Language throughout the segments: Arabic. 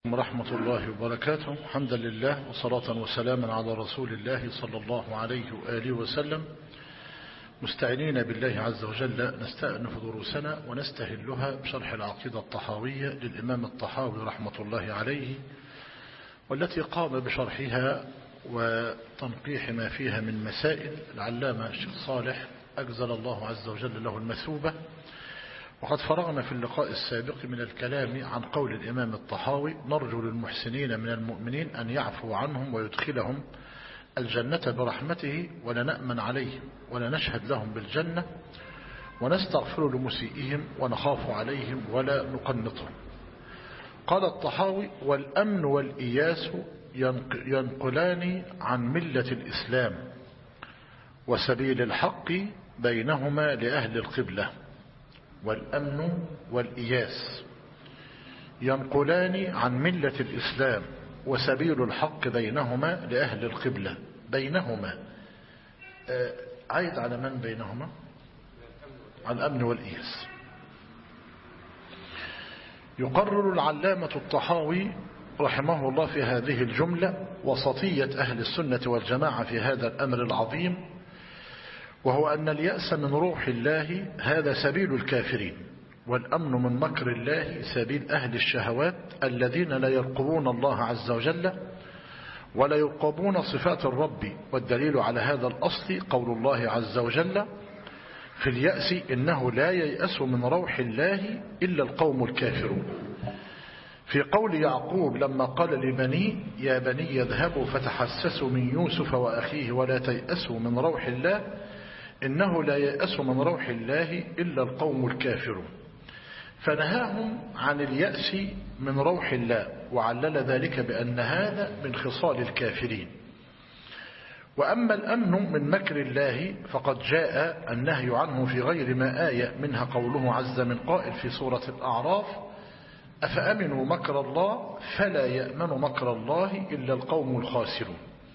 ورحمة الله وبركاته. حمدا لله وصلاة وسلاما على رسول الله صلى الله عليه وآله وسلم، مستعينين بالله عز وجل نستأنف دروسنا ونستهلها بشرح العقيدة الطحاوية للإمام الطحاوي رحمة الله عليه، والتي قام بشرحها وتنقيح ما فيها من مسائل العلامة الشيخ صالح أجزل الله عز وجل له المثوبة. وقد فرغنا في اللقاء السابق من الكلام عن قول الإمام الطحاوي: نرجو للمحسنين من المؤمنين أن يعفو عنهم ويدخلهم الجنة برحمته، ولا نأمن عليهم ولا نشهد لهم بالجنة، ونستغفر لمسيئهم ونخاف عليهم ولا نقنطهم. قال الطحاوي: والأمن والإياس ينقلان عن ملة الإسلام، وسبيل الحق بينهما لأهل القبلة. والأمن والإياس ينقلان عن ملة الإسلام، وسبيل الحق بينهما لأهل القبلة. بينهما عايد على من بينهما؟ عن الأمن والإياس. يقرر العلامة الطحاوي رحمه الله في هذه الجملة وسطية أهل السنة والجماعة في هذا الأمر العظيم، وهو أن اليأس من روح الله هذا سبيل الكافرين، والأمن من مكر الله سبيل أهل الشهوات الذين لا يرقبون الله عز وجل ولا يرقبون صفات الرب. والدليل على هذا الأصل قول الله عز وجل في اليأس: إنه لا ييأس من روح الله إلا القوم الكافرون. في قول يعقوب لما قال لبنيه: يا بني يذهبوا فتحسسوا من يوسف وأخيه ولا تيأسوا من روح الله إنه لا ييأس من روح الله إلا القوم الكافرون. فنهاهم عن اليأس من روح الله، وعلل ذلك بأن هذا من خصال الكافرين. وأما الأمن من مكر الله فقد جاء النهي عنه في غير ما آية، منها قوله عز من قائل في سورة الأعراف: أفأمنوا مكر الله فلا يأمن مكر الله إلا القوم الخاسرون.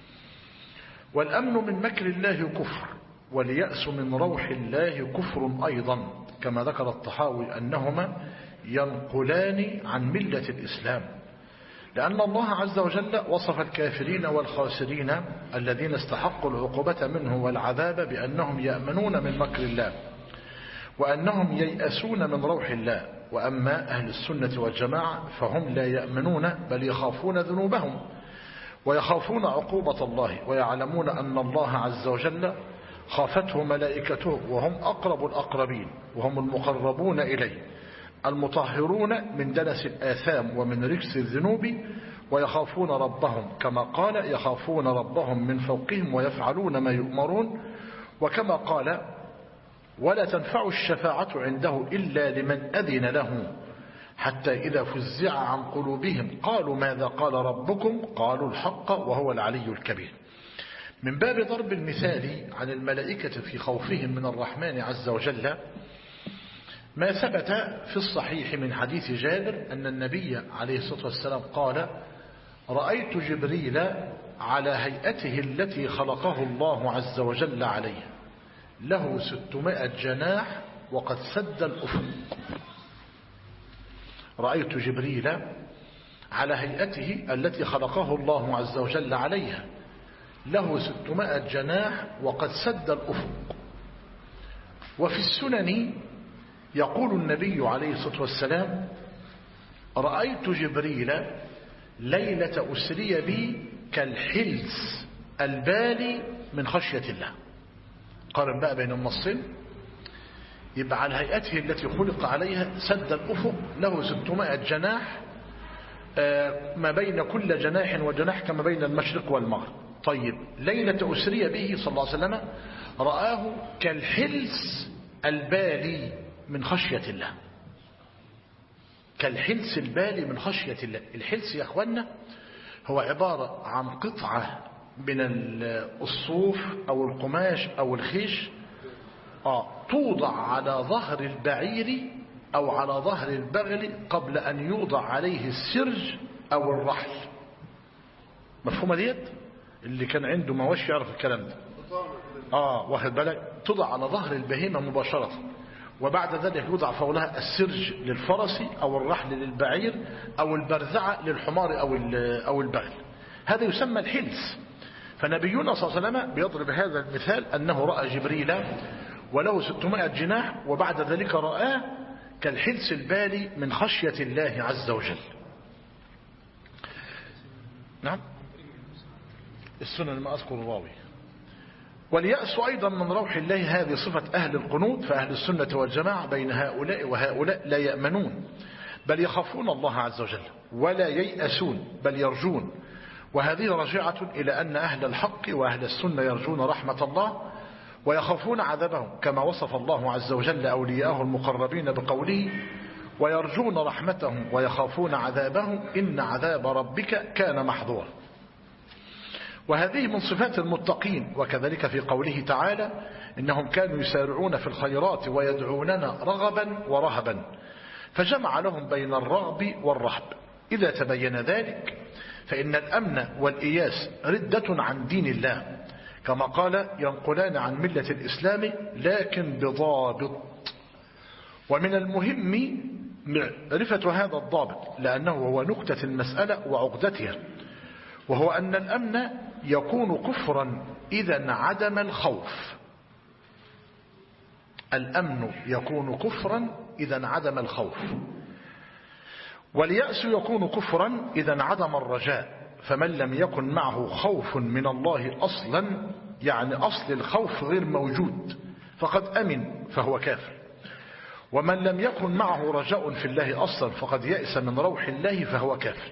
والأمن من مكر الله كفر، واليأس من روح الله كفر أيضا، كما ذكر الطحاوي أنهما ينقلان عن ملة الإسلام، لأن الله عز وجل وصف الكافرين والخاسرين الذين استحقوا العقوبة منه والعذاب بأنهم يأمنون من مكر الله، وأنهم ييأسون من روح الله. وأما أهل السنة والجماعة فهم لا يأمنون، بل يخافون ذنوبهم ويخافون عقوبة الله، ويعلمون أن الله عز وجل خافته ملائكته، وهم أقرب الأقربين، وهم المقربون إليه المطهرون من دنس الآثام ومن رجس الذنوب، ويخافون ربهم كما قال: يخافون ربهم من فوقهم ويفعلون ما يؤمرون. وكما قال: ولا تنفع الشفاعة عنده إلا لمن أذن له، حتى إذا فزع عن قلوبهم قالوا ماذا قال ربكم قالوا الحق وهو العلي الكبير. من باب ضرب المثال عن الملائكة في خوفهم من الرحمن عز وجل ما ثبت في الصحيح من حديث جابر أن النبي عليه الصلاة والسلام قال: رأيت جبريل على هيئته التي خلقه الله عز وجل عليها، له 600 جناح وقد سد الأفق. رأيت جبريل على هيئته التي خلقه الله عز وجل عليها، له 600 جناح وقد سد الأفق. وفي السنن يقول النبي عليه الصلاة والسلام: رأيت جبريل ليلة أسري بي كالحلس البالي من خشية الله. قارن بقى بين النصين، يبقى على هيئته التي خلق عليها سد الأفق، له 600 جناح، ما بين كل جناح وجناح كما بين المشرق والمغرب. طيب، ليلة أسري به صلى الله عليه وسلم رآه كالحلس البالي من خشية الله. كالحلس البالي من خشية الله. الحلس يا أخوانا هو عبارة عن قطعة من الصوف أو القماش أو الخيش توضع على ظهر البعير أو على ظهر البغل قبل أن يوضع عليه السرج أو الرحل. مفهومة ديت؟ اللي كان عنده مواشي يعرف الكلام ده. واخد بالك؟ تضع على ظهر البهيمة مباشرة، وبعد ذلك يوضع فوقها السرج للفرس أو الرحل للبعير أو البرزعة للحمار أو البغل. هذا يسمى الحلس. فنبينا صلى الله عليه وسلم بيضرب هذا المثال أنه رأى جبريل وله 600 جناح، وبعد ذلك رآه كالحلس البالي من خشية الله عز وجل. نعم، السنن ما أذكر الراوي. واليأس أيضا من روح الله، هذه صفة أهل القنوط. فأهل السنة والجماعة بين هؤلاء وهؤلاء لا يأمنون بل يخافون الله عز وجل، ولا ييأسون بل يرجون. وهذه راجعة إلى أن أهل الحق وأهل السنة يرجون رحمة الله ويخافون عذابهم، كما وصف الله عز وجل أولياءه المقربين بقوله ويرجون رحمتهم ويخافون عذابهم إن عذاب ربك كان محظورا. وهذه من صفات المتقين. وكذلك في قوله تعالى إنهم كانوا يسارعون في الخيرات ويدعوننا رغبا ورهبا، فجمع لهم بين الرغب والرهب. إذا تبين ذلك فإن الأمن والإياس ردة عن دين الله، كما قال ينقلان عن ملة الإسلام لكن بضابط. ومن المهم معرفة هذا الضابط، لأنه هو نكتة المسألة وعقدتها، وهو أن الأمن يكون كفرا إذا انعدم الخوف. الأمن يكون كفرا إذا انعدم الخوف، واليأس يكون كفرا إذا انعدم الرجاء. فمن لم يكن معه خوف من الله أصلا، يعني أصل الخوف غير موجود، فقد أمن فهو كافر. ومن لم يكن معه رجاء في الله أصلا فقد يأس من روح الله فهو كافر.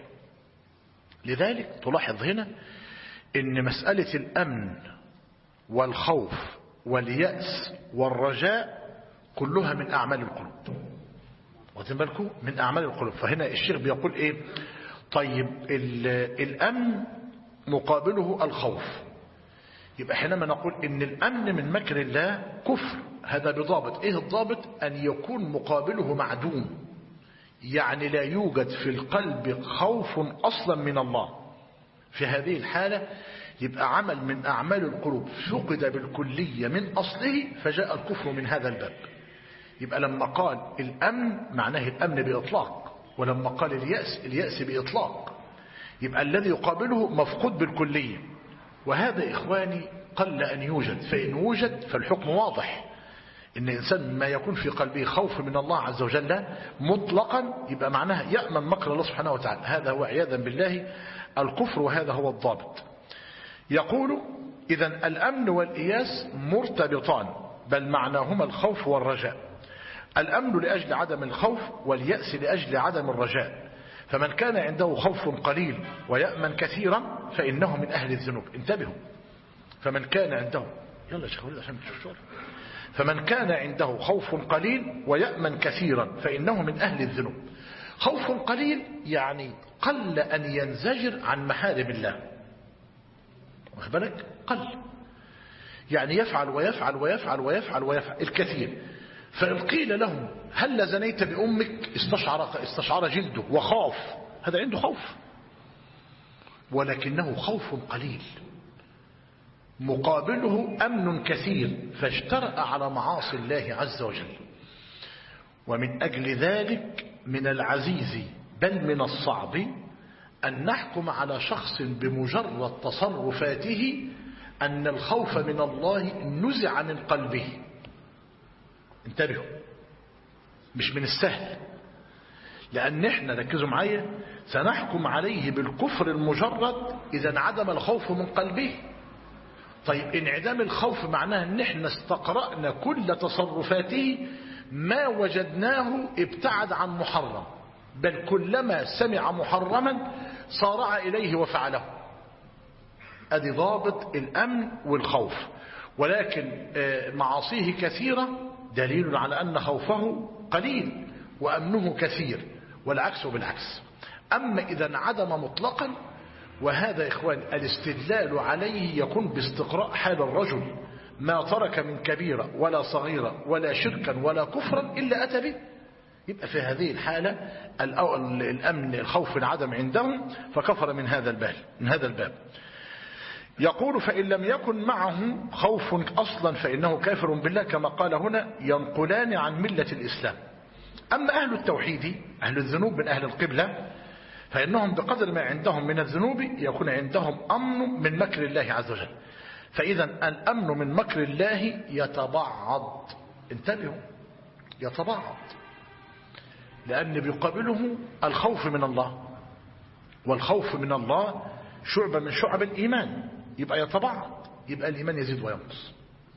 لذلك تلاحظ هنا إن مسألة الأمن والخوف واليأس والرجاء كلها من أعمال القلوب، واخدين بالكم؟ من أعمال القلوب. فهنا الشيخ بيقول إيه؟ طيب الأمن مقابله الخوف، يبقى حينما نقول إن الأمن من مكر الله كفر، هذا بضابط. إيه الضابط؟ أن يكون مقابله معدوم، يعني لا يوجد في القلب خوف أصلا من الله. في هذه الحالة يبقى عمل من أعمال القلوب فقد بالكلية من أصله، فجاء الكفر من هذا الباب. يبقى لما قال الأمن معناه الأمن بإطلاق، ولما قال اليأس بإطلاق، يبقى الذي يقابله مفقود بالكلية. وهذا إخواني قل أن يوجد، فإن وجد فالحكم واضح. إن إنسان ما يكون في قلبه خوف من الله عز وجل مطلقا، يبقى معناها يأمن مكر الله سبحانه وتعالى. هذا هو عياذا بالله الكفر، وهذا هو الضابط. يقول إذن الأمن والإياس مرتبطان، بل معناهما الخوف والرجاء. الأمن لأجل عدم الخوف، واليأس لأجل عدم الرجاء. فمن كان عنده خوف قليل ويأمن كثيرا فإنه من أهل الذنوب. انتبهوا، فمن كان عنده يلا شيخ وليد عشان تشوفوا، فمن كان عنده خوف قليل ويأمن كثيرا فإنه من أهل الذنوب. خوف قليل يعني قل أن ينزجر عن محارم الله، واخد بالك؟ قل يعني يفعل ويفعل ويفعل ويفعل ويفعل الكثير. فإن قيل لهم هل زنيت بأمك استشعر جلده وخاف، هذا عنده خوف، ولكنه خوف قليل، مقابله أمن كثير، فاجترأ على معاصي الله عز وجل. ومن أجل ذلك من العزيز بل من الصعب أن نحكم على شخص بمجرد تصرفاته أن الخوف من الله نزع من قلبه. انتبهوا، مش من السهل، لأن احنا ركزوا معايا سنحكم عليه بالكفر المجرد إذا انعدم الخوف من قلبه. طيب انعدام الخوف معناه ان احنا استقرأنا كل تصرفاته ما وجدناه ابتعد عن محرم، بل كلما سمع محرما صارع إليه وفعله. ادي ضابط الأمن والخوف. ولكن معاصيه كثيرة دليل على أن خوفه قليل وأمنه كثير، والعكس بالعكس. أما إذا انعدم مطلقا، وهذا إخوان الاستدلال عليه يكون باستقراء حال الرجل، ما ترك من كبيرة ولا صغيرة ولا شركا ولا كفرا إلا أتى به. يبقى في هذه الحالة الأمن الخوف انعدم عندهم فكفر من هذا الباب. يقول فإن لم يكن معه خوف أصلا فإنه كافر بالله كما قال هنا، ينقلان عن ملة الإسلام. أما أهل التوحيد أهل الذنوب من أهل القبلة فإنهم بقدر ما عندهم من الذنوب يكون عندهم أمن من مكر الله عز وجل. فإذا الأمن من مكر الله يتبعض، انتبهوا، يتبعض، لأن بيقابله الخوف من الله، والخوف من الله شعبة من شعب الإيمان، يبقى يتبعض، يبقى الإيمان يزيد وينقص.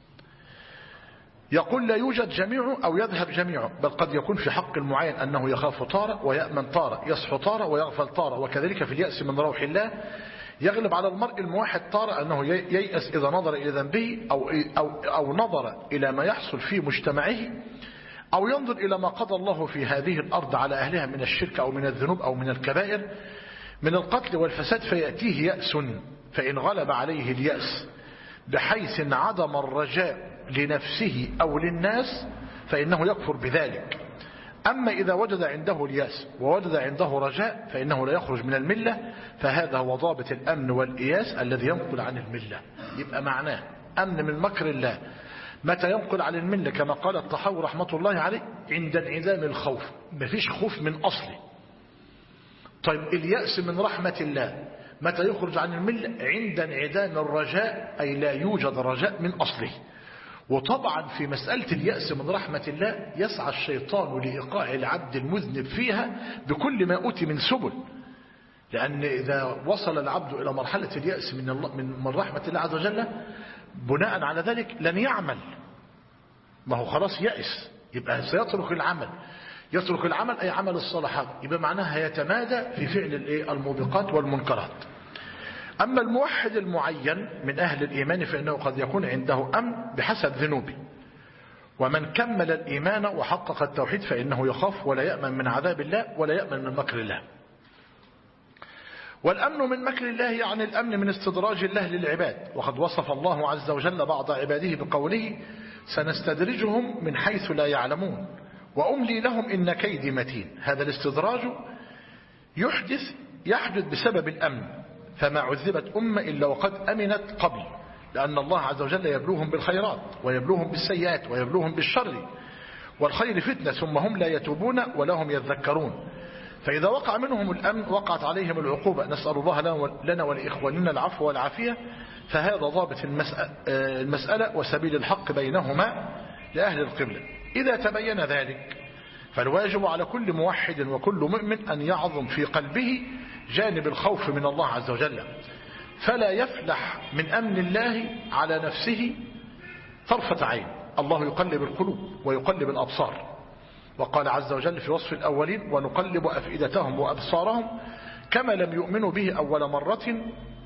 يقول لا يوجد جميعه أو يذهب جميعه، بل قد يكون في حق المعين أنه يخاف طارة ويأمن طارة، يصحو طارة ويغفل طارة. وكذلك في اليأس من روح الله يغلب على المرء الموحد طارة أنه ييأس إذا نظر إلى ذنبه أو نظر إلى ما يحصل في مجتمعه، أو ينظر إلى ما قضى الله في هذه الأرض على أهلها من الشرك أو من الذنوب أو من الكبائر من القتل والفساد، فيأتيه يأس. فإن غلب عليه اليأس بحيث انعدم الرجاء لنفسه أو للناس فإنه يكفر بذلك. أما إذا وجد عنده اليأس ووجد عنده رجاء فإنه لا يخرج من الملة، فهذا هو ضابط الأمن والإياس الذي ينقل عن الملة. يبقى معناه أمن من مكر الله متى ينقل عن الملة كما قال الطحاوي رحمة الله عليه عند انعدام الخوف، مفيش خوف من أصله. طيب اليأس من رحمة الله متى يخرج عن الملة؟ عند انعدام الرجاء، أي لا يوجد رجاء من أصله. وطبعا في مسألة اليأس من رحمة الله يسعى الشيطان لإيقاع العبد المذنب فيها بكل ما أوتي من سبل، لأن إذا وصل العبد إلى مرحلة اليأس من رحمة الله عز وجل بناء على ذلك لن يعمل، ما هو خلاص يأس، يبقى سيترك العمل. يترك العمل أي عمل الصالحات، يبقى معناها يتمادى في فعل الموبقات والمنكرات. أما الموحد المعين من أهل الإيمان فإنه قد يكون عنده أمن بحسب ذنوبه. ومن كمل الإيمان وحقق التوحيد فإنه يخاف ولا يأمن من عذاب الله ولا يأمن من مكر الله. والأمن من مكر الله يعني الأمن من استدراج الله للعباد. وقد وصف الله عز وجل بعض عباده بقوله سنستدرجهم من حيث لا يعلمون وأملي لهم إن كيدي متين. هذا الاستدراج يحدث بسبب الأمن، فما عذبت أمة إلا وقد أمنت قبل، لأن الله عز وجل يبلوهم بالخيرات ويبلوهم بالسيئات ويبلوهم بالشر، والخير فتنة ثم هم لا يتوبون ولا هم يذكرون. فإذا وقع منهم الأمن وقعت عليهم العقوبة. نسأل الله لنا ولإخواننا العفو والعافية. فهذا ضابط المسألة وسبيل الحق بينهما لأهل القبلة. إذا تبين ذلك فالواجب على كل موحد وكل مؤمن أن يعظم في قلبه جانب الخوف من الله عز وجل، فلا يفلح من أمن الله على نفسه طرفة عين. الله يقلب القلوب ويقلب الأبصار، وقال عز وجل في وصف الأولين ونقلب أفئدتهم وأبصارهم كما لم يؤمنوا به أول مرة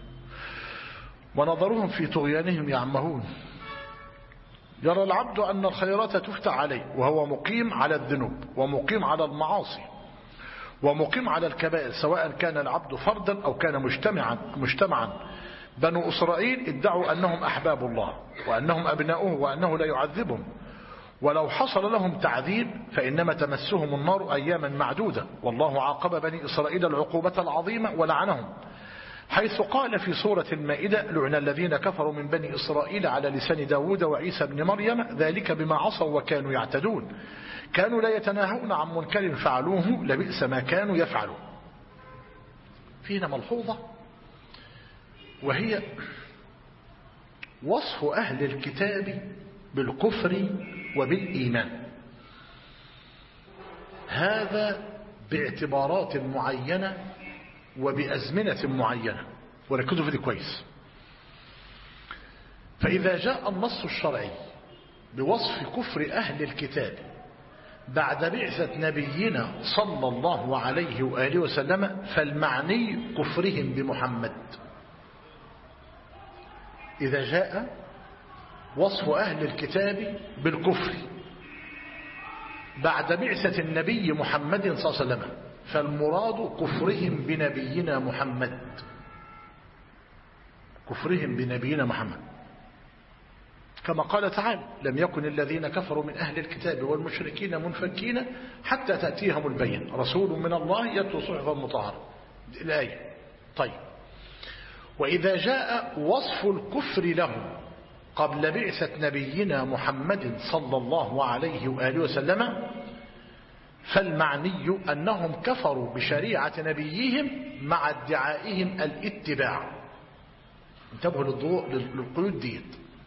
ونظرهم في طغيانهم يعمهون. يرى العبد أن الخيرات تفتح عليه وهو مقيم على الذنوب ومقيم على المعاصي ومقيم على الكبائر، سواء كان العبد فردا أو كان مجتمعا. بنو إسرائيل ادعوا أنهم أحباب الله وأنهم أبناؤه وأنه لا يعذبهم، ولو حصل لهم تعذيب فإنما تمسهم النار أياما معدودة. والله عاقب بني إسرائيل العقوبة العظيمة ولعنهم، حيث قال في سورة المائدة لعن الذين كفروا من بني إسرائيل على لسان داود وعيسى بن مريم ذلك بما عصوا وكانوا يعتدون كانوا لا يتناهون عن منكر فعلوه لبئس ما كانوا يفعلون. فينا ملحوظة وهي وصف أهل الكتاب بالكفر وبالإيمان، هذا باعتبارات معينة وبأزمنة معينة، وركزوا في دي كويس. فإذا جاء النص الشرعي بوصف كفر أهل الكتاب بعد بعثة نبينا صلى الله عليه وآله وسلم فالمعني كفرهم بمحمد. إذا جاء وصف أهل الكتاب بالكفر بعد بعثة النبي محمد صلى الله عليه وسلم فالمراد كفرهم بنبينا محمد، كفرهم بنبينا محمد، كما قال تعالى لم يكن الذين كفروا من أهل الكتاب والمشركين منفكين حتى تأتيهم البين رسول من الله يتلو صحفا مطهرة. الآية. طيب، وإذا جاء وصف الكفر له قبل بعثة نبينا محمد صلى الله عليه وآله وسلم فالمعني أنهم كفروا بشريعة نبيهم مع ادعائهم الاتباع. انتبهوا للقيود ديت.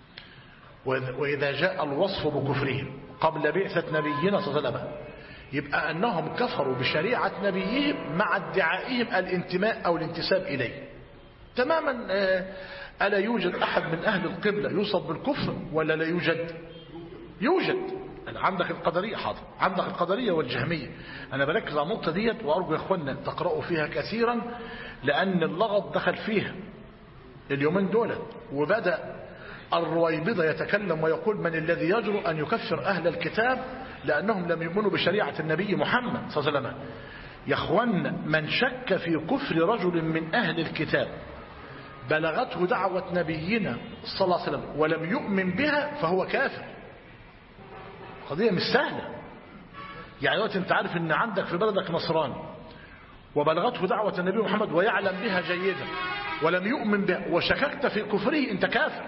وإذا جاء الوصف بكفرهم قبل بعثة نبينا صلى الله عليه وسلم يبقى أنهم كفروا بشريعة نبيهم مع ادعائهم الانتماء أو الانتساب إليه تماما. ألا يوجد أحد من أهل القبلة يوصف بالكفر ولا لا يوجد؟ يوجد. عندك القدرية، حاضر، عندك القدرية والجهمية. أنا بركز على النقطة ديت وأرجو يا إخواننا تقرأوا فيها كثيرا لأن اللغط دخل فيها اليومين دول، وبدأ الرويبضة يتكلم ويقول من الذي يجرؤ أن يكفر أهل الكتاب لأنهم لم يؤمنوا بشريعة النبي محمد صلى الله عليه وسلم. يا إخوان، من شك في كفر رجل من أهل الكتاب بلغته دعوة نبينا صلى الله عليه وسلم ولم يؤمن بها فهو كافر. قضية مش سهلة. يعني دلوقتي انت عارف ان عندك في بلدك نصراني وبلغته دعوة النبي محمد ويعلم بها جيدا ولم يؤمن بها وشككت في كفره، انت كافر.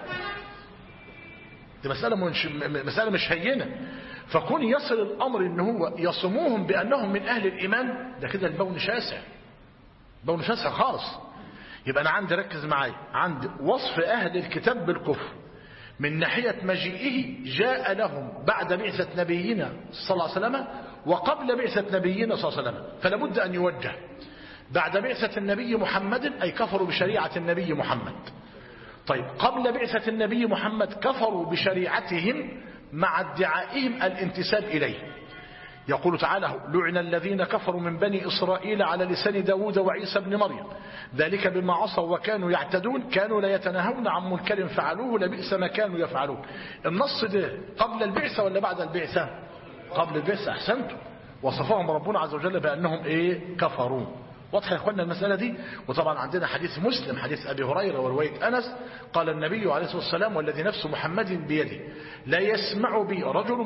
دي مسألة مش هينة. فكون يصل الامر ان هو يصموهم بانهم من اهل الايمان، ده كده البون شاسع، بون شاسع خالص. يبقى انا عندي، ركز معايا، عندي وصف اهل الكتاب بالكفر من ناحية مجيئه جاء لهم بعد بعثة نبينا صلى الله عليه وسلم وقبل بعثة نبينا صلى الله عليه وسلم، فلا بد أن يوجه. بعد بعثة النبي محمد أي كفروا بشريعة النبي محمد. طيب قبل بعثة النبي محمد كفروا بشريعتهم مع ادعائهم الانتساب إليه. يقول تعالى لعن الذين كفروا من بني إسرائيل على لسان داود وعيسى بن مريم ذلك بما عصوا وكانوا يعتدون كانوا لا يتناهون عن منكر فعلوه لبئس ما كانوا يفعلون. النص ده قبل البعثة ولا بعد البعثة؟ قبل البعثة. أحسنتم. وصفهم ربنا عز وجل بأنهم كفروا. واضح يا اخوانا المسألة دي. وطبعا عندنا حديث مسلم، حديث أبي هريرة ورواية أنس، قال النبي عليه الصلاة والسلام والذي نفس محمد بيده لا يسمع بي رجل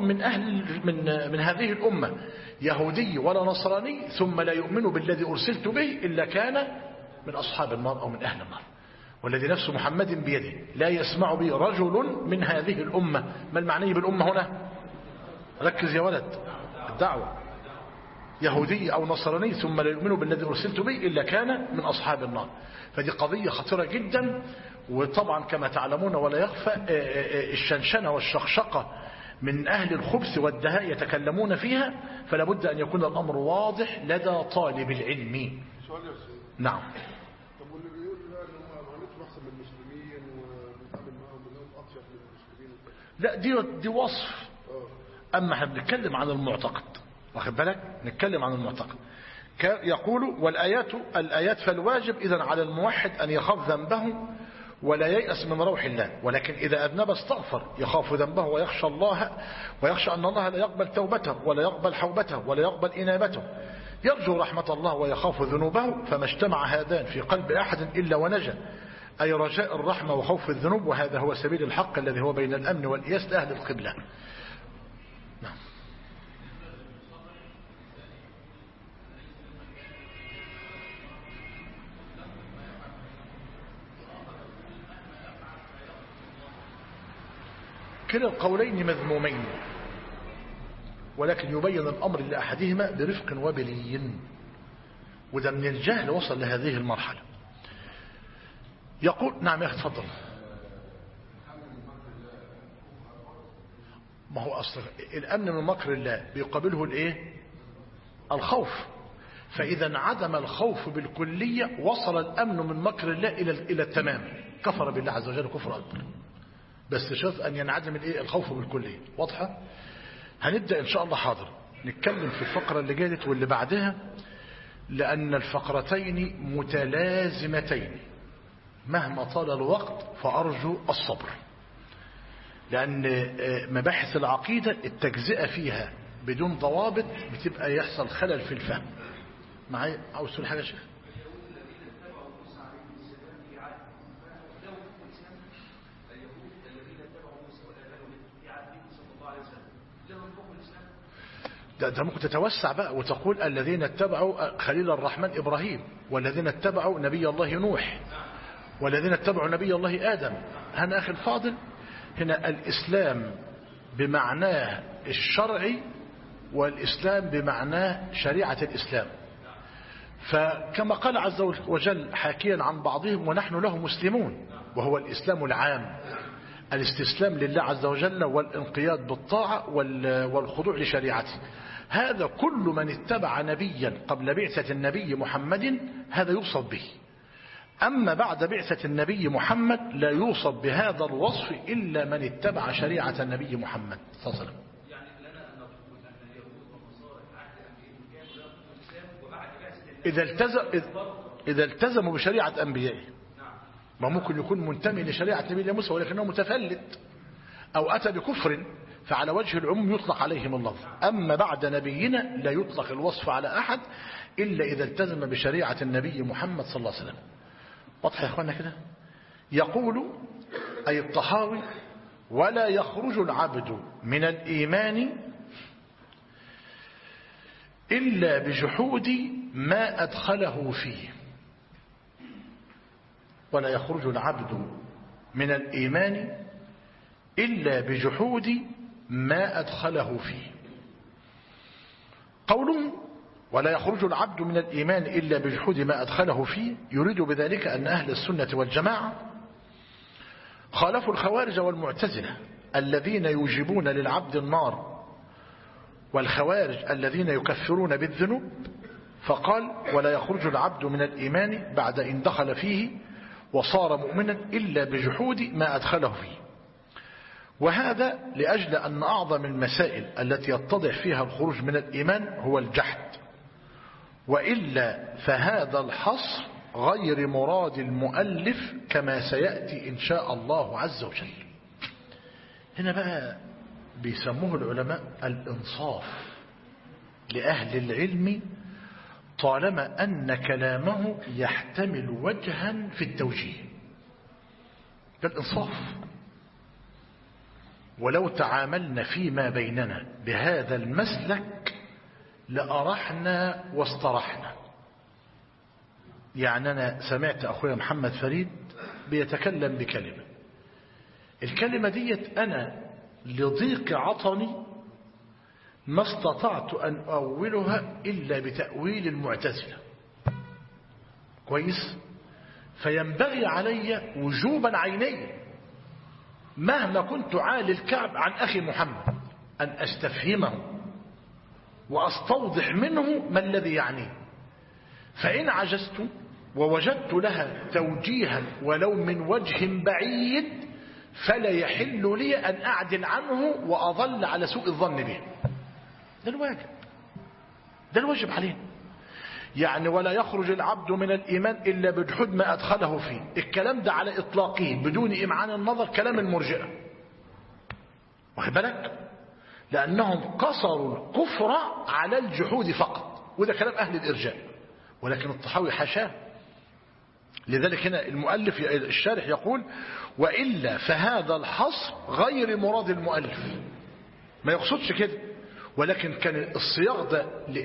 من هذه الأمة يهودي ولا نصراني ثم لا يؤمن بالذي أرسلت به إلا كان من أصحاب النار أو من أهل النار. والذي نفس محمد بيده لا يسمع بي رجل من هذه الأمة. ما المعني بالأمة هنا؟ ركز يا ولد. الدعوة يهودي أو نصراني ثم لا يؤمن بالذي أرسلت به إلا كان من أصحاب النار. فدي قضية خطيرة جدا. وطبعا كما تعلمون ولا يخفى الشنشنة والشقشقة من أهل الخبث والدهاء يتكلمون فيها، فلا بد أن يكون الأمر واضح لدى طالب العلم. نعم. طب واللي بيقول بقى ان هم غلطوا احسن من المسلمين وبنتعامل معاهم انهم اطيب من المسلمين، لا دي وصف. اما احنا بنتكلم عن المعتقد، واخد بالك؟ نتكلم عن المعتقد. يقول الآيات فالواجب إذن على الموحد أن يخاف ذنبه ولا ييأس من روح الله، ولكن إذا أذنب استغفر يخاف ذنبه ويخشى الله، ويخشى أن الله لا يقبل توبته ولا يقبل حوبته ولا يقبل إنابته، يرجو رحمة الله ويخاف ذنوبه. فما اجتمع هذان في قلب أحد إلا ونجا، أي رجاء الرحمة وخوف الذنوب. وهذا هو سبيل الحق الذي هو بين الأمن والإياس لأهل القبلة. نعم. كلا القولين مذمومين، ولكن يبين الأمر لأحدهما برفق وبلين، وده من الجهل وصل لهذه المرحلة. يقول نعم يا أخي تفضل. ما هو أصلا الأمن من مكر الله بيقابله الخوف. فإذا انعدم الخوف بالكلية وصل الأمن من مكر الله إلى التمام، كفر بالله عز وجل كفر أكبر. بس شرط أن ينعدم الخوف بالكلية. واضحة؟ هنبدأ إن شاء الله حاضر نتكلم في الفقرة اللي جادت واللي بعدها، لأن الفقرتين متلازمتين مهما طال الوقت، فأرجو الصبر، لأن مباحث العقيدة التجزئة فيها بدون ضوابط بتبقى يحصل خلل في الفهم. معايا عاوز تقول حاجة يا شيخ؟ ده ممكن تتوسع بقى وتقول الذين اتبعوا خليل الرحمن إبراهيم، والذين اتبعوا نبي الله نوح، والذين اتبعوا نبي الله آدم. هنا أخي الفاضل، هنا الإسلام بمعناه الشرعي، والإسلام بمعناه شريعة الإسلام. فكما قال عز وجل حاكيا عن بعضهم ونحن له مسلمون، وهو الإسلام العام، الاستسلام لله عز وجل والانقياد بالطاعة والخضوع لشريعته. هذا كل من اتبع نبيا قبل بعثة النبي محمد هذا يوصف به. أما بعد بعثة النبي محمد لا يوصف بهذا الوصف إلا من اتبع شريعة النبي محمد صلى الله عليه وسلم. إذا التزموا بشريعة أنبيائه، ما ممكن يكون منتمي لشريعة نبي موسى ولكنه متفلت أو أتى بكفر، فعلى وجه العموم يطلق عليهم اللفظ. أما بعد نبينا لا يطلق الوصف على أحد إلا إذا التزم بشريعة النبي محمد صلى الله عليه وسلم. واضح يا أخوانا كده؟ يقول أي الطحاوي: ولا يخرج العبد من الإيمان إلا بجحود ما أدخله فيه. ولا يخرج العبد من الإيمان إلا بجحود ما أدخله فيه. قوله ولا يخرج العبد من الإيمان إلا بجحود ما أدخله فيه يريد بذلك أن أهل السنة والجماعة خالفوا الخوارج والمعتزلة الذين يوجبون للعبد النار، والخوارج الذين يكفرون بالذنوب، فقال ولا يخرج العبد من الإيمان بعد إن دخل فيه وصار مؤمنا إلا بجحود ما أدخله فيه. وهذا لأجل أن أعظم المسائل التي يتضح فيها الخروج من الإيمان هو الجحد، وإلا فهذا الحصر غير مراد المؤلف كما سيأتي إن شاء الله عز وجل. هنا بقى بيسموه العلماء الإنصاف لأهل العلم طالما أن كلامه يحتمل وجها في التوجيه. ده الإنصاف. ولو تعاملنا فيما بيننا بهذا المسلك لأرحنا واسترحنا. يعني أنا سمعت أخويا محمد فريد بيتكلم بكلمة، الكلمة ديت أنا لضيق عطني ما استطعت أن أولها إلا بتأويل المعتزلة. كويس؟ فينبغي علي وجوبا عينيا مهما كنت عالي الكعب عن أخي محمد أن أستفهمه وأستوضح منه ما الذي يعنيه. فإن عجزت ووجدت لها توجيها ولو من وجه بعيد فلا يحل لي أن أعدل عنه وأظل على سوء الظن به. ده الواجب، ده الواجب علينا. يعني ولا يخرج العبد من الإيمان إلا بجحود ما أدخله فيه. الكلام ده على إطلاقه بدون إمعان النظر كلام المرجئة، واخد بالك؟ لأنهم قصروا الكفر على الجحود فقط، وده كلام أهل الإرجاء، ولكن الطحاوي حاشاه. لذلك هنا المؤلف الشارح يقول وإلا فهذا الحصر غير مراد المؤلف، ما يقصدش كده، ولكن كان الصياغ ده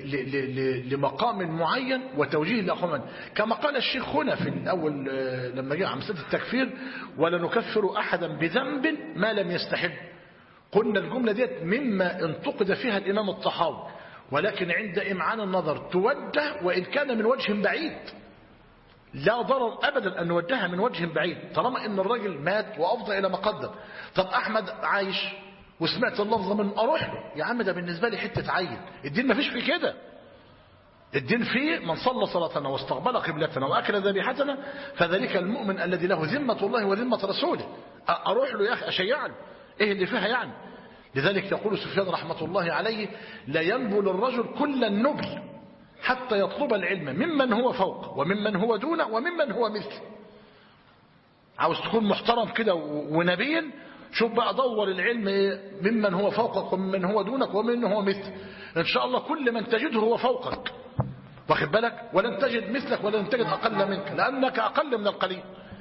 لمقام معين وتوجيه لأخوان، كما قال الشيخ هنا في الأول لما جاء عن مسألة التكفير ولا نكفر أحدا بذنب ما لم يستحل. قلنا الجملة ديت مما انتقد فيها الإمام الطحاوي، ولكن عند إمعان النظر توجه وإن كان من وجه بعيد، لا ضرر أبدا أن نوجهها من وجه بعيد طالما إن الرجل مات وأفضى إلى ما قدم. طب أحمد عايش وسمعت اللفظ من أروح له، يا عم ده بالنسبة لي حتة عين. الدين ما فيش فيه كده. الدين فيه من صلى صلاتنا واستقبل قبلتنا وأكل ذبيحتنا فذلك المؤمن الذي له ذمة الله وذمة رسوله. أروح له يا أخي أشيع له إيه اللي فيها يعني؟ لذلك يقول سفيان رحمة الله عليه لا ينبل الرجل كل النبل حتى يطلب العلم ممن هو فوق وممن هو دون وممن هو مثل. عاوز تكون محترم كده ونبي، شوف بقى دور العلم ممن هو فوقك وممن هو دونك وممن هو مثل. ان شاء الله كل من تجده هو فوقك، واخد بالك؟ ولن تجد مثلك ولن تجد اقل منك لانك اقل من القليل.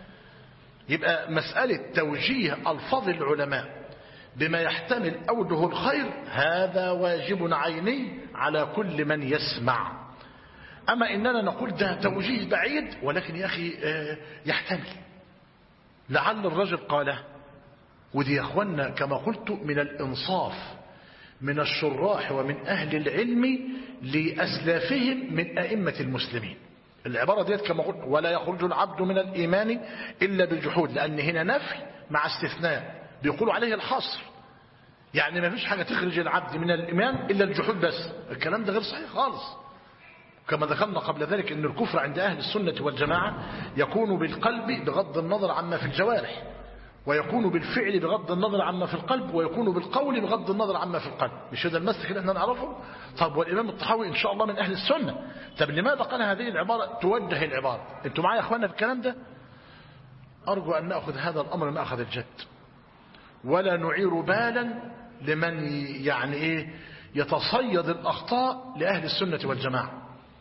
يبقى مسألة توجيه الفاظ العلماء بما يحتمل اوجه الخير هذا واجب عيني على كل من يسمع. اما اننا نقول ده توجيه بعيد ولكن يا اخي يحتمل، لعل الرجل قاله، ودي يا اخوانا كما قلت من الانصاف من الشراح ومن اهل العلم لاسلافهم من ائمه المسلمين. العباره ديت كما قلت ولا يخرج العبد من الايمان الا بالجحود، لان هنا نفي مع استثناء بيقولوا عليه الحصر، يعني ما فيش حاجه تخرج العبد من الايمان الا الجحود بس. الكلام ده غير صحيح خالص. كما ذكرنا قبل ذلك ان الكفر عند اهل السنه والجماعه يكون بالقلب بغض النظر عما في الجوارح، ويكون بالفعل بغض النظر عما في القلب، ويكون بالقول بغض النظر عما في القلب. مش هذا المسلك اللي احنا نعرفه؟ طب والامام الطحاوي ان شاء الله من اهل السنه، طب لماذا قال هذه العباره؟ توجه العباره. انتوا معايا يا اخوانا في الكلام ده؟ ارجو ان ناخذ هذا الامر ماخذ الجد، ولا نعير بالا لمن يعني ايه يتصيد الاخطاء لاهل السنه والجماعه.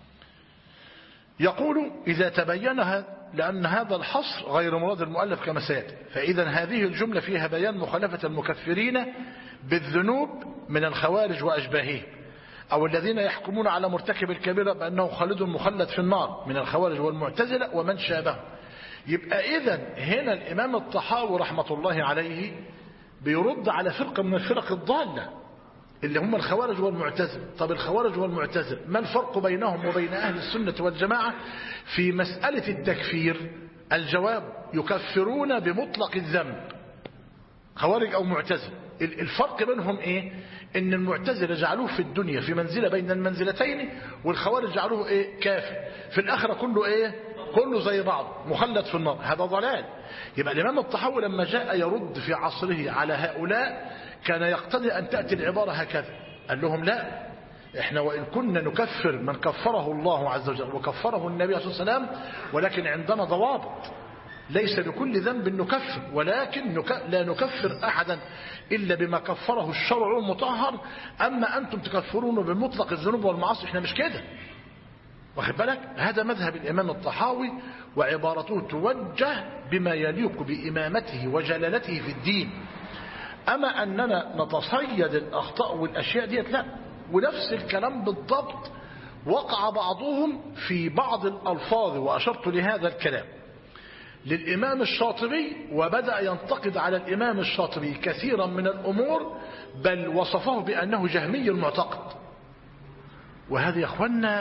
يقول إذا تبين لأن هذا الحصر غير مراد المؤلف كما سيأتي، فإذا هذه الجملة فيها بيان مخالفة المكفرين بالذنوب من الخوارج وأشباههم، أو الذين يحكمون على مرتكب الكبيرة بأنه خالد مخلد في النار من الخوارج والمعتزلة ومن شابه. يبقى إذن هنا الإمام الطحاوي رحمة الله عليه بيرد على فرقة من الفرق الضالة اللي هم الخوارج والمعتزلة. طب الخوارج والمعتزلة ما الفرق بينهم وبين أهل السنة والجماعة في مسألة التكفير؟ الجواب يكفرون بمطلق الذنب، خوارج أو معتزلة. الفرق بينهم إيه؟ إن المعتزلة جعلوه في الدنيا في منزلة بين المنزلتين، والخوارج جعلوه إيه؟ كافر. في الآخرة كله إيه؟ كله زي بعض مخلد في النار. هذا ضلال. يبقى الإمام الطحاوي لما جاء يرد في عصره على هؤلاء كان يقتضي أن تأتي العبارة هكذا. قال لهم لا، احنا وإن كنا نكفر من كفره الله عز وجل وكفره النبي صلى الله عليه وسلم، ولكن عندنا ضوابط. ليس بكل ذنب نكفر، ولكن لا نكفر أحدا إلا بما كفره الشرع المطهر. أما أنتم تكفرون بمطلق الذنوب والمعاصي، احنا مش كده. واخد بالك؟ هذا مذهب الإمام الطحاوي، وعبارته توجه بما يليق بإمامته وجلالته في الدين. أما أننا نتصيد الأخطاء والأشياء ديت لا. ونفس الكلام بالضبط وقع بعضهم في بعض الألفاظ، وأشرت لهذا الكلام للإمام الشاطبي، وبدأ ينتقد على الإمام الشاطبي كثيرا من الأمور، بل وصفه بأنه جهمي المعتقد. وهذه يا أخوانا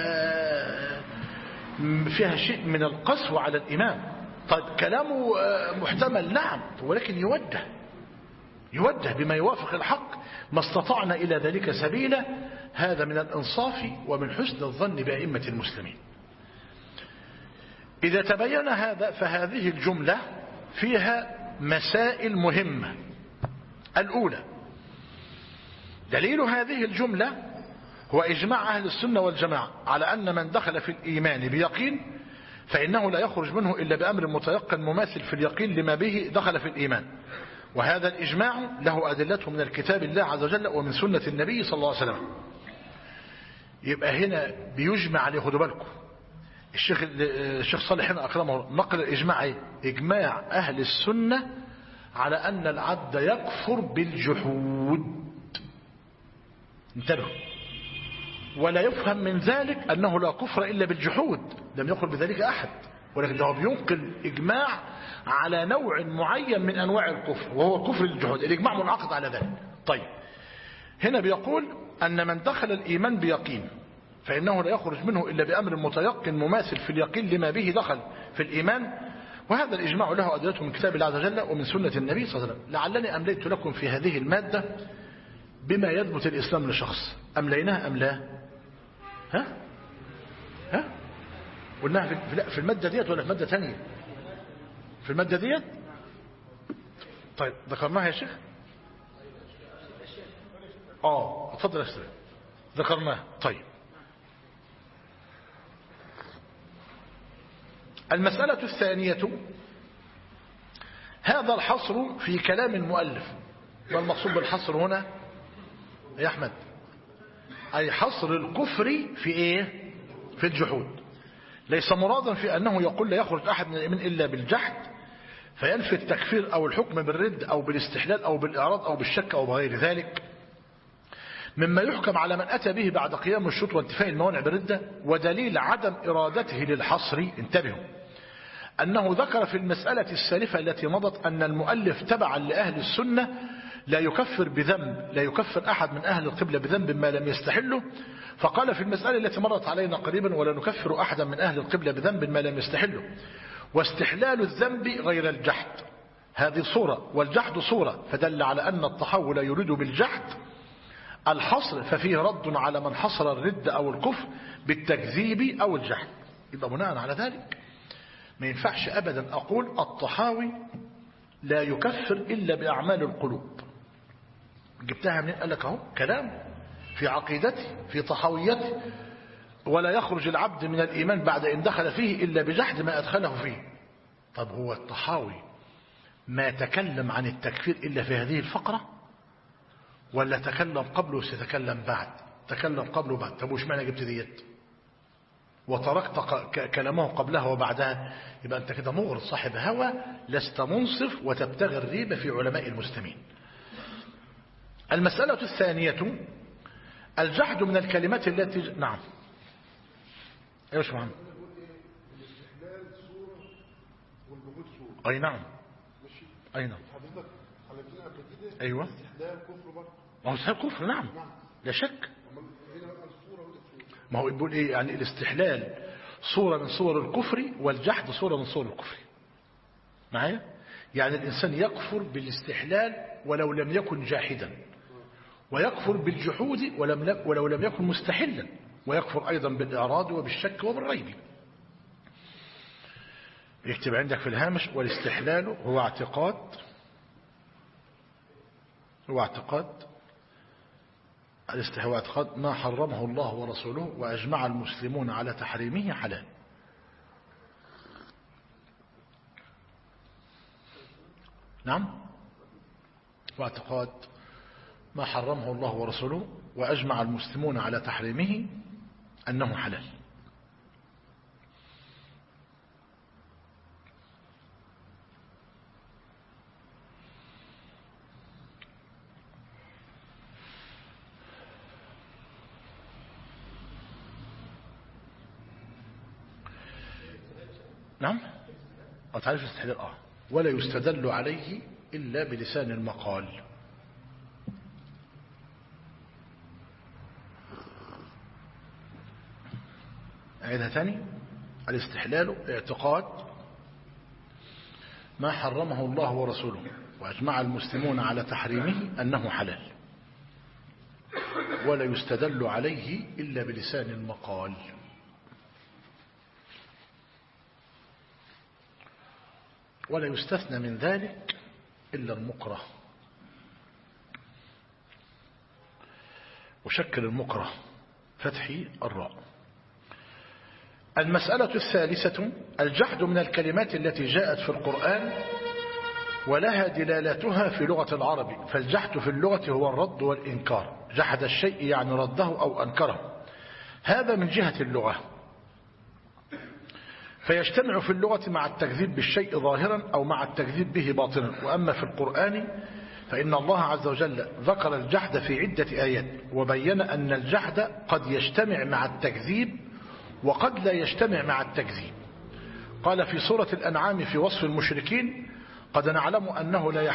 فيها شيء من القسوة على الإمام. طيب كلامه محتمل نعم، ولكن يوجه بما يوافق الحق، ما استطعنا إلى ذلك سبيلا. هذا من الإنصاف ومن حسن الظن بأئمة المسلمين. إذا تبين هذا فهذه الجملة فيها مسائل مهمة. الأولى، دليل هذه الجملة هو إجماع أهل السنة والجماعة على أن من دخل في الإيمان بيقين فإنه لا يخرج منه إلا بأمر متيقن مماثل في اليقين لما به دخل في الإيمان. وهذا الإجماع له أدلته من الكتاب الله عز وجل ومن سنة النبي صلى الله عليه وسلم. يبقى هنا بيجمع عليه. خدوا بالكم، الشيخ صالح هنا أكرمه نقل الإجماع إيه؟ إجماع أهل السنة على أن العبد يكفر بالجحود. انتبهوا، ولا يفهم من ذلك أنه لا كفر إلا بالجحود، لم يقل بذلك أحد، ولكن هو بينقل إجماع على نوع معين من أنواع الكفر، وهو كفر الجحود. الإجماع منعقد على ذلك. طيب هنا بيقول أن من دخل الإيمان بيقين فإنه لا يخرج منه إلا بأمر متيقن مماثل في اليقين لما به دخل في الإيمان. وهذا الإجماع له أدلته من كتاب الله عز وجل ومن سنة النبي صلى الله عليه وسلم. لعلني أمليت لكم في هذه المادة بما يثبت الإسلام لشخص. أمليناها أم لا؟ ها قلناها في المادة ديت ولا في مادة ثانية؟ في المادة ديت. طيب ذكرناها يا شيخ؟ اتفضل يا أستاذ. ذكرناها. طيب المسألة الثانية، هذا الحصر في كلام المؤلف. ما المقصود بالحصر هنا يا أحمد؟ أي حصر الكفر في إيه؟ في الجحود. ليس مرادا في أنه يقول لا يخرج أحد من الإيمان إلا بالجحد فينفي التكفير أو الحكم بالرد أو بالاستحلال أو بالإعراض أو بالشك أو بغير ذلك مما يحكم على من أتى به بعد قيام الشروط وانتفاء الموانع بالردة. ودليل عدم إرادته للحصر، انتبهوا، أنه ذكر في المسألة السالفة التي مضت أن المؤلف تبعا لأهل السنة لا يكفر بذنب، لا يكفر أحد من أهل القبلة بذنب ما لم يستحله. فقال في المسألة التي مرت علينا قريبا: ولا نكفر أحدا من أهل القبلة بذنب ما لم يستحله. واستحلال الذنب غير الجحد، هذه صورة والجحد صورة، فدل على أن الطحاوي لا يريد بالجحد الحصر، ففيه رد على من حصر الرد أو الكفر بالتكذيب أو الجحد. يبقى بناء على ذلك ما ينفعش أبدا أقول الطحاوي لا يكفر إلا بأعمال القلوب. جبتها منين؟ قال لك اهو كلام في عقيدتي في طحاويتي: ولا يخرج العبد من الإيمان بعد إن دخل فيه إلا بجحد ما أدخله فيه. طب هو الطحاوي ما تكلم عن التكفير إلا في هذه الفقرة، ولا تكلم قبله وسيتكلم بعد؟ تكلم قبله بعد. طب وش معنى جبت ديت وتركت كلامه قبلها وبعدها؟ يبقى أنت كده مغرض صاحب هوى، لست منصف وتبتغي الريبة في علماء المسلمين. المسألة الثانية الجحد من الكلمات التي نعم ايش محمد؟ الاستحلال صورة والجحود صورة. اي نعم. ماشي. اي نعم. حضرتك خليتنا قبل كده. ايوه. الاستحلال كفر برضه. ما هو استحلال كفر نعم. لا شك. هنا بقى الصورة ودي الصورة. ما هو بيقول ايه يعني؟ الاستحلال صورة من صور الكفر والجحد صورة من صور الكفر. معايا؟ يعني الإنسان يكفر بالاستحلال ولو لم يكن جاحدا، ويكفر بالجحود ولو لم يكن مستحلا، ويكفر أيضا بالإعراض وبالشك وبالريب. يكتب عندك في الهامش: والاستحلال هو اعتقاد ما حرمه الله ورسوله وأجمع المسلمون على تحريمه حلال. نعم. واعتقاد ما حرمه الله ورسوله وأجمع المسلمون على تحريمه أنه حلال. نعم. تعرف الاستحلال ولا يستدل عليه إلا بلسان المقال. أعيدها ثاني: الاستحلال اعتقاد ما حرمه الله ورسوله وأجمع المسلمون على تحريمه أنه حلال، ولا يستدل عليه إلا بلسان المقال. ولا يستثنى من ذلك إلا المكره. وشكل المكره فتحي الراء. المسألة الثالثة الجحد من الكلمات التي جاءت في القرآن ولها دلالتها في لغة العرب. فالجحد في اللغة هو الرد والإنكار. جحد الشيء يعني رده أو أنكره، هذا من جهة اللغة، فيجتمع في اللغة مع التكذيب بالشيء ظاهرا أو مع التكذيب به باطنا. وأما في القرآن فإن الله عز وجل ذكر الجحد في عدة آيات، وبين أن الجحد قد يجتمع مع التكذيب وقد لا يجتمع مع التكذيب. قال في سورة الأنعام في وصف المشركين: قد نعلم إنه لا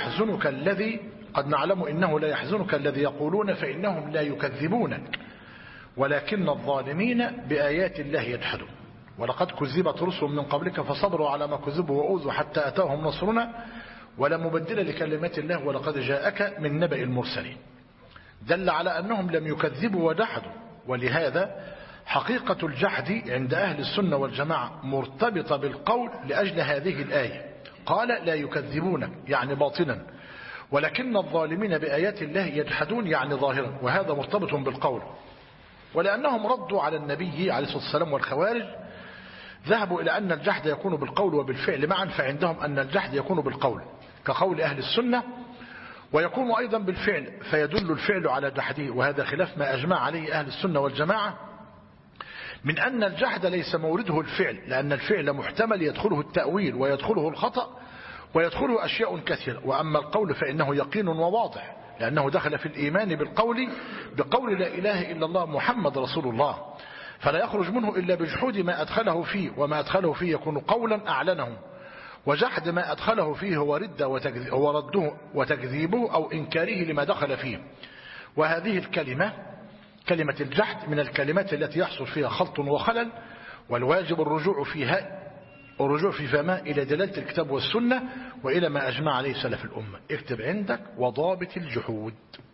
يحزنك الذي يقولون فإنهم لا يكذبونك ولكن الظالمين بآيات الله يجحدون ولقد كذبت رسل من قبلك فصبروا على ما كذبوا وأوذوا حتى أتاهم نصرنا ولا مبدل لكلمات الله ولقد جاءك من نبأ المرسلين. دل على أنهم لم يكذبوا وجحدوا. ولهذا حقيقة الجحد عند أهل السنة والجماعة مرتبطة بالقول لأجل هذه الآية. قال لا يكذبونك يعني باطنا، ولكن الظالمين بآيات الله يجحدون يعني ظاهرا، وهذا مرتبط بالقول. ولأنهم ردوا على النبي عليه الصلاة والسلام والخوارج ذهبوا إلى أن الجحد يكون بالقول وبالفعل معا، فعندهم أن الجحد يكون بالقول كقول أهل السنة، ويكون أيضا بالفعل فيدل الفعل على جحده، وهذا خلاف ما أجمع عليه أهل السنة والجماعة من أن الجحد ليس مورده الفعل، لأن الفعل محتمل يدخله التأويل ويدخله الخطأ ويدخله أشياء كثيرة. وأما القول فإنه يقين وواضح، لأنه دخل في الإيمان بقول لا إله إلا الله محمد رسول الله. فلا يخرج منه إلا بجحود ما أدخله فيه، وما أدخله فيه يكون قولا أعلنه، وجحد ما أدخله فيه هو رده وتكذيبه أو إنكاره لما دخل فيه. وهذه الكلمة كلمة الجحد من الكلمات التي يحصل فيها خلط وخلل، والواجب الرجوع في فما إلى دلالة الكتاب والسنة وإلى ما أجمع عليه سلف الأمة. اكتب عندك وضابط الجحود.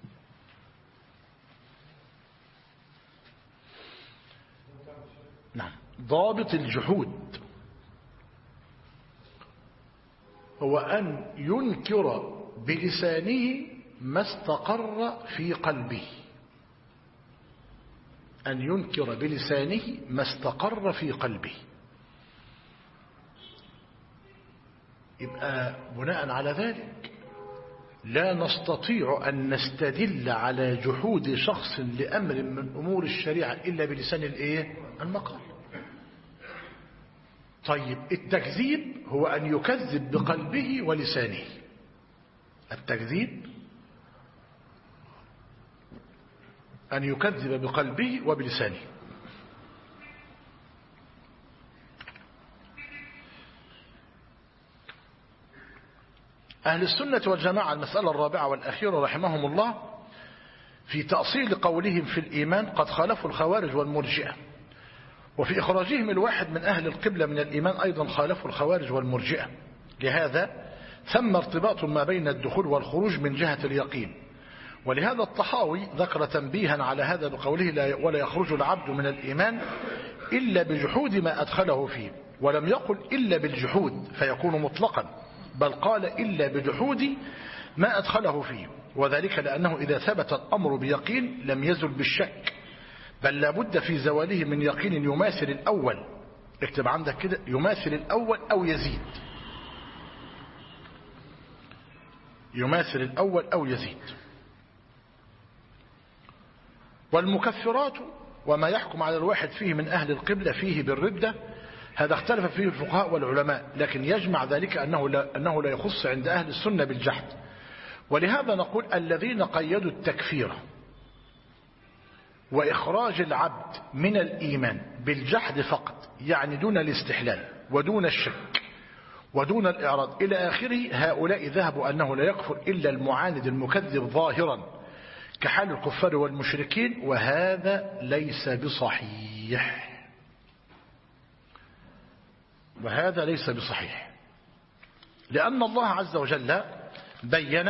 نعم، ضابط الجحود هو أن ينكر بلسانه ما استقر في قلبه. أن ينكر بلسانه ما استقر في قلبه. يبقى بناء على ذلك لا نستطيع أن نستدل على جحود شخص لأمر من أمور الشريعة إلا بلسان المقال. طيب التكذيب هو أن يكذب بقلبه ولسانه. التكذيب أن يكذب بقلبه وبلسانه. أهل السنة والجماعة المسألة الرابعة والأخيرة رحمهم الله في تأصيل قولهم في الإيمان قد خالفوا الخوارج والمرجئة، وفي إخراجهم الواحد من أهل القبلة من الإيمان أيضا خالفوا الخوارج والمرجئة. لهذا ثم ارتباط ما بين الدخول والخروج من جهة اليقين. ولهذا الطحاوي ذكر تنبيها على هذا بقوله ولا يخرج العبد من الإيمان إلا بجحود ما أدخله فيه، ولم يقل إلا بالجحود فيكون مطلقا، بل قال إلا بجحود ما أدخله فيه، وذلك لأنه إذا ثبت الأمر بيقين لم يزل بالشك، بل لابد في زواله من يقين يماثل الأول. اكتب عندك كده يماثل الأول أو يزيد. يماثل الأول أو يزيد. والمكفرات وما يحكم على الواحد فيه من أهل القبلة فيه بالردة هذا اختلف فيه الفقهاء والعلماء، لكن يجمع ذلك أنه لا يخص عند أهل السنة بالجحد. ولهذا نقول الذين قيدوا التكفير وإخراج العبد من الإيمان بالجحد فقط، يعني دون الاستحلال ودون الشك ودون الإعراض إلى آخره، هؤلاء ذهبوا أنه لا يكفر إلا المعاند المكذب ظاهرا كحال الكفار والمشركين، وهذا ليس بصحيح. وهذا ليس بصحيح، لأن الله عز وجل بين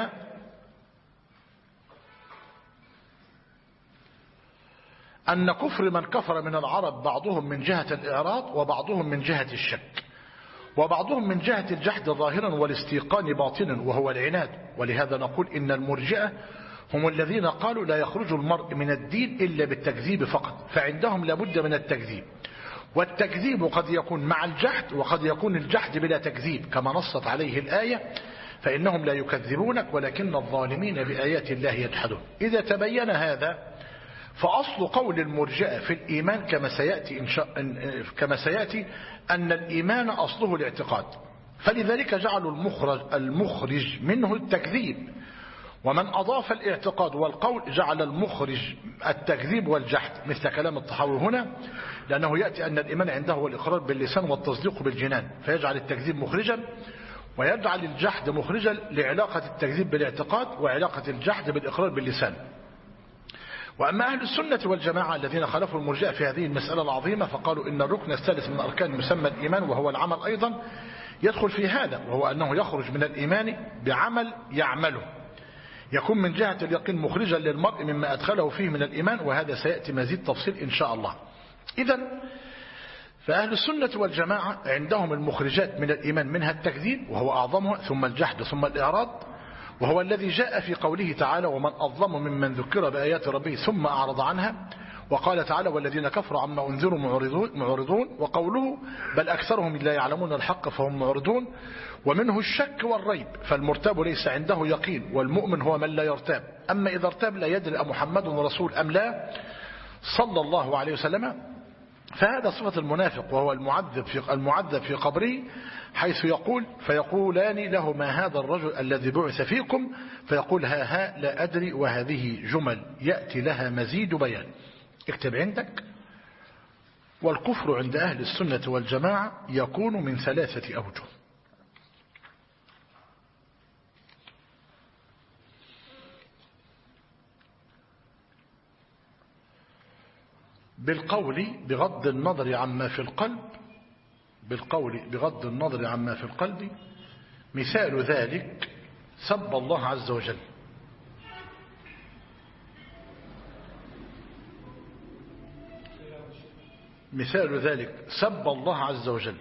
أن كفر من كفر من العرب بعضهم من جهة الإعراض وبعضهم من جهة الشك وبعضهم من جهة الجحد ظاهرا والاستيقان باطنا وهو العناد. ولهذا نقول إن المرجئة هم الذين قالوا لا يخرج المرء من الدين إلا بالتكذيب فقط، فعندهم لابد من التكذيب، والتكذيب قد يكون مع الجحد وقد يكون الجحد بلا تكذيب كما نصت عليه الآية فإنهم لا يكذبونك ولكن الظالمين بآيات الله يجحدون. إذا تبين هذا فأصل قول المرجئة في الإيمان كما سيأتي أن الإيمان أصله الاعتقاد، فلذلك جعلوا المخرج منه التكذيب، ومن أضاف الاعتقاد والقول جعل المخرج التكذيب والجحد، مثل كلام الطحاوي هنا، لأنه يأتي أن الإيمان عنده هو الإقرار باللسان والتصديق بالجنان، فيجعل التكذيب مخرجا ويجعل الجحد مخرجا لعلاقة التكذيب بالاعتقاد وعلاقة الجحد بالإقرار باللسان. وأما أهل السنة والجماعة الذين خالفوا المرجئة في هذه المسألة العظيمة فقالوا إن الركن الثالث من أركان يسمى الإيمان وهو العمل أيضا يدخل في هذا، وهو أنه يخرج من الإيمان بعمل يعمله يكون من جهة اليقين مخرجا للمرء مما أدخله فيه من الإيمان، وهذا سيأتي مزيد تفصيل إن شاء الله. إذن فأهل السنة والجماعة عندهم المخرجات من الإيمان منها التكذيب وهو أعظمها، ثم الجحد ثم الإعراض، وهو الذي جاء في قوله تعالى ومن أظلم ممن ذكر بآيات ربه ثم أعرض عنها، وقال تعالى والذين كفروا عما أنذروا معرضون، وقوله بل أكثرهم لا يعلمون الحق فهم معرضون. ومنه الشك والريب، فالمرتاب ليس عنده يقين، والمؤمن هو من لا يرتاب، أما إذا ارتاب لا يدري أمحمد رسول أم لا صلى الله عليه وسلم، فهذا صفة المنافق، وهو المعذب في قبره، حيث يقول فيقولان له ما هذا الرجل الذي بعث فيكم، فيقول ها لا أدري، وهذه جمل يأتي لها مزيد بيان. اكتب عندك والكفر عند أهل السنة والجماعة يكون من 3 أوجه. بالقول بغض النظر عما في القلب، بالقول بغض النظر عما في القلب، مثال ذلك سب الله عز وجل، مثال ذلك سب الله عز وجل.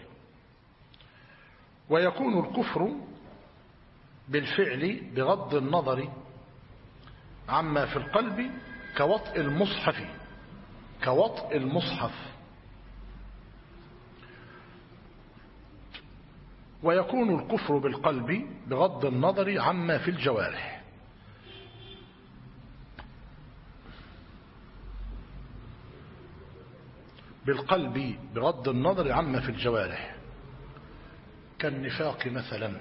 ويكون الكفر بالفعل بغض النظر عما في القلب كوطء المصحف، كوطء المصحف. ويكون الكفر بالقلب بغض النظر عما في الجوارح، بالقلب بغض النظر عما في الجوارح كالنفاق مثلا.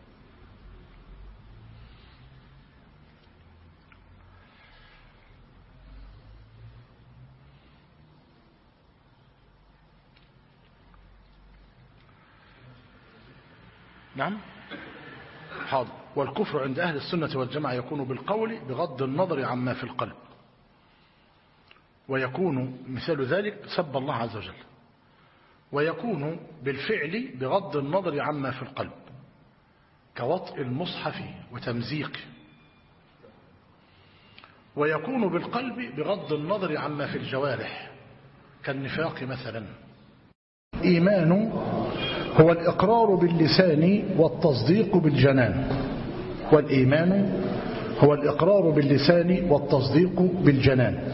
نعم حاضر. والكفر عند أهل السنة والجماعة يكون بالقول بغض النظر عما في القلب، ويكون مثال ذلك سب الله عز وجل. ويكون بالفعل بغض النظر عما في القلب كوطء المصحف وتمزيقه. ويكون بالقلب بغض النظر عما في الجوارح كالنفاق مثلا. الإيمان هو الإقرار باللسان والتصديق بالجنان، والإيمان هو الإقرار باللسان والتصديق بالجنان.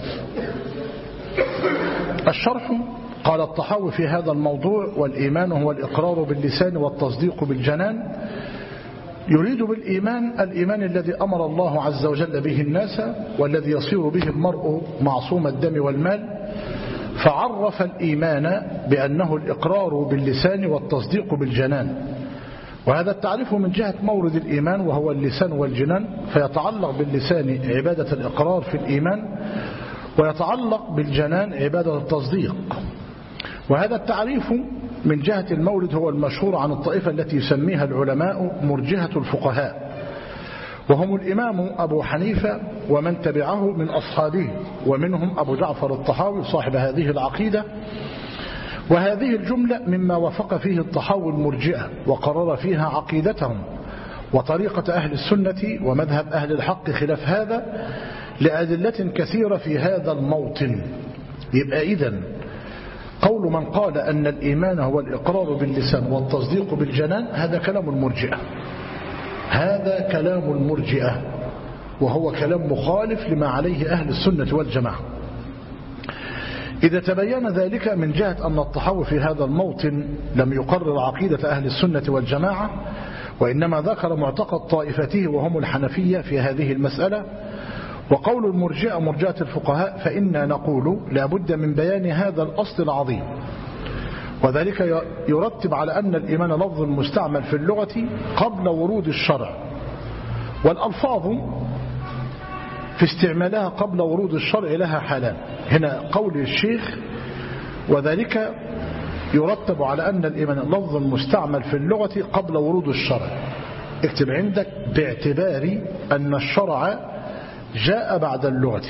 الشرح قال الطحاوي في هذا الموضوع: والإيمان هو الإقرار باللسان والتصديق بالجنان. يريد بالإيمان الإيمان الذي أمر الله عز وجل به الناس، والذي يصير به المرء معصوم الدم والمال، فعرف الإيمان بأنه الإقرار باللسان والتصديق بالجنان. وهذا التعريف من جهة مورد الإيمان وهو اللسان والجنان، فيتعلق باللسان عبادة الإقرار في الإيمان، ويتعلق بالجنان عبادة التصديق. وهذا التعريف من جهة المورد هو المشهور عن الطائفة التي يسميها العلماء مرجئة الفقهاء، وهم الإمام أبو حنيفة ومن تبعه من أصحابه، ومنهم أبو جعفر الطحاوي صاحب هذه العقيدة. وهذه الجملة مما وافق فيه الطحاوي المرجئة وقرر فيها عقيدتهم وطريقة أهل السنة ومذهب أهل الحق خلاف هذا لأدلة كثيرة في هذا الموطن. يبقى إذن قول من قال أن الإيمان هو الإقرار باللسان والتصديق بالجنان هذا كلام المرجئة، هذا كلام المرجئة، وهو كلام مخالف لما عليه أهل السنة والجماعة. إذا تبين ذلك من جهة أن الطحاوي في هذا الموطن لم يقرر عقيدة أهل السنة والجماعة، وإنما ذكر معتقد طائفته وهم الحنفية في هذه المسألة، وقول المرجئة مرجئة الفقهاء، فإنا نقول لا بد من بيان هذا الأصل العظيم. وذلك يرتب على أن الإيمان لفظ مستعمل في اللغة قبل ورود الشرع، والألفاظ في استعمالها قبل ورود الشرع لها حالان. هنا قول الشيخ: وذلك يرتب على أن الإيمان لفظ مستعمل في اللغة قبل ورود الشرع. اكتب عندك: باعتبار أن الشرع جاء بعد اللغة،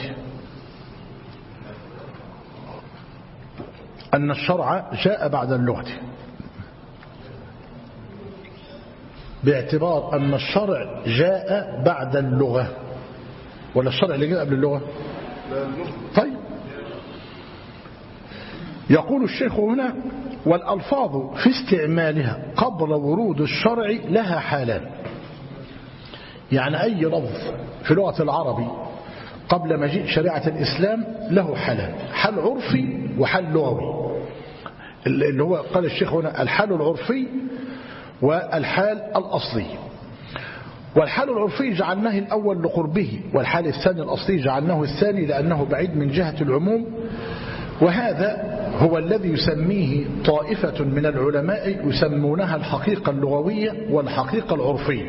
أن الشرع جاء بعد اللغة، باعتبار أن الشرع جاء بعد اللغة. ولا الشرع اللي جاء قبل اللغة؟ طيب، يقول الشيخ هنا: والألفاظ في استعمالها قبل ورود الشرع لها حالان. يعني أي لفظ في لغة العربي قبل مجيء شريعة الإسلام له حالان: حال عرفي وحال لغوي، اللي هو قال الشيخ هنا الحال العرفي والحال الأصلي. والحال العرفي جعلناه الأول لقربه، والحال الثاني الأصلي جعلناه الثاني لأنه بعيد من جهة العموم. وهذا هو الذي يسميه طائفة من العلماء يسمونها الحقيقة اللغوية والحقيقة العرفية.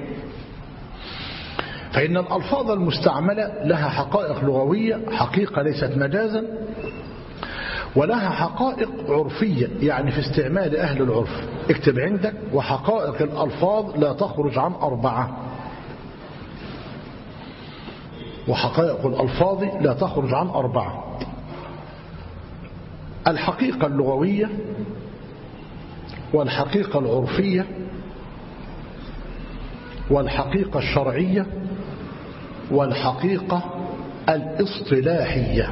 فإن الألفاظ المستعملة لها حقائق لغوية، حقيقة ليست مجازا، ولها حقائق عرفية يعني في استعمال أهل العرف. اكتب عندك: وحقائق الألفاظ لا تخرج عن 4. وحقائق الألفاظ لا تخرج عن 4: الحقيقة اللغوية، والحقيقة العرفية، والحقيقة الشرعية، والحقيقة الاصطلاحية.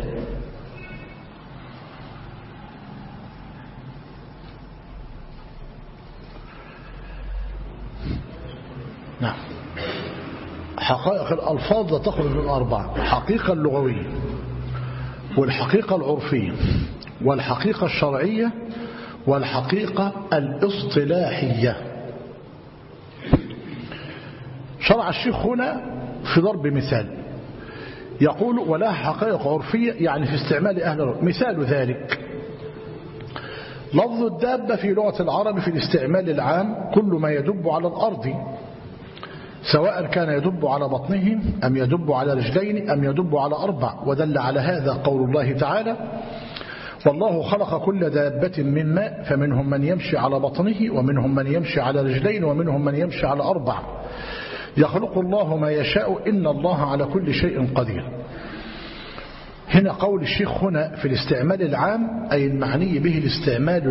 نعم. حقائق الألفاظ لا تخرج من 4: الحقيقة اللغوية، والحقيقة العرفية، والحقيقة الشرعية، والحقيقة الاصطلاحية. شرع الشيخ هنا في ضرب مثال، يقول: ولها حقائق عرفية يعني في استعمال أهل العرف. مثال ذلك: لفظ الدابة في لغة العرب في الاستعمال العام كل ما يدب على الأرض، سواء كان يدب على بطنه أم يدب على رجلين أم يدب على 4. ودل على هذا قول الله تعالى: والله خلق كل دابة من ماء فمنهم من يمشي على بطنه ومنهم من يمشي على رجلين ومنهم من يمشي على 4 يخلق الله ما يشاء إن الله على كل شيء قدير. هنا قول الشيخ هنا في الاستعمال العام أي المعني به الاستعمال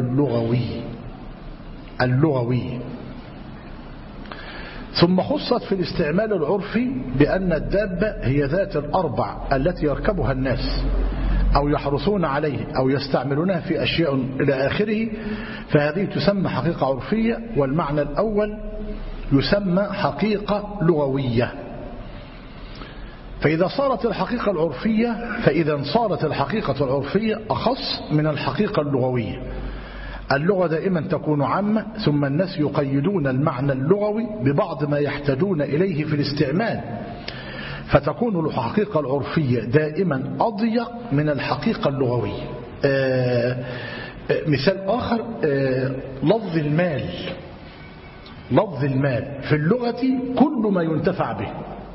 اللغوي. ثم خصت في الاستعمال العرفي بأن الدابة هي ذات الأربع التي يركبها الناس أو يحرثون عليه أو يستعملونها في أشياء إلى آخره، فهذه تسمى حقيقة عرفية. والمعنى الأول يسمى حقيقة لغوية. فإذا صارت الحقيقة العرفية أخص من الحقيقة اللغوية. اللغة دائما تكون عامة، ثم الناس يقيدون المعنى اللغوي ببعض ما يحتاجون إليه في الاستعمال، فتكون الحقيقة العرفية دائما أضيق من الحقيقة اللغوية. مثال آخر: لفظ المال في اللغة كل ما ينتفع به،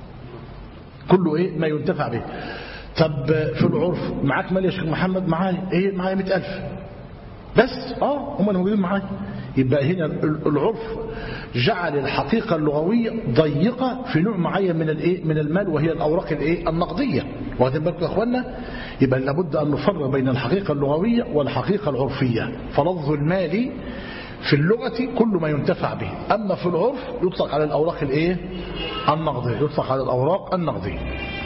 ما ينتفع به. طب في العرف معاك مال يا شيخ محمد؟ معايا معايا 100,000 بس. هم الموجودين معايا. يبقى هنا العرف جعل الحقيقة اللغوية ضيقة في نوع معين من المال، وهي الأوراق النقدية. واخدين بالكم يا اخوانا؟ يبقى لابد أن نفرق بين الحقيقة اللغوية والحقيقة العرفية. فلفظ المال في اللغة كل ما ينتفع به، أما في العرف يطلق على الأوراق النقدية.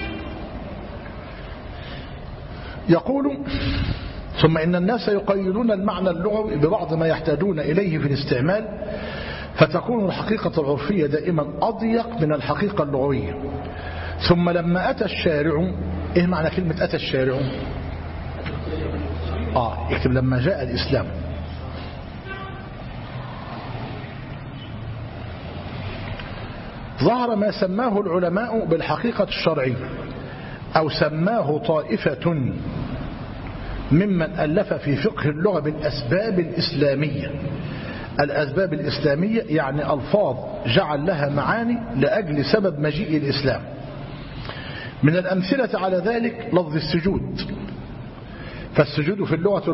يقول: ثم إن الناس يقيدون المعنى اللغوي ببعض ما يحتاجون إليه في الاستعمال، فتكون الحقيقة العرفية دائما أضيق من الحقيقة اللغوية. ثم لما أتى الشارع، إيه معنى كلمة أتى الشارع؟ اكتب: لما جاء الإسلام. ظهر ما سماه العلماء بالحقيقة الشرعية، أو سماه طائفة ممن ألف في فقه اللغة بالأسباب الإسلامية. الأسباب الإسلامية يعني ألفاظ جعل لها معاني لأجل سبب مجيء الإسلام. من الأمثلة على ذلك لفظ السجود، فالسجود في اللغة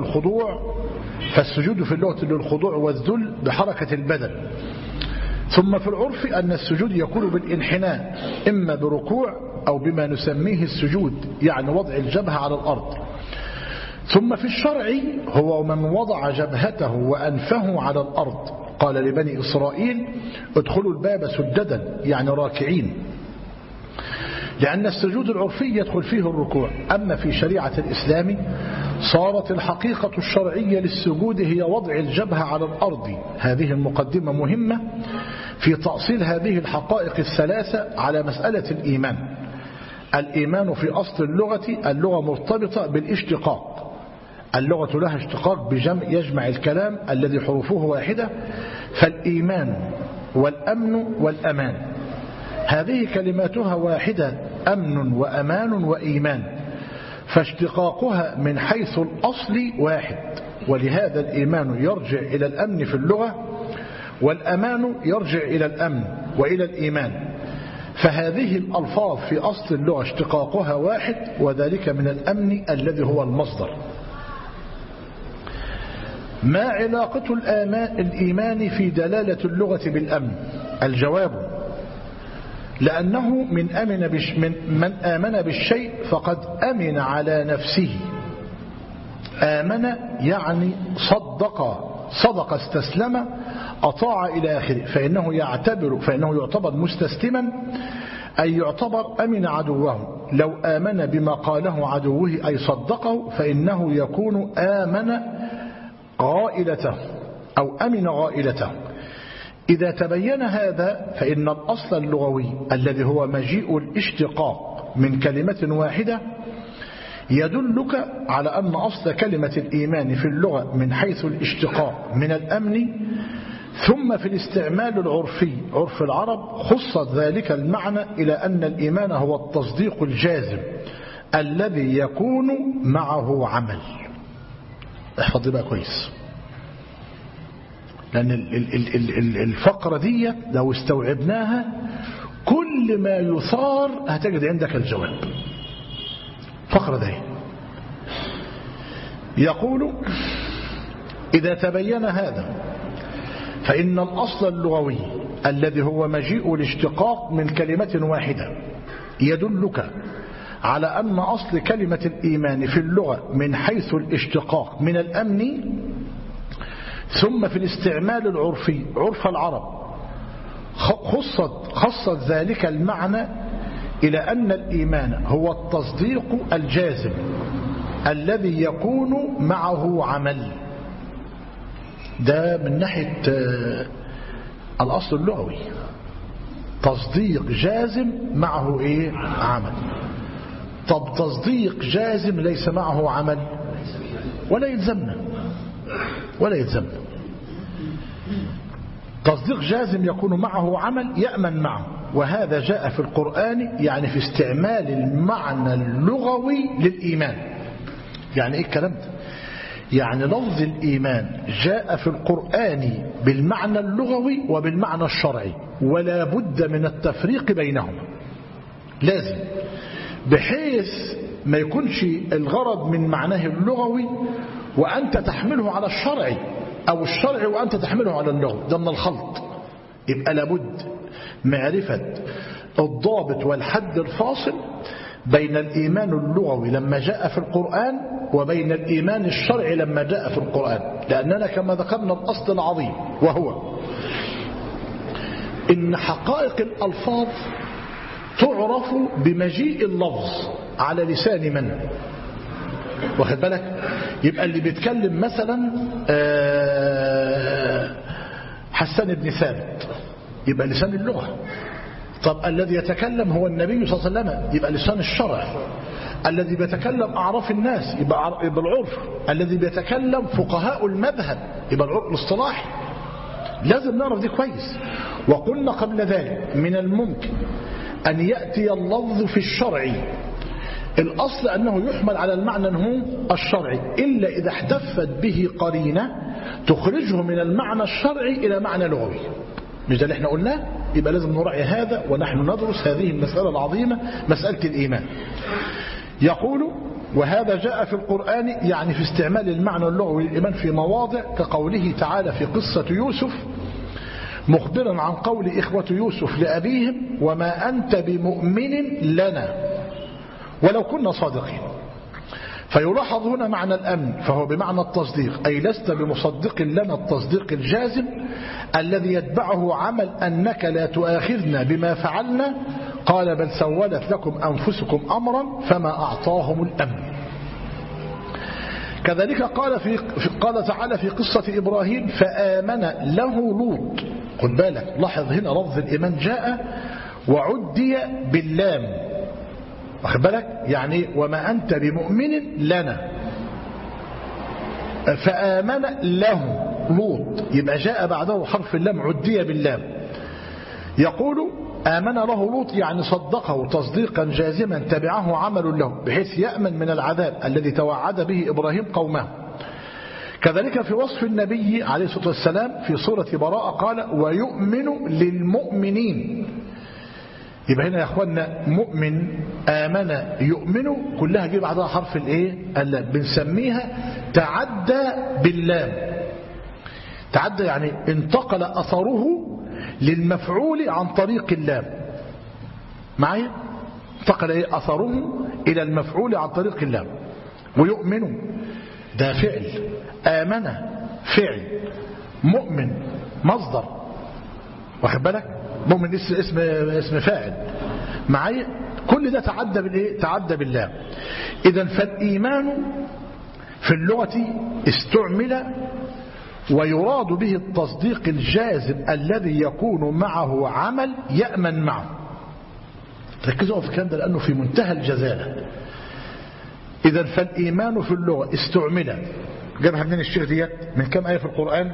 للخضوع والذل بحركة البدن. ثم في العرف أن السجود يكون بالانحناء، إما بركوع أو بما نسميه السجود يعني وضع الجبهة على الأرض. ثم في الشرع هو من وضع جبهته وأنفه على الأرض. قال لبني إسرائيل: ادخلوا الباب سجدا يعني راكعين، لأن السجود العرفي يدخل فيه الركوع. أما في شريعة الإسلام صارت الحقيقة الشرعية للسجود هي وضع الجبهة على الأرض. هذه المقدمة مهمة في تأصيل هذه الحقائق الثلاثة على مسألة الإيمان. الإيمان في أصل اللغة مرتبطة بالاشتقاق. اللغة لها اشتقاق يجمع الكلام الذي حروفه واحدة، فالإيمان والأمن والأمان هذه كلماتها واحدة: أمن وأمان وإيمان، فاشتقاقها من حيث الأصل واحد. ولهذا الإيمان يرجع إلى الأمن في اللغة، والأمان يرجع إلى الأمن وإلى الإيمان. فهذه الألفاظ في أصل اللغة اشتقاقها واحد، وذلك من الأمن الذي هو المصدر. ما علاقة الإيمان في دلالة اللغة بالأمن؟ الجواب: لأنه من آمن بالشيء فقد أمن على نفسه. آمن يعني صدق استسلم أطاع إلى آخره، فإنه يعتبر مستسلما، أي يعتبر أمن عدوه. لو آمن بما قاله عدوه أي صدقه فإنه يكون آمن غائلته أو أمن غائلته. إذا تبين هذا فإن الأصل اللغوي الذي هو مجيء الاشتقاق من كلمة واحدة يدلك على أن أصل كلمة الإيمان في اللغة من حيث الاشتقاق من الأمن، ثم في الاستعمال العرفي عرف العرب خصت ذلك المعنى إلى أن الإيمان هو التصديق الجازم الذي يكون معه عمل. احفظ بقى كويس، لأن الفقرة دي لو استوعبناها كل ما يثار هتجد عندك الجواب. فقرة دي يقول: إذا تبين هذا فإن الأصل اللغوي الذي هو مجيء الاشتقاق من كلمة واحدة يدلك على أن أصل كلمة الإيمان في اللغة من حيث الاشتقاق من الأمن، ثم في الاستعمال العرفي عرف العرب خصت ذلك المعنى إلى أن الإيمان هو التصديق الجازم الذي يكون معه عمل. ده من ناحية الأصل اللغوي، تصديق جازم معه إيه؟ عمل. طب تصديق جازم ليس معه عمل ولا يلزمنا تصديق جازم يكون معه عمل يأمن معه، وهذا جاء في القرآن يعني في استعمال المعنى اللغوي للإيمان. يعني إيه الكلام ده؟ يعني لفظ الإيمان جاء في القرآن بالمعنى اللغوي وبالمعنى الشرعي، ولا بد من التفريق بينهما، لازم، بحيث ما يكونش الغرض من معناه اللغوي وأنت تحمله على الشرعي، أو الشرعي وأنت تحمله على اللغوي، ده من الخلط. يبقى لابد معرفة الضابط والحد الفاصل بين الإيمان اللغوي لما جاء في القرآن وبين الإيمان الشرعي لما جاء في القرآن، لأننا كما ذكرنا الأصل العظيم وهو إن حقائق الألفاظ تعرف بمجيء اللفظ على لسان من؟ واخد بالك؟ يبقى اللي بيتكلم مثلا حسان بن ثابت يبقى لسان اللغة. طب الذي يتكلم هو النبي صلى الله عليه وسلم يبقى لسان الشرع. الذي بيتكلم أعراف الناس يبقى العرف. الذي بيتكلم فقهاء المذهب يبقى العرف الاصطلاحي. لازم نعرف دي كويس. وقلنا قبل ذلك من الممكن أن يأتي اللفظ في الشرع الأصل أنه يحمل على المعنى هو الشرعي، إلا إذا احتفت به قرينة تخرجه من المعنى الشرعي إلى معنى لغوي. مش ده اللي احنا قلناه؟ يبقى لازم نراعي هذا ونحن ندرس هذه المسألة العظيمة، مسألة الإيمان. يقول: وهذا جاء في القرآن يعني في استعمال المعنى اللغوي للإيمان في مواضع كقوله تعالى في قصة يوسف مخبرا عن قول إخوة يوسف لأبيهم: وما أنت بمؤمن لنا ولو كنا صادقين. فيلاحظ هنا معنى الأمن، فهو بمعنى التصديق، أي لست بمصدق لنا التصديق الجازم الذي يتبعه عمل أنك لا تؤاخذنا بما فعلنا. قال: بل سولت لكم أنفسكم أمرا فما أعطاهم الأمن. كذلك قال تعالى في قصة إبراهيم: فآمن له لوط. خد بالك، لاحظ هنا لفظ الإيمان جاء وعدي باللام، واخد بالك؟ يعني وما أنت بمؤمن لنا. فآمن له لوط يبقى جاء بعده حرف اللام عدي باللام. يقول: آمن له لوط يعني صدقه تصديقا جازما تبعه عمل له بحيث يأمن من العذاب الذي توعد به إبراهيم قومه. كذلك في وصف النبي عليه الصلاة والسلام في سورة براءة قال: ويؤمن للمؤمنين. يبقى هنا يا اخوانا مؤمن آمن يؤمن كلها جه بعدها حرف الايه؟ اللام، بنسميها تعدى باللام. تعدى يعني انتقل أثره للمفعول عن طريق اللام. معي؟ انتقل أثره إلى المفعول عن طريق اللام. ويؤمن ده فعل، آمن فعل، مؤمن مصدر، واخد بالك؟ مؤمن اسم فاعل. معي؟ كل ده تعدى بالايه؟ تعدى بالله. اذا فالايمان في اللغه استعمل ويراد به التصديق الجازم الذي يكون معه عمل يأمن معه. ركزوا في الكلام ده لانه في منتهى الجزاله. اذا فالايمان في اللغه استعمل، جابها منين الشيخ ديت؟ من كم ايه في القران؟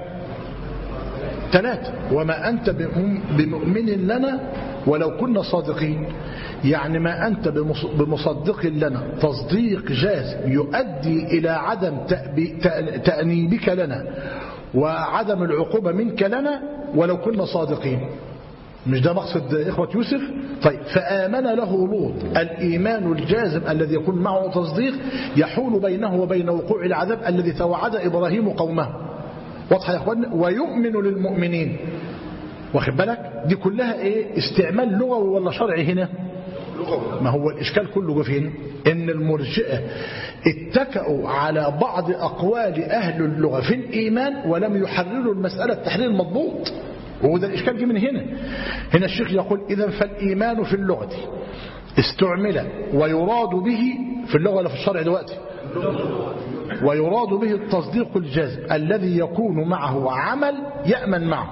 3. وما أنت بمؤمن لنا ولو كنا صادقين. يعني ما أنت بمصدق لنا تصديق جازم يؤدي إلى عدم تأنيبك لنا وعدم العقوبة منك لنا ولو كنا صادقين. مش ده مقصد إخوة يوسف؟ طيب فآمن له لوط. الإيمان الجازم الذي يكون معه تصديق يحول بينه وبين وقوع العذاب الذي توعد إبراهيم قومه. واضحة يا اخوان؟ ويؤمن للمؤمنين. واخد بالك؟ دي كلها ايه؟ استعمال لغوي ولا شرعي هنا؟ ما هو الاشكال كله جه فين؟ ان المرجئه اتكأوا على بعض اقوال اهل اللغه في الايمان ولم يحرروا المساله التحرير المضبوط. وده الاشكال جه من هنا. هنا الشيخ يقول اذا فالايمان في اللغه استعمل ويراد به في اللغه ولا في الشرع دلوقتي؟ ويراد به التصديق الجازم الذي يكون معه عمل يأمن معه،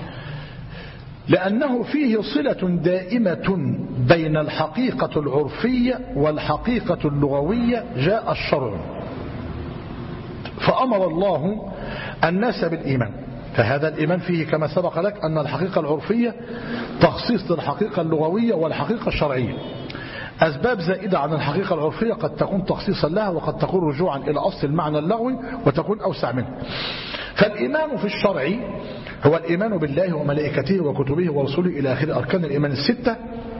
لأنه فيه صلة دائمة بين الحقيقة العرفية والحقيقة اللغوية جاء الشرع. فأمر الله الناس بالإيمان، فهذا الإيمان فيه كما سبق لك أن الحقيقة العرفية تخصيص للحقيقة اللغوية والحقيقة الشرعية. أسباب زائدة عن الحقيقة العرفية قد تكون تخصيصا لها وقد تكون رجوعا إلى أصل المعنى اللغوي وتكون أوسع منه. فالإيمان في الشرع هو الإيمان بالله وملائكته وكتبه ورسله إلى آخر أركان الإيمان الستة.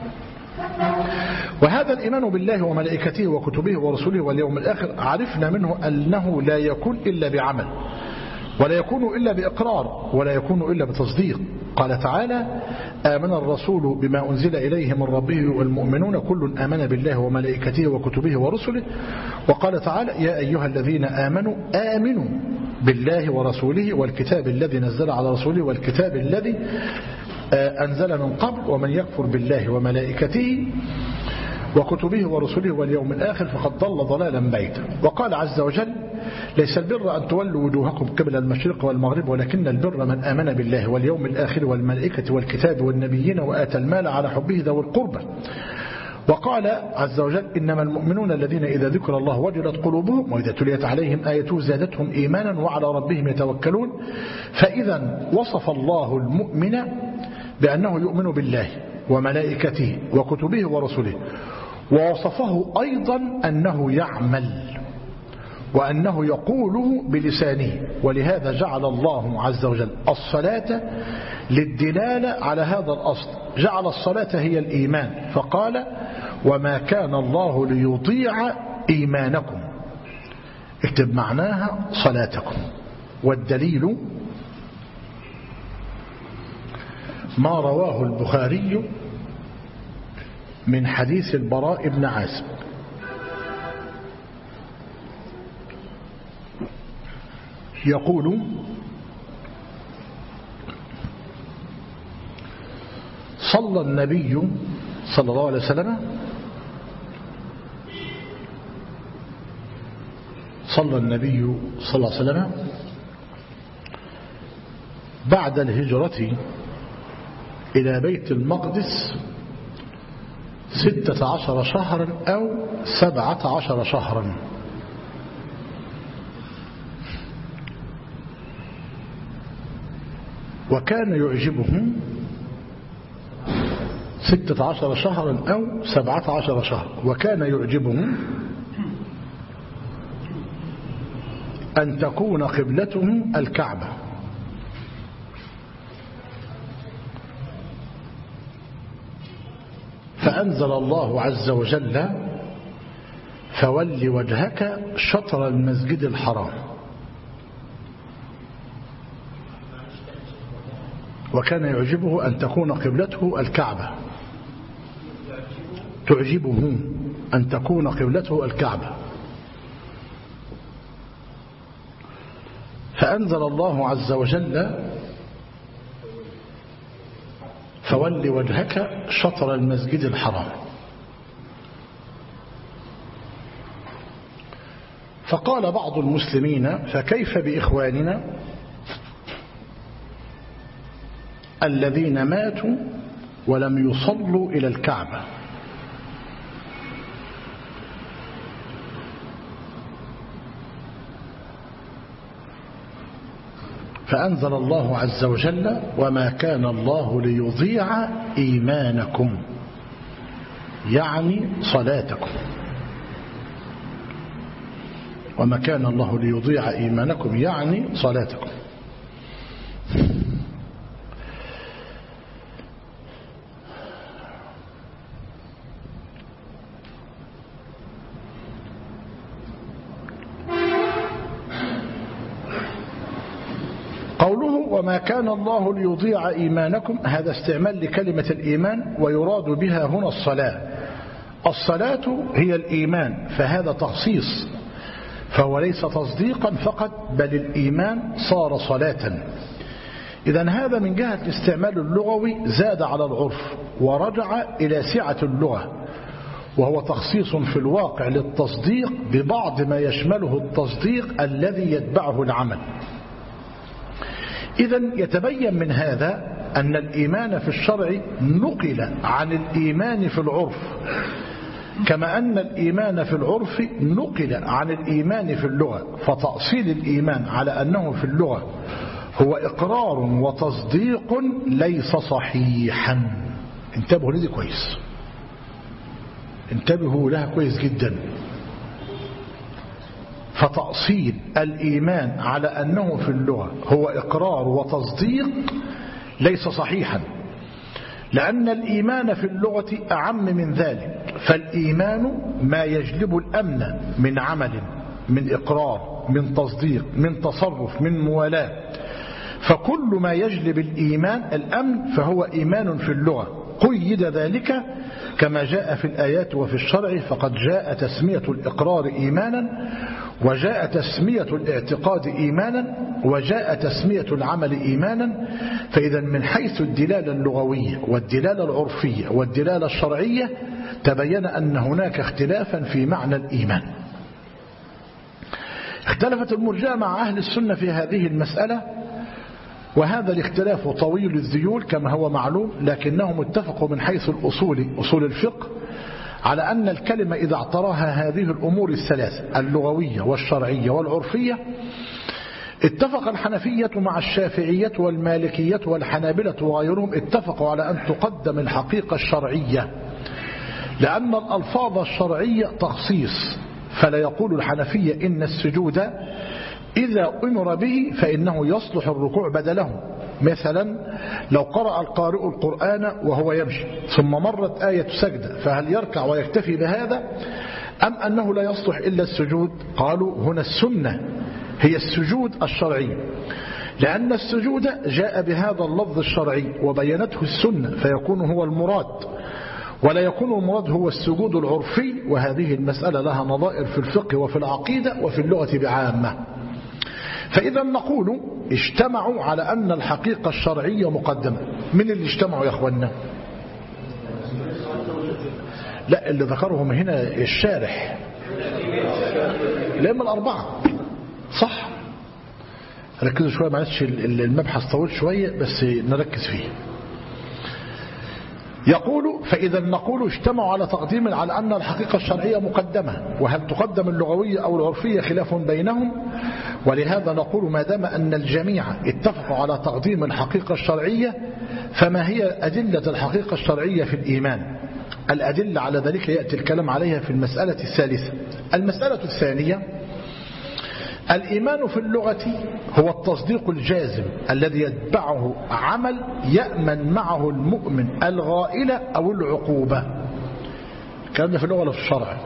وهذا الإيمان بالله وملائكته وكتبه ورسله واليوم الآخر عرفنا منه أنه لا يكون إلا بعمل، ولا يكون إلا بإقرار، ولا يكون إلا بتصديق. قال تعالى آمن الرسول بما أنزل إليه من ربه والمؤمنون كل آمن بالله وملائكته وكتبه ورسله. وقال تعالى يا أيها الذين آمنوا آمنوا بالله ورسوله والكتاب الذي نزل على رسوله والكتاب الذي أنزل من قبل ومن يكفر بالله وملائكته وكتبه ورسله واليوم الآخر فقد ضل ضلالا بعيدا. وقال عز وجل ليس البر أن تولوا وجوهكم قبل المشرق والمغرب ولكن البر من آمن بالله واليوم الآخر والملائكة والكتاب والنبيين وآتى المال على حبه ذوي القربى. وقال عز وجل إنما المؤمنون الذين إذا ذكر الله وجلت قلوبهم وإذا تليت عليهم آياته زادتهم إيمانا وعلى ربهم يتوكلون. فإذا وصف الله المؤمن بأنه يؤمن بالله وملائكته وكتبه ورسله، ووصفه أيضا أنه يعمل وأنه يقوله بلسانه. ولهذا جعل الله عز وجل الصلاة للدلالة على هذا الأصل، جعل الصلاة هي الإيمان فقال وما كان الله ليضيع إيمانكم، اكتب معناها صلاتكم. والدليل ما رواه البخاري من حديث البراء بن عازب يقول صلى النبي صلى الله عليه وسلم صلى النبي صلى الله عليه وسلم بعد الهجرة إلى بيت المقدس 16 شهرا أو 17 شهرا. وكان يعجبه 16 شهرا أو 17 شهرا. وكان يعجبه أن تكون قبلته الكعبة. فأنزل الله عز وجل فول وجهك شطر المسجد الحرام. وكان يعجبه أن تكون قبلته الكعبة. تعجبه أن تكون قبلته الكعبة. فأنزل الله عز وجل فول وجهك شطر المسجد الحرام. فقال بعض المسلمين فكيف بإخواننا الذين ماتوا ولم يصلوا إلى الكعبة؟ فأنزل الله عز وجل وما كان الله ليضيع إيمانكم، يعني صلاتكم. وما كان الله ليضيع إيمانكم يعني صلاتكم. قوله وما كان الله ليضيع إيمانكم، هذا استعمال لكلمة الإيمان ويراد بها هنا الصلاة. الصلاة هي الإيمان، فهذا تخصيص، فهو ليس تصديقا فقط بل الإيمان صار صلاة. إذن هذا من جهة الاستعمال اللغوي زاد على العرف ورجع إلى سعة اللغة، وهو تخصيص في الواقع للتصديق ببعض ما يشمله التصديق الذي يتبعه العمل. إذن يتبين من هذا أن الإيمان في الشرع نقل عن الإيمان في العرف، كما أن الإيمان في العرف نقل عن الإيمان في اللغة. فتأصيل الإيمان على أنه في اللغة هو إقرار وتصديق ليس صحيحا. انتبهوا لدي كويس، انتبهوا لها كويس جدا. فتأصيل الإيمان على أنه في اللغة هو إقرار وتصديق ليس صحيحا، لأن الإيمان في اللغة أعم من ذلك. فالإيمان ما يجلب الأمن من عمل، من إقرار، من تصديق، من تصرف، من موالاة. فكل ما يجلب الإيمان الأمن فهو إيمان في اللغة. قيد ذلك كما جاء في الآيات وفي الشرع، فقد جاء تسمية الإقرار إيمانا، وجاء تسمية الاعتقاد إيمانا، وجاء تسمية العمل إيمانا. فإذا من حيث الدلالة اللغوية والدلالة العرفية والدلالة الشرعية تبين أن هناك اختلافا في معنى الإيمان. اختلفت المرجئة مع أهل السنة في هذه المسألة، وهذا الاختلاف طويل الذيول كما هو معلوم، لكنهم اتفقوا من حيث الأصول، أصول الفقه، على أن الكلمة إذا اعتراها هذه الأمور الثلاثة اللغوية والشرعية والعرفية، اتفق الحنفية مع الشافعية والمالكية والحنابلة وغيرهم، اتفقوا على أن تقدم الحقيقة الشرعية، لأن الألفاظ الشرعية تخصيص. فلا يقول الحنفية إن السجود إذا أمر به فإنه يصلح الركوع بدله. مثلا لو قرأ القارئ القرآن وهو يمشي ثم مرت آية سجدة، فهل يركع ويكتفي بهذا أم أنه لا يصلح إلا السجود؟ قالوا هنا السنة هي السجود الشرعي، لأن السجود جاء بهذا اللفظ الشرعي وبينته السنة، فيكون هو المراد، ولا يكون المراد هو السجود العرفي. وهذه المسألة لها نظائر في الفقه وفي العقيدة وفي اللغة بعامة. فإذا نقول اجتمعوا على أن الحقيقة الشرعية مقدمة. من اللي اجتمعوا يا أخوانا؟ لا، اللي ذكرهم هنا الشارح، الأئمة الأربعة، صح؟ ركزوا شوية، معلش المبحث طويل شوية بس نركز فيه. يقول فإذا نقول اجتمعوا على تقديم على أن الحقيقة الشرعية مقدمة، وهل تقدم اللغوية أو العرفية خلاف بينهم. ولهذا نقول ما دام أن الجميع اتفقوا على تقديم الحقيقة الشرعية، فما هي أدلة الحقيقة الشرعية في الإيمان؟ الأدلة على ذلك يأتي الكلام عليها في المسألة الثالثة. المسألة الثانية: الإيمان في اللغة هو التصديق الجازم الذي يتبعه عمل يأمن معه المؤمن الغائلة أو العقوبة. الكلام ده في اللغة ولا في الشرع؟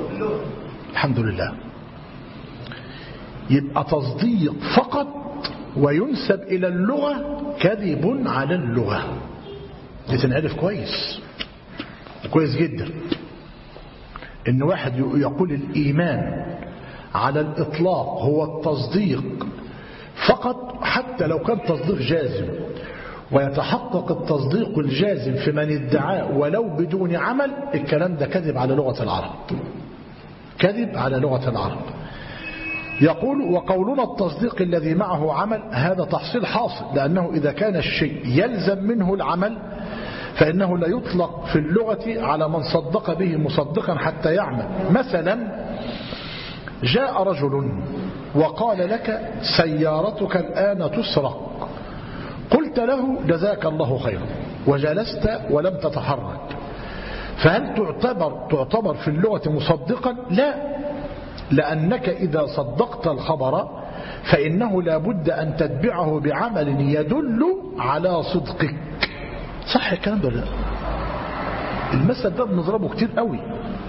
الحمد لله. يبقى تصديق فقط وينسب إلى اللغة كذب على اللغة. دي تنعرف كويس جدا، إن واحد يقول الإيمان على الإطلاق هو التصديق فقط، حتى لو كان تصديق جازم، ويتحقق التصديق الجازم في من ادعاه ولو بدون عمل، الكلام ده كذب على لغة العرب، كذب على لغة العرب. يقول وقولنا التصديق الذي معه عمل هذا تحصيل حاصل، لأنه إذا كان الشيء يلزم منه العمل فإنه لا يطلق في اللغة على من صدق به مصدقا حتى يعمل. مثلا جاء رجل وقال لك سيارتك الآن تسرق، قلت له جزاك الله خيرا وجلست ولم تتحرك، فهل تعتبر في اللغة مصدقا؟ لا، لأنك إذا صدقت الخبر فإنه لا بد أن تتبعه بعمل يدل على صدقك. صح الكلام ده؟ لا، المثل ده بنضربه كتير قوي،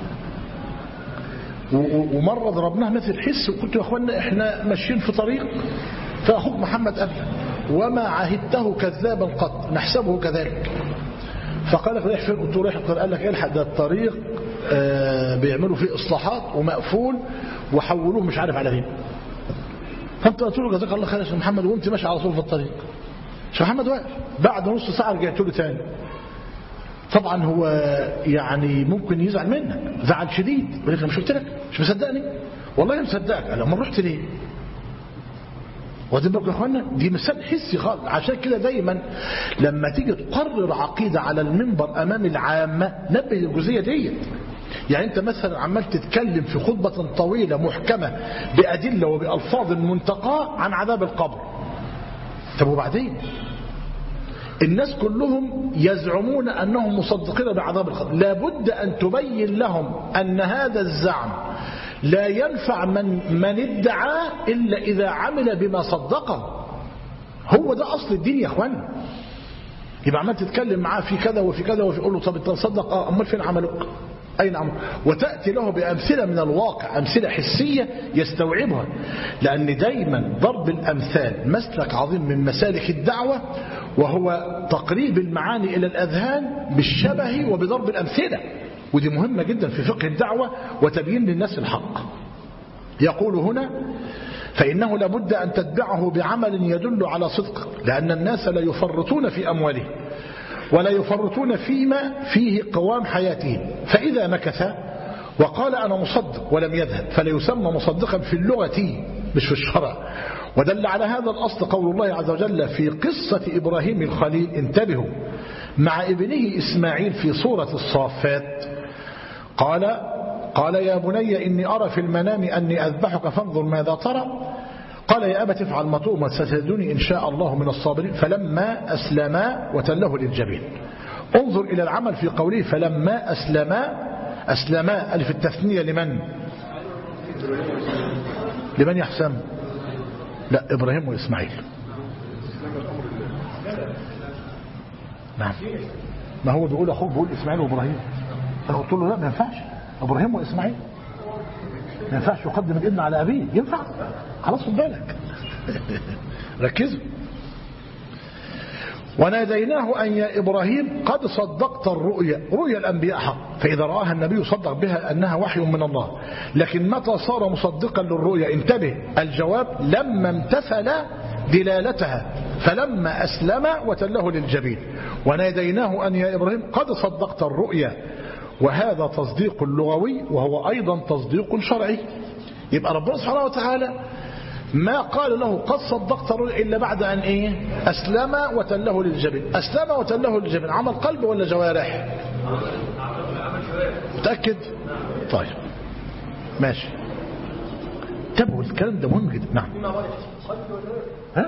ومرة ضربناه مثل حس، وقلت يا أخوانا إحنا ماشيين في طريق فأخوك محمد قبل وما عهدته كذابا قط نحسبه كذلك، فقال لك رايح فين؟ قلت له رايح القرآن. قال لك الحق ده الطريق بيعملوا فيه إصلاحات ومقفول وحولوه مش عارف على فين. فانت قلت له جزاك الله خير يا شيخ محمد، وانت ماشي على طول في الطريق. شيخ محمد واقف، بعد نص ساعة رجعت له تاني. طبعا هو يعني ممكن يزعل منك زعل شديد، يقول لك مش قلت لك؟ مش مصدقني؟ والله مصدقك. قال امال رحت ليه؟ واخدين بالكم يا اخوانا؟ دي مثال حسي خالص. عشان كده دايما لما تيجي تقرر عقيده على المنبر امام العامه نبه الجزئيه ديت. يعني انت مثلا عمال تتكلم في خطبه طويله محكمه بادله وبالفاظ منتقاه عن عذاب القبر، طب وبعدين الناس كلهم يزعمون انهم مصدقين بعذاب القبر، لابد ان تبين لهم ان هذا الزعم لا ينفع من ادعاه إلا إذا عمل بما صدقه. هو ده أصل الدين يا أخوان. يبقى عمال تتكلم معاه في كذا وفي كذا وفي، يقول له طب انت تصدق؟ أمال فين عملك؟ أين عملك؟ وتأتي له بأمثلة من الواقع، أمثلة حسية يستوعبها، لأن دايما ضرب الأمثال مسلك عظيم من مسالك الدعوة، وهو تقريب المعاني إلى الأذهان بالشبه وبضرب الأمثلة، ودي مهمة جدا في فقه الدعوة وتبيين للناس الحق. يقول هنا فإنه لابد أن تتبعه بعمل يدل على صدق، لأن الناس لا يفرطون في أموالهم ولا يفرطون فيما فيه قوام حياتهم، فإذا مكث وقال أنا مصدق ولم يذهب فلا يسمى مصدقا في اللغة مش في الشرع. ودل على هذا الأصل قول الله عز وجل في قصة إبراهيم الخليل، انتبهوا، مع ابنه إسماعيل في سورة الصافات، قال يا بني إني أرى في المنام أني أذبحك فانظر ماذا ترى، قال يا أبت افعل ما تؤمر ستجدني إن شاء الله من الصابرين، فلما أسلما وتله للجبين. انظر إلى العمل في قوله فلما أسلما ألف التثنية لمن يحسن؟ لا، إبراهيم وإسماعيل. نعم، ما هو بيقول أخوه بيقول إسماعيل وإبراهيم، أنا قلت له لا ما ينفعش، إبراهيم وإسماعيل ما ينفعش يقدم الابن على أبيه. ينفع؟ خلاص خد بالك. ركزوا. وناديناه أن يا إبراهيم قد صدقت رؤيا الأنبياء حق، فإذا رآها النبي صدق بها أنها وحي من الله. لكن متى صار مصدقا للرؤيا؟ انتبه، الجواب لما امتثل دلالتها، فلما أسلم وتله للجبين. وناديناه أن يا إبراهيم قد صدقت الرؤيا، وهذا تصديق لغوي وهو أيضا تصديق شرعي. يبقى ربنا سبحانه وتعالى ما قال له قد صدقت الرؤيا إلا بعد أن أسلم وتله للجبين. أسلم وتله للجبين عمل قلب ولا جوارح؟ متأكد؟ طيب ماشي. تبقوا الكلام ده مهم جدا. نعم. ها؟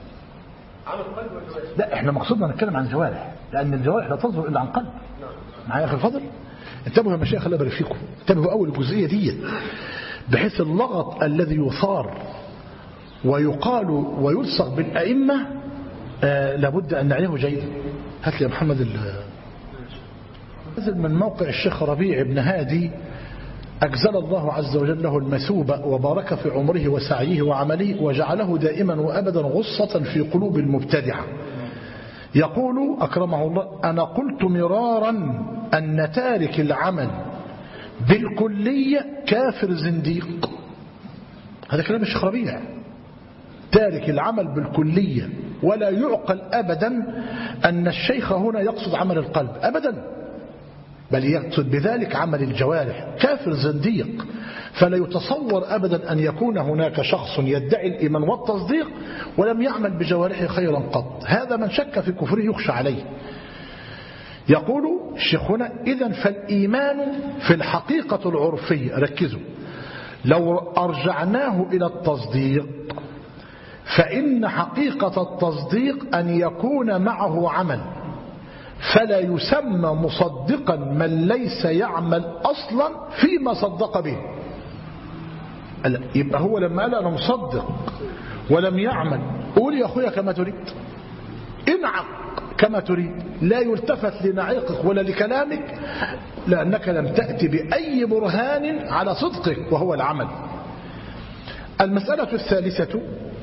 لا، احنا مقصودنا نتكلم عن جوارح، لأن الجوارح لا تصدر إلا عن قلب. معايا أخي الفضل؟ انتبهوا يا مشايخ الله يبارك فيكم، انتبهوا أول الجزئية دي، بحيث اللغط الذي يثار ويقال ويلصق بالأئمة لابد أن نعيه جيدا. هات لي يا محمد نزل من موقع الشيخ ربيع بن هادي أجزل الله عز وجل له المثوبة وبارك في عمره وسعيه وعمله وجعله دائما وأبدا غصة في قلوب المبتدعة. يقول أكرمه الله: أنا قلت مرارا أن تارك العمل بالكلية كافر زنديق. هذا كلام الشيخ ربيع. تارك العمل بالكلية، ولا يعقل أبدا أن الشيخ هنا يقصد عمل القلب أبدا، بل يقصد بذلك عمل الجوارح. كافر زنديق. فلا يتصور أبدا أن يكون هناك شخص يدعي الإيمان والتصديق ولم يعمل بجوارحه خيرا قط. هذا من شك في كفره يخشى عليه. يقول الشيخ هنا: إذن فالإيمان في الحقيقة العرفية، ركزوا، لو أرجعناه إلى التصديق فإن حقيقة التصديق أن يكون معه عمل، فلا يسمى مصدقا من ليس يعمل أصلا فيما صدق به. يبقى هو لما قال أنا مصدق ولم يعمل، قول يا أخويا كما تريد، انعق كما تريد، لا يلتفت لنعيقك ولا لكلامك، لأنك لم تأتي بأي برهان على صدقك وهو العمل. المسألة الثالثة: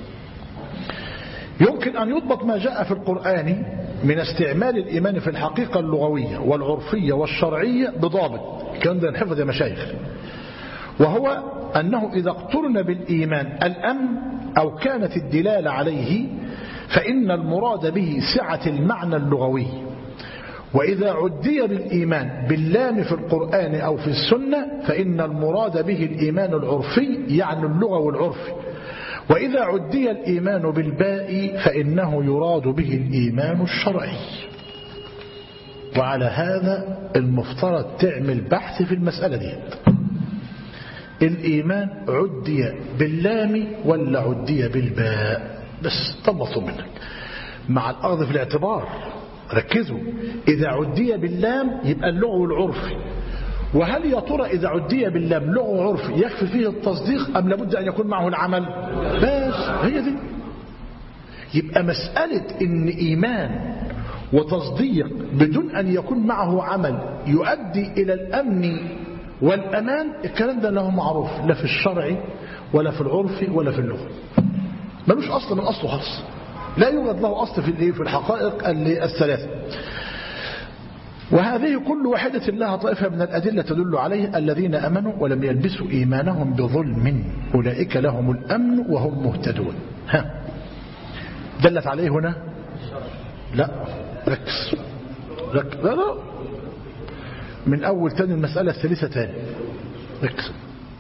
يمكن أن يضبط ما جاء في القرآن من استعمال الإيمان في الحقيقة اللغوية والعرفية والشرعية بضابط، كان ده نحفظ يا مشايخ، وهو أنه إذا اقترن بالإيمان الأمن أو كانت الدلالة عليه فإن المراد به سعة المعنى اللغوي، وإذا عدي بالإيمان باللام في القرآن أو في السنة فإن المراد به الإيمان العرفي يعني اللغة والعرف، وإذا عدي الإيمان بالباء فإنه يراد به الإيمان الشرعي. وعلى هذا المفترض تعمل بحث في المسألة دي. الإيمان عدي باللام ولا عدي بالباء؟ بس طبطوا منك مع الأخذ في الاعتبار. ركزوا، إذا عدي باللام يبقى اللغة والعرف، وهل يا ترى إذا عدي باللام لغة وعرف يكفي فيه التصديق أم لابد أن يكون معه العمل؟ بس هي دي. يبقى مسألة إن إيمان وتصديق بدون أن يكون معه عمل يؤدي إلى الأمن والأمان، الكلام ده له معروف لا في الشرع ولا في العرف ولا في اللغة، ملوش أصل من أصله خالص، لا يوجد له أصل في الحقائق الثلاثة. وهذه كل واحدة لها طائفة من الأدلة تدل عليه: الذين أمنوا ولم يلبسوا إيمانهم بظلم أولئك لهم الأمن وهم مهتدون. ها دلت عليه هنا؟ لا، ركز لا من أول تاني المسألة الثالثة تاني، ركز.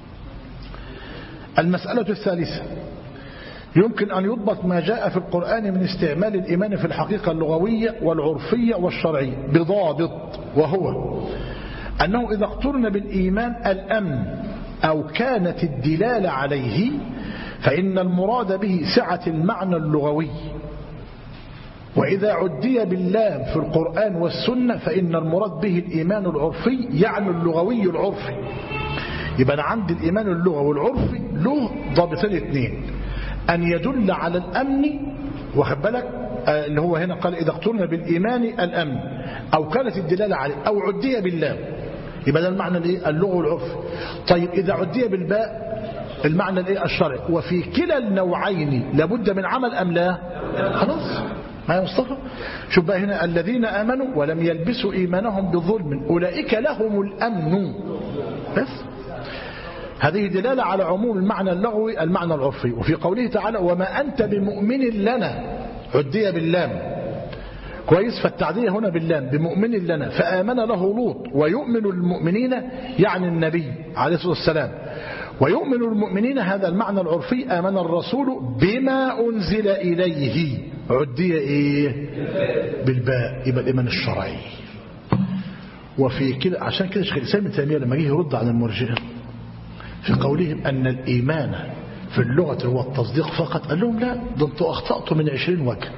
المسألة الثالثة: يمكن أن يضبط ما جاء في القرآن من استعمال الإيمان في الحقيقة اللغوية والعرفية والشرعية بضابط، وهو أنه إذا اقترن بالإيمان الأمن أو كانت الدلالة عليه فإن المراد به سعة المعنى اللغوي، وإذا عدي باللام في القرآن والسنة فإن المراد به الإيمان العرفي يعني اللغوي العرفي. يبقى أنا عندي الإيمان اللغوي والعرفي له ضابطين اثنين: أن يدل على الأمن، واخد بالك اللي هو هنا قال إذا اقترن بالإيمان الأمن أو كانت الدلالة عليه أو عدي بالله، يبقى ده المعنى الايه؟ اللغة والعرف. طيب إذا عدي بالباء المعنى الايه؟ الشرعي. وفي كلا النوعين لابد من عمل أم لا؟ خلاص معايا مصطفى؟ شوف بقى هنا: الذين آمنوا ولم يلبسوا إيمانهم بظلم أولئك لهم الأمن. بس هذه دلالة على عموم المعنى اللغوي المعنى العرفي. وفي قوله تعالى: وما أنت بمؤمن لنا، عدي باللام كويس، فالتعدية هنا باللام بمؤمن لنا، فآمن له لوط ويؤمن المؤمنين يعني النبي عليه الصلاة والسلام، ويؤمن المؤمنين هذا المعنى العرفي. آمن الرسول بما أنزل إليه، عدي إيه؟ بالباء، يبقى الإيمان الشرعي. وفي كده عشان كده شيخ الإسلام ابن تيمية لما جه يرد على المرجئة في قولهم أن الإيمان في اللغة هو التصديق فقط، قال لهم لا، ده انتوا أخطأتوا من 20 وجه.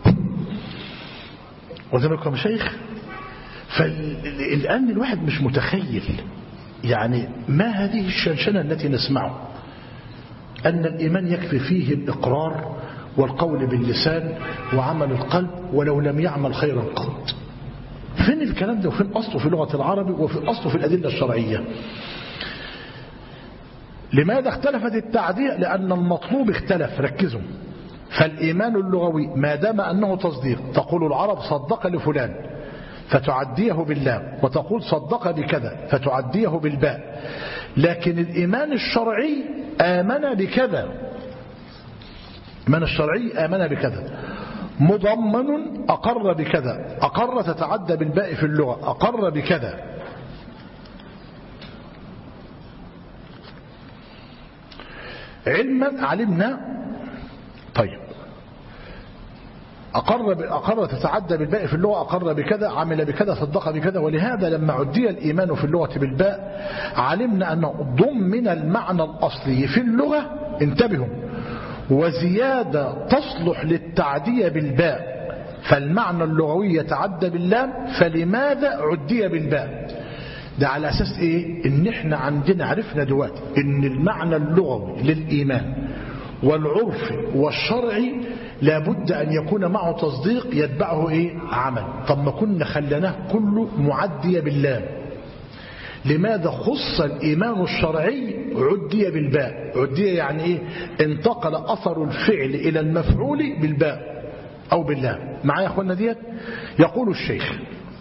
وذلك مشايخ، فالآن الواحد مش متخيل يعني ما هذه الشنشنة التي نسمعه، أن الإيمان يكفي فيه الإقرار والقول باللسان وعمل القلب ولو لم يعمل خيرا قط. فين الكلام ده وفين أصله في لغة العرب وفي أصله في الأدلة الشرعية؟ لماذا اختلفت التعدية؟ لأن المطلوب اختلف. ركزوا. فالإيمان اللغوي ما دام أنه تصديق، تقول العرب صدق لفلان فتعديه باللام، وتقول صدق بكذا فتعديه بالباء. لكن الإيمان الشرعي آمن بكذا، الإيمان الشرعي آمن بكذا مضمن أقر بكذا. أقر تتعدى بالباء في اللغة، أقر بكذا. علما علمنا. طيب، أقر تتعدى بالباء في اللغة، أقر بكذا، عمل بكذا، صدق بكذا. ولهذا لما عدي الإيمان في اللغة بالباء علمنا أنه ضمن المعنى الأصلي في اللغة، انتبهوا، وزيادة تصلح للتعدية بالباء. فالمعنى اللغوي يتعدى باللام، فلماذا عدي بالباء؟ ده على أساس إيه؟ إن إحنا عندنا عرفنا دلوقتي إن المعنى اللغوي للإيمان والعرف والشرعي لابد أن يكون معه تصديق يتبعه إيه؟ عمل. طب ما كنا خلناه كله معدية باللام، لماذا خص الإيمان الشرعي عدي بالباء؟ عدي يعني إيه؟ انتقل أثر الفعل إلى المفعول بالباء أو باللام. معايا يا أخوانا ديت؟ يقول الشيخ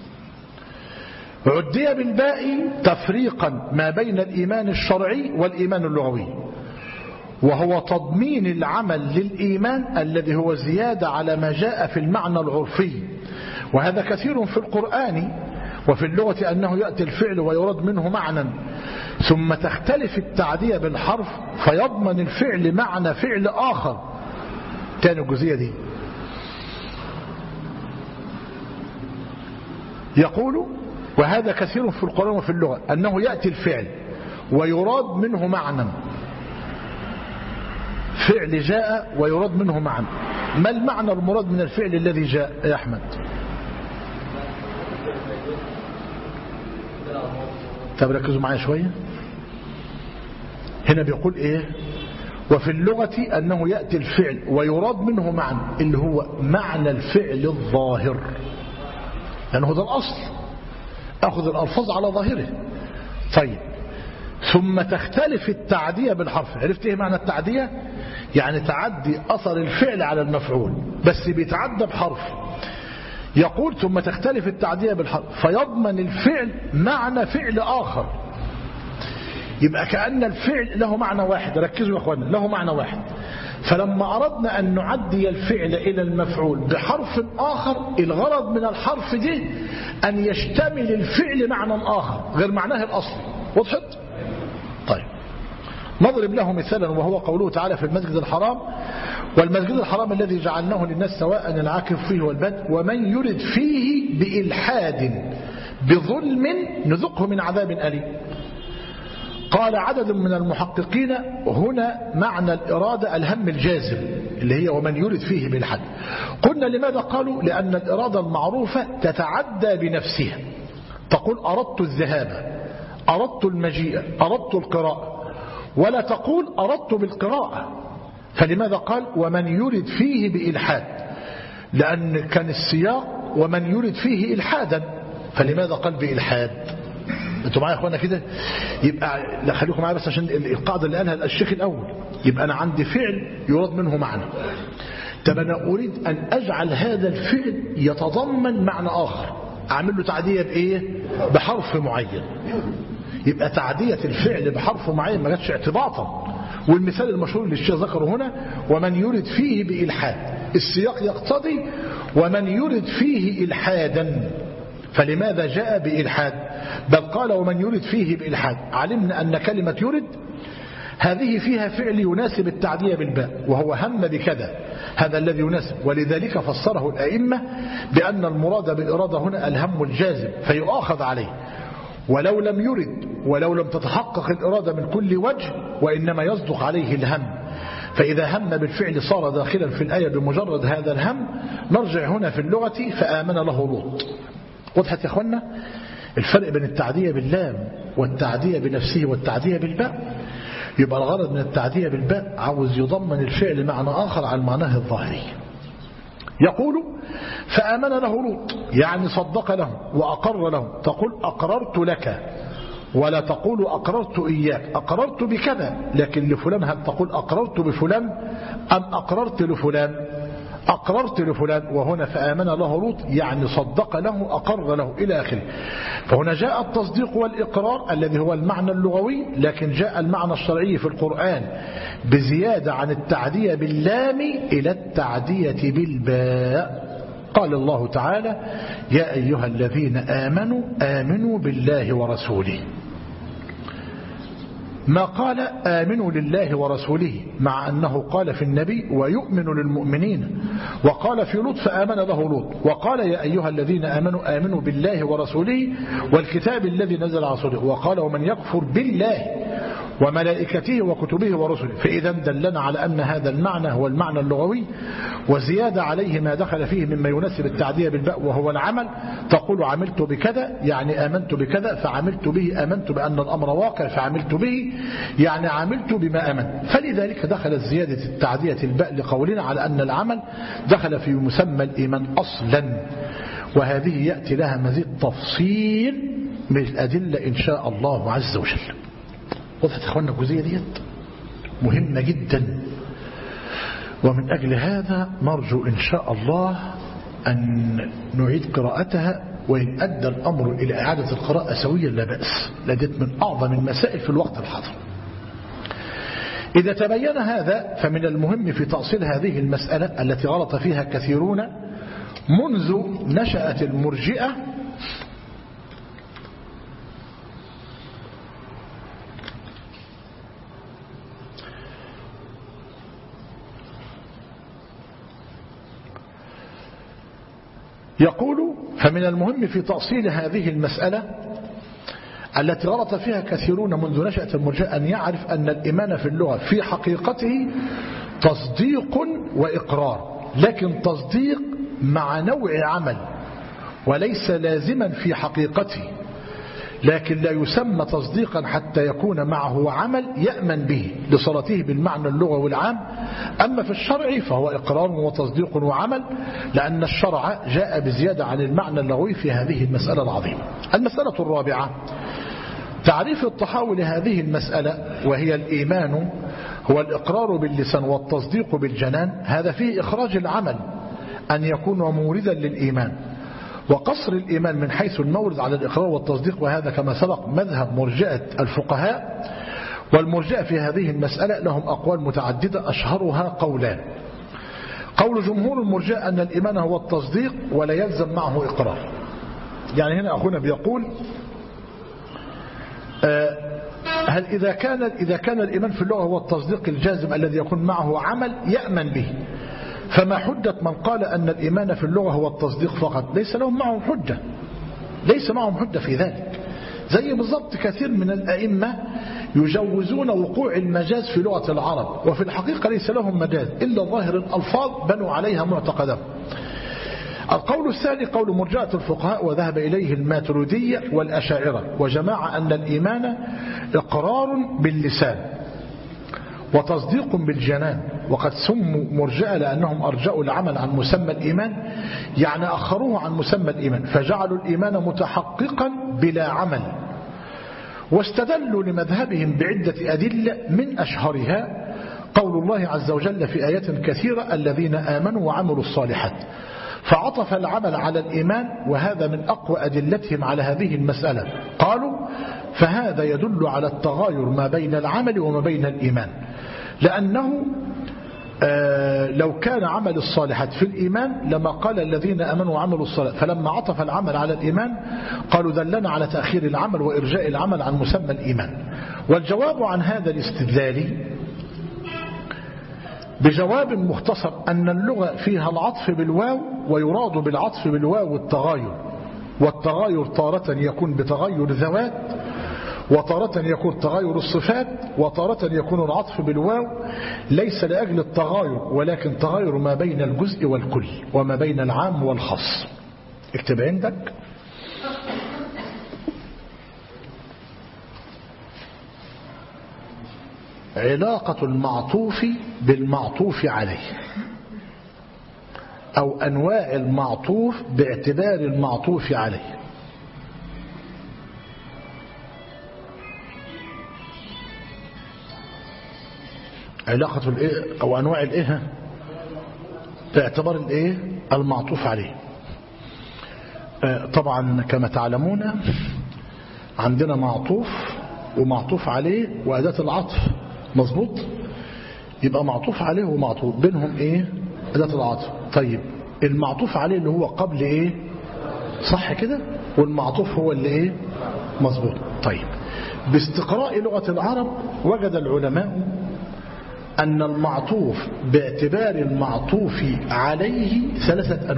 عدي بالباء تفريقا ما بين الإيمان الشرعي والإيمان اللغوي، وهو تضمين العمل للإيمان الذي هو زيادة على ما جاء في المعنى العرفي. وهذا كثير في القرآن وفي اللغة، أنه يأتي الفعل ويراد منه معنى ثم تختلف التعدية بالحرف فيضمن الفعل معنى فعل آخر. تاني الجزئية دي يقول وهذا كثير في القرآن وفي اللغة، أنه يأتي الفعل ويراد منه معنى، فعل جاء ويراد منه معنى. ما المعنى المراد من الفعل الذي جاء يا أحمد؟ طب ركزوا معايا شوية. هنا بيقول إيه؟ وفي اللغة أنه يأتي الفعل ويراد منه معنى، اللي هو معنى الفعل الظاهر، لأنه ده الأصل، أخذ الألفاظ على ظاهره. طيب، ثم تختلف التعدية بالحرف. عرفت إيه معنى التعدية؟ يعني تعدي أثر الفعل على المفعول، بس بيتعدى بحرف. يقول ثم تختلف التعدية بالحرف فيضمن الفعل معنى فعل آخر. يبقى كأن الفعل له معنى واحد. ركزوا يا أخوانا، له معنى واحد. فلما أردنا أن نعدي الفعل إلى المفعول بحرف آخر، الغرض من الحرف دي أن يشتمل الفعل معنى آخر غير معناه الأصلي. وضحت؟ طيب، نضرب له مثالا، وهو قوله تعالى في المسجد الحرام: والمسجد الحرام الذي جعلناه للناس سواء العاكف فيه والباد ومن يرد فيه بإلحاد بظلم نذقه من عذاب أليم. قال عدد من المحققين هنا معنى الإرادة الهم الجازم اللي هي ومن يرد فيه بالحد. قلنا لماذا؟ قالوا لأن الإرادة المعروفة تتعدى بنفسها، تقول أردت الذهاب، أردت المجيء، أردت القراءة، ولا تقول أردت بالقراءة. فلماذا قال ومن يرد فيه بإلحاد؟ لأن كان السياق ومن يرد فيه إلحادا، فلماذا قال بإلحاد؟ انتوا معايا يا اخوانا كده؟ يبقى لا، خليكم معايا بس عشان القاعده اللي قالها الشيخ الاول. يبقى انا عندي فعل يراد منه معنى. طب انا اريد ان اجعل هذا الفعل يتضمن معنى اخر، اعمل له تعديه بايه؟ بحرف معين. يبقى تعديه الفعل بحرف معين ما جاتش اعتباطا. والمثال المشهور اللي الشيخ ذكره هنا ومن يرد فيه بإلحاد، السياق يقتضي ومن يرد فيه إلحادا، فلماذا جاء بإلحاد؟ بل قال ومن يرد فيه بإلحاد. علمنا أن كلمة يرد هذه فيها فعل يناسب التعدية بالباء، وهو هم بكذا، هذا الذي يناسب. ولذلك فسره الأئمة بأن المراد بالإرادة هنا الهم الجازم فيؤاخذ عليه، ولو لم يرد ولو لم تتحقق الإرادة من كل وجه، وإنما يصدق عليه الهم. فإذا هم بالفعل صار داخلا في الآية بمجرد هذا الهم. نرجع هنا في اللغة فآمن له لوط. وضحت يا أخوانا الفرق بين التعدية باللام والتعدية بنفسه والتعدية بالباء؟ يبقى الغرض من التعدية بالباء عاوز يضمن الفعل معنى آخر عن معناه الظاهري. يقول فآمن له لوط، يعني صدق له وأقر له. تقول أقررت لك، ولا تقول أقررت إياك، أقررت بكذا، لكن لفلان هل تقول أقررت بفلان أم أقررت لفلان؟ أقررت لفلان. وهنا فآمن له لوط يعني صدق له، أقر له إلى آخره. فهنا جاء التصديق والإقرار الذي هو المعنى اللغوي، لكن جاء المعنى الشرعي في القرآن بزيادة عن التعدية باللام إلى التعدية بالباء. قال الله تعالى: يا أيها الذين آمنوا آمنوا بالله ورسوله. ما قال آمنوا لله ورسوله، مع أنه قال في النبي ويؤمن للمؤمنين، وقال في لوط فآمن له لوط، وقال يا أيها الذين آمنوا آمنوا بالله ورسوله والكتاب الذي نزل على رسوله، وقال ومن يكفر بالله وملائكته وكتبه ورسله. فإذا دلنا على أن هذا المعنى هو المعنى اللغوي، وزيادة عليه ما دخل فيه مما يناسب التعدية بالباء وهو العمل. تقول عملت بكذا يعني آمنت بكذا فعملت به، آمنت بأن الأمر واقع فعملت به يعني عملت بما آمنت. فلذلك دخلت زيادة التعدية الباء لقولنا على أن العمل دخل في مسمى الإيمان أصلا، وهذه يأتي لها مزيد تفصيل من الأدلة إن شاء الله عز وجل. وضحت أخوانا الجزئية ديت مهمة جدا، ومن أجل هذا نرجو إن شاء الله أن نعيد قراءتها، وإن أدى الأمر إلى إعادة القراءة سويا لا بأس، لديت من أعظم المسائل في الوقت الحاضر. إذا تبين هذا فمن المهم في تأصيل هذه المسألة التي غلط فيها كثيرون منذ نشأت المرجئة يقول: فمن المهم في تأصيل هذه المسألة التي غلط فيها كثيرون منذ نشأة المرجئة أن يعرف أن الإيمان في اللغة في حقيقته تصديق وإقرار، لكن تصديق مع نوع عمل وليس لازما في حقيقته، لكن لا يسمى تصديقا حتى يكون معه عمل يأمن به لصلته بالمعنى اللغوي العام. أما في الشرع فهو إقرار وتصديق وعمل، لأن الشرع جاء بزيادة عن المعنى اللغوي في هذه المسألة العظيمة. المسألة الرابعة تعريف الطحاوي لهذه المسألة، وهي الإيمان هو الإقرار باللسان والتصديق بالجنان. هذا فيه إخراج العمل أن يكون موردا للإيمان، وقصر الإيمان من حيث المورد على الإقرار والتصديق، وهذا كما سبق مذهب مرجئة الفقهاء. والمرجئة في هذه المسألة لهم أقوال متعددة، أشهرها قولان. قول جمهور المرجئة أن الإيمان هو التصديق ولا يلزم معه إقرار. يعني هنا أخونا بيقول هل إذا كان الإيمان في اللغة هو التصديق الجازم الذي يكون معه عمل يأمن به، فما حجة من قال أن الإيمان في اللغة هو التصديق فقط؟ ليس لهم معهم حجة، ليس معهم حجة في ذلك. زي بالضبط كثير من الأئمة يجوزون وقوع المجاز في لغة العرب، وفي الحقيقة ليس لهم مجاز إلا ظاهر الألفاظ بنوا عليها معتقدهم. القول الثاني قول مرجئة الفقهاء، وذهب إليه الماتريدية والأشاعرة وجماعة، أن الإيمان إقرار باللسان وتصديق بالجنان. وقد سموا مرجئة لأنهم أرجأوا العمل عن مسمى الإيمان، يعني أخروه عن مسمى الإيمان، فجعلوا الإيمان متحققا بلا عمل. واستدلوا لمذهبهم بعدة أدلة، من أشهرها قول الله عز وجل في آيات كثيرة: الذين آمنوا وعملوا الصالحات، فعطف العمل على الإيمان، وهذا من أقوى أدلتهم على هذه المسألة. قالوا: فهذا يدل على التغاير ما بين العمل وما بين الإيمان، لأنه لو كان عمل الصالحات في الإيمان لما قال الذين آمنوا وعملوا الصالحات، فلما عطف العمل على الإيمان قالوا دلنا على تأخير العمل وإرجاء العمل عن مسمى الإيمان. والجواب عن هذا الاستدلال بجواب مختصر أن اللغة فيها العطف بالواو، ويراد بالعطف بالواو التغاير، والتغاير تارة يكون بتغير ذوات، وتارة يكون تغير الصفات، وتارة يكون العطف بالواو ليس لأجل التغاير، ولكن تغاير ما بين الجزء والكل وما بين العام والخاص. اكتب عندك: علاقة المعطوف بالمعطوف عليه، أو أنواع المعطوف باعتبار المعطوف عليه. علاقة الايه او انواع الايه باعتبار الايه المعطوف عليه. طبعا كما تعلمون عندنا معطوف ومعطوف عليه وأداة العطف، مظبوط؟ يبقى معطوف عليه ومعطوف بينهم ايه أداة العطف. طيب المعطوف عليه اللي هو قبل ايه، صح كده؟ والمعطوف هو اللي ايه، مظبوط. طيب باستقراء لغة العرب وجد العلماء أن المعطوف باعتبار المعطوف عليه ثلاثة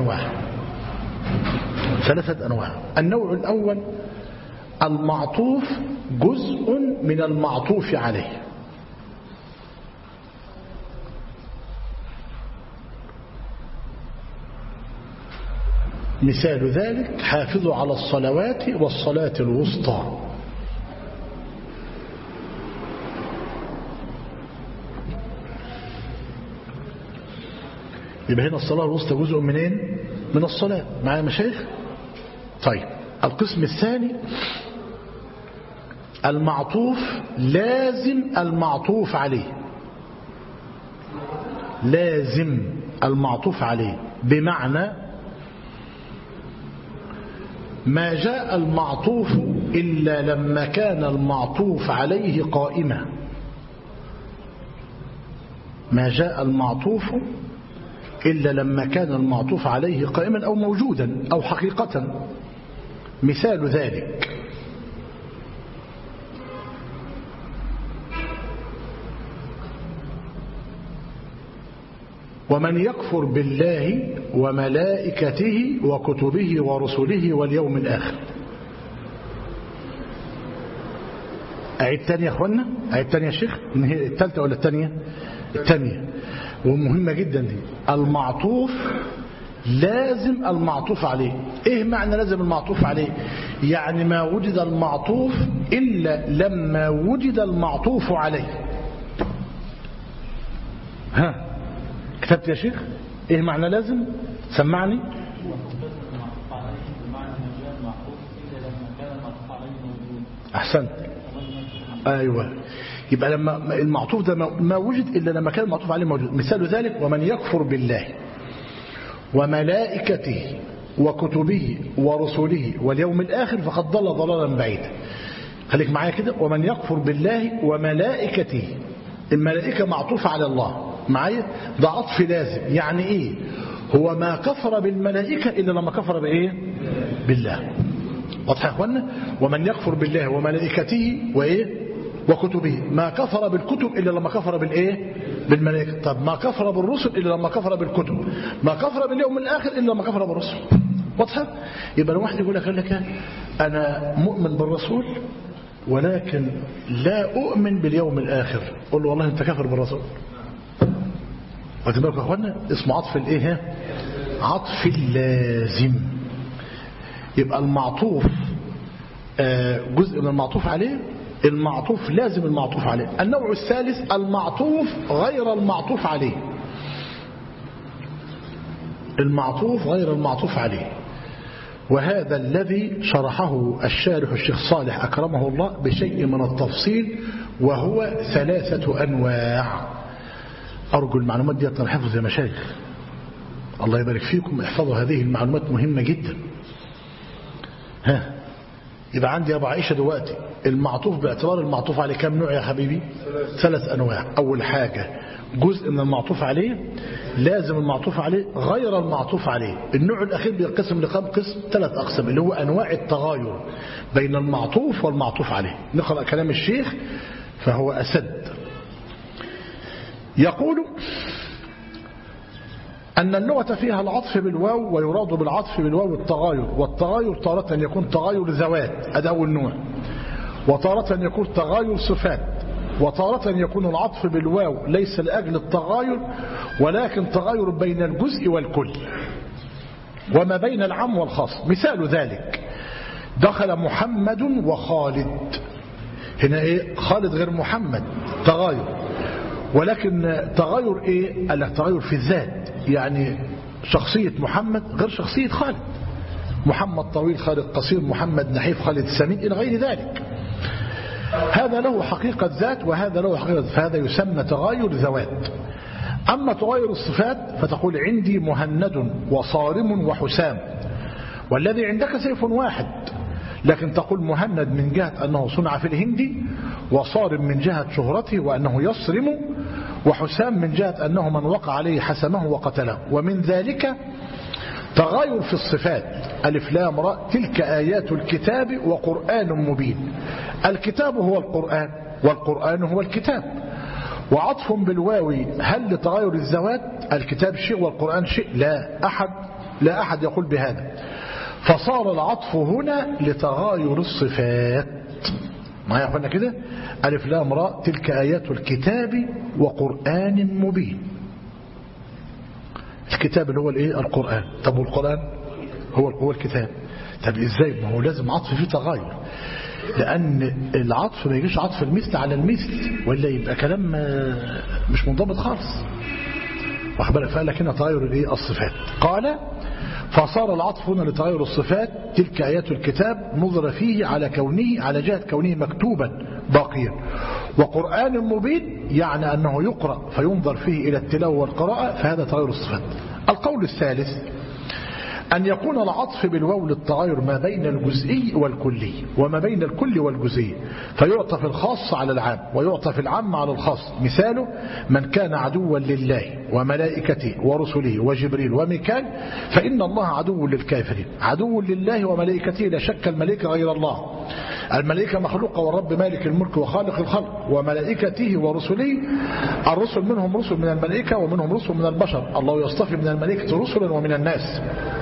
أنواع. النوع الأول المعطوف جزء من المعطوف عليه. مثال ذلك حافظوا على الصلوات والصلاة الوسطى. يبقى هنا الصلاة الوسطى جزء منين؟ من الصلاة. معايا مشايخ؟ طيب القسم الثاني المعطوف لازم المعطوف عليه. لازم المعطوف عليه بمعنى ما جاء المعطوف إلا لما كان المعطوف عليه قائما. ما جاء المعطوف إلا لما كان المعطوف عليه قائما أو موجودا أو حقيقة. مثال ذلك ومن يكفر بالله وملائكته وكتبه ورسله واليوم الآخر. أعيد تانية يا أخوانا، أعيد تانية يا شيخ، إن هي الثالثة ولا الثانية؟ الثانية، ومهمة جدا دي. المعطوف لازم المعطوف عليه. إيه معنى لازم المعطوف عليه؟ يعني ما وجد المعطوف إلا لما وجد المعطوف عليه. ها كتبت يا شيخ؟ إيه معنى لازم؟ سمعني. أحسنت. أيوة، يبقى لما المعطوف ده ما وجد إلا لما كان المعطوف عليه موجود. مثال ذلك ومن يكفر بالله وملائكته وكتبه ورسله واليوم الآخر فقد ضل ضلالا بعيدا. خليك معايا كده، ومن يكفر بالله وملائكته. الملائكة معطوف على الله، معايا؟ ده عطف لازم. يعني ايه؟ هو ما كفر بالملائكة إلا لما كفر بإيه؟ بالله. واضح يا اخوانا؟ ومن يكفر بالله وملائكته وإيه؟ وكتبه. ما كفر بالكتب إلا لما كفر بالإيه؟ بالملائكة. طب ما كفر بالرسل إلا لما كفر بالكتب. ما كفر باليوم الآخر إلا لما كفر بالرسل. واضح؟ يبقى الواحد يقول لك أنا مؤمن بالرسول ولكن لا أؤمن باليوم الآخر، قل له والله أنت كافر بالرسول. واخد بالكم يا اخوانا؟ اسمه عطف الايه؟ عطف اللازم. يبقى المعطوف جزء من المعطوف عليه. المعطوف لازم المعطوف عليه. النوع الثالث المعطوف غير المعطوف عليه. المعطوف غير المعطوف عليه، وهذا الذي شرحه الشارح الشيخ صالح أكرمه الله بشيء من التفصيل، وهو 3 أنواع. أرجو المعلومات دي تنحفظ يا مشايخ، الله يبارك فيكم، احفظوا هذه المعلومات مهمة جدا. يبقى عندي يا أبو عائشة دلوقتي المعطوف باعتبار المعطوف عليه كم نوع يا حبيبي؟ 3 أنواع. أول حاجة جزء من المعطوف عليه، لازم المعطوف عليه، غير المعطوف عليه. النوع الأخير بينقسم لكم قسم؟ 3 أقسام، اللي هو أنواع التغاير بين المعطوف والمعطوف عليه. نقرأ كلام الشيخ فهو أسد. يقول أن اللغة فيها العطف بالواو، ويراد بالعطف بالواو التغاير. والتغاير تارة يكون تغاير ذوات، هذا أول نوع، وتارة يكون تغاير صفات، وتارة يكون العطف بالواو ليس لأجل التغاير ولكن تغاير بين الجزء والكل وما بين العام والخاص. مثال ذلك دخل محمد وخالد. هنا ايه؟ خالد غير محمد، تغاير، ولكن تغاير ايه؟ قال لك تغاير في الذات، يعني شخصية محمد غير شخصية خالد. محمد طويل، خالد قصير، محمد نحيف، خالد سمين، إلى غير ذلك. هذا له حقيقة ذات وهذا له حقيقة ذات، فهذا يسمى تغاير ذوات. أما تغاير الصفات فتقول عندي مهند وصارم وحسام، والذي عندك سيف واحد، لكن تقول مهند من جهة أنه صنع في الهند، وصارم من جهة شهرته وأنه يصرم، وحسام من جهة أنه من وقع عليه حسمه وقتله. ومن ذلك تغاير في الصفات. ألف لام راء تلك آيات الكتاب وقرآن مبين. الكتاب هو القرآن والقرآن هو الكتاب. وعطف بالواو هل لتغاير الذوات؟ الكتاب شيء والقرآن شيء؟ لا أحد يقول بهذا. فصار العطف هنا لتغاير الصفات. ما يقولنا كده ألف لام راء تلك آيات الكتاب وقرآن مبين. الكتاب اللي هو الايه؟ القرآن. طب والقرآن هو الكتاب. طب ازاي؟ ما هو لازم عطف فيه تغاير، لأن العطف ما يجيش عطف المثل على المثل، ولا يبقى كلام مش منضبط خالص. واخبرك فقال لك هنا تغير الايه؟ الصفات. قال فصار العطف هنا لتغير الصفات. تلك آيات الكتاب نظر فيه على كونه، على جهة كونه مكتوبا باقيا. وقرآن مبين يعني أنه يقرأ فينظر فيه إلى التلاوة والقراءة، فهذا تغير الصفات. القول الثالث أن يكون العطف بالواو للتغير ما بين الجزئي والكلي وما بين الكل والجزئي، فيعطف الخاص على العام ويعطف العام على الخاص. مثاله من كان عدوا لله وملائكته ورسله وجبريل وميكال فإن الله عدو للكافرين. عدو لله وملائكته لا شك الملائكة غير الله، الملائكة مخلوقة والرب مالك الملك وخالق الخلق. وملائكته ورسله، الرسل منهم رسل من الملائكة ومنهم رسل من البشر، الله يصطفي من الملائكة رسلا ومن الناس.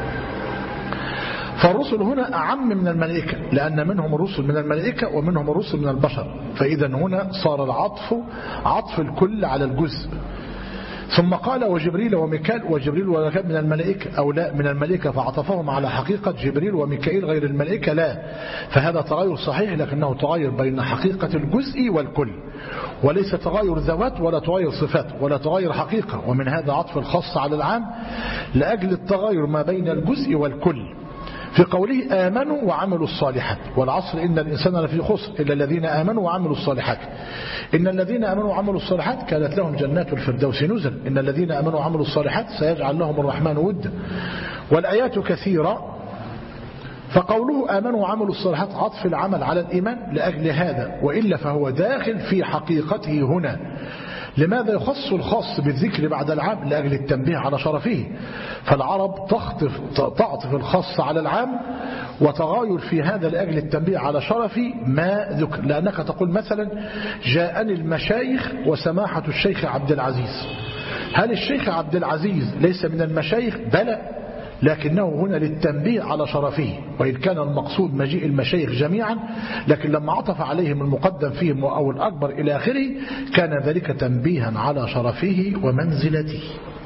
فالرسل هنا أعم من الملائكة، لأن منهم الرسل من الملائكة ومنهم الرسل من البشر، فإذا هنا صار العطف عطف الكل على الجزء. ثم قال وجبريل وميكال، وجبريل وميكال من الملائكة أو لا من الملائكة، فعطفهم على حقيقة جبريل وميكائيل غير الملائكة لا، فهذا تغير صحيح لكنه تغير بين حقيقة الجزء والكل، وليس تغير ذوات ولا تغير صفات ولا تغير حقيقة. ومن هذا عطف الخاص على العام لأجل التغير ما بين الجزء والكل. في قوله آمنوا وعملوا الصالحات والعصر إن الإنسان لفي خسر إلا الذين آمنوا وعملوا الصالحات. إن الذين آمنوا وعملوا الصالحات كانت لهم جنات الفردوس نزلا. إن الذين آمنوا وعملوا الصالحات سيجعل لهم الرحمن ودا. والآيات كثيرة. فقوله آمنوا وعملوا الصالحات عطف العمل على الإيمان لأجل هذا، وإلا فهو داخل في حقيقته هنا. لماذا يخص الخاص بالذكر بعد العام؟ لأجل التنبيه على شرفه. فالعرب تعطف الخاص على العام وتغاير في هذا لأجل التنبيه على شرف ما ذكر. لأنك تقول مثلا جاءني المشايخ وسماحة الشيخ عبد العزيز. هل الشيخ عبد العزيز ليس من المشايخ؟ بلى، لكنه هنا للتنبيه على شرفه، وإن كان المقصود مجيء المشايخ جميعا، لكن لما عطف عليهم المقدم فيهم أو الأكبر إلى آخره كان ذلك تنبيها على شرفه ومنزلته.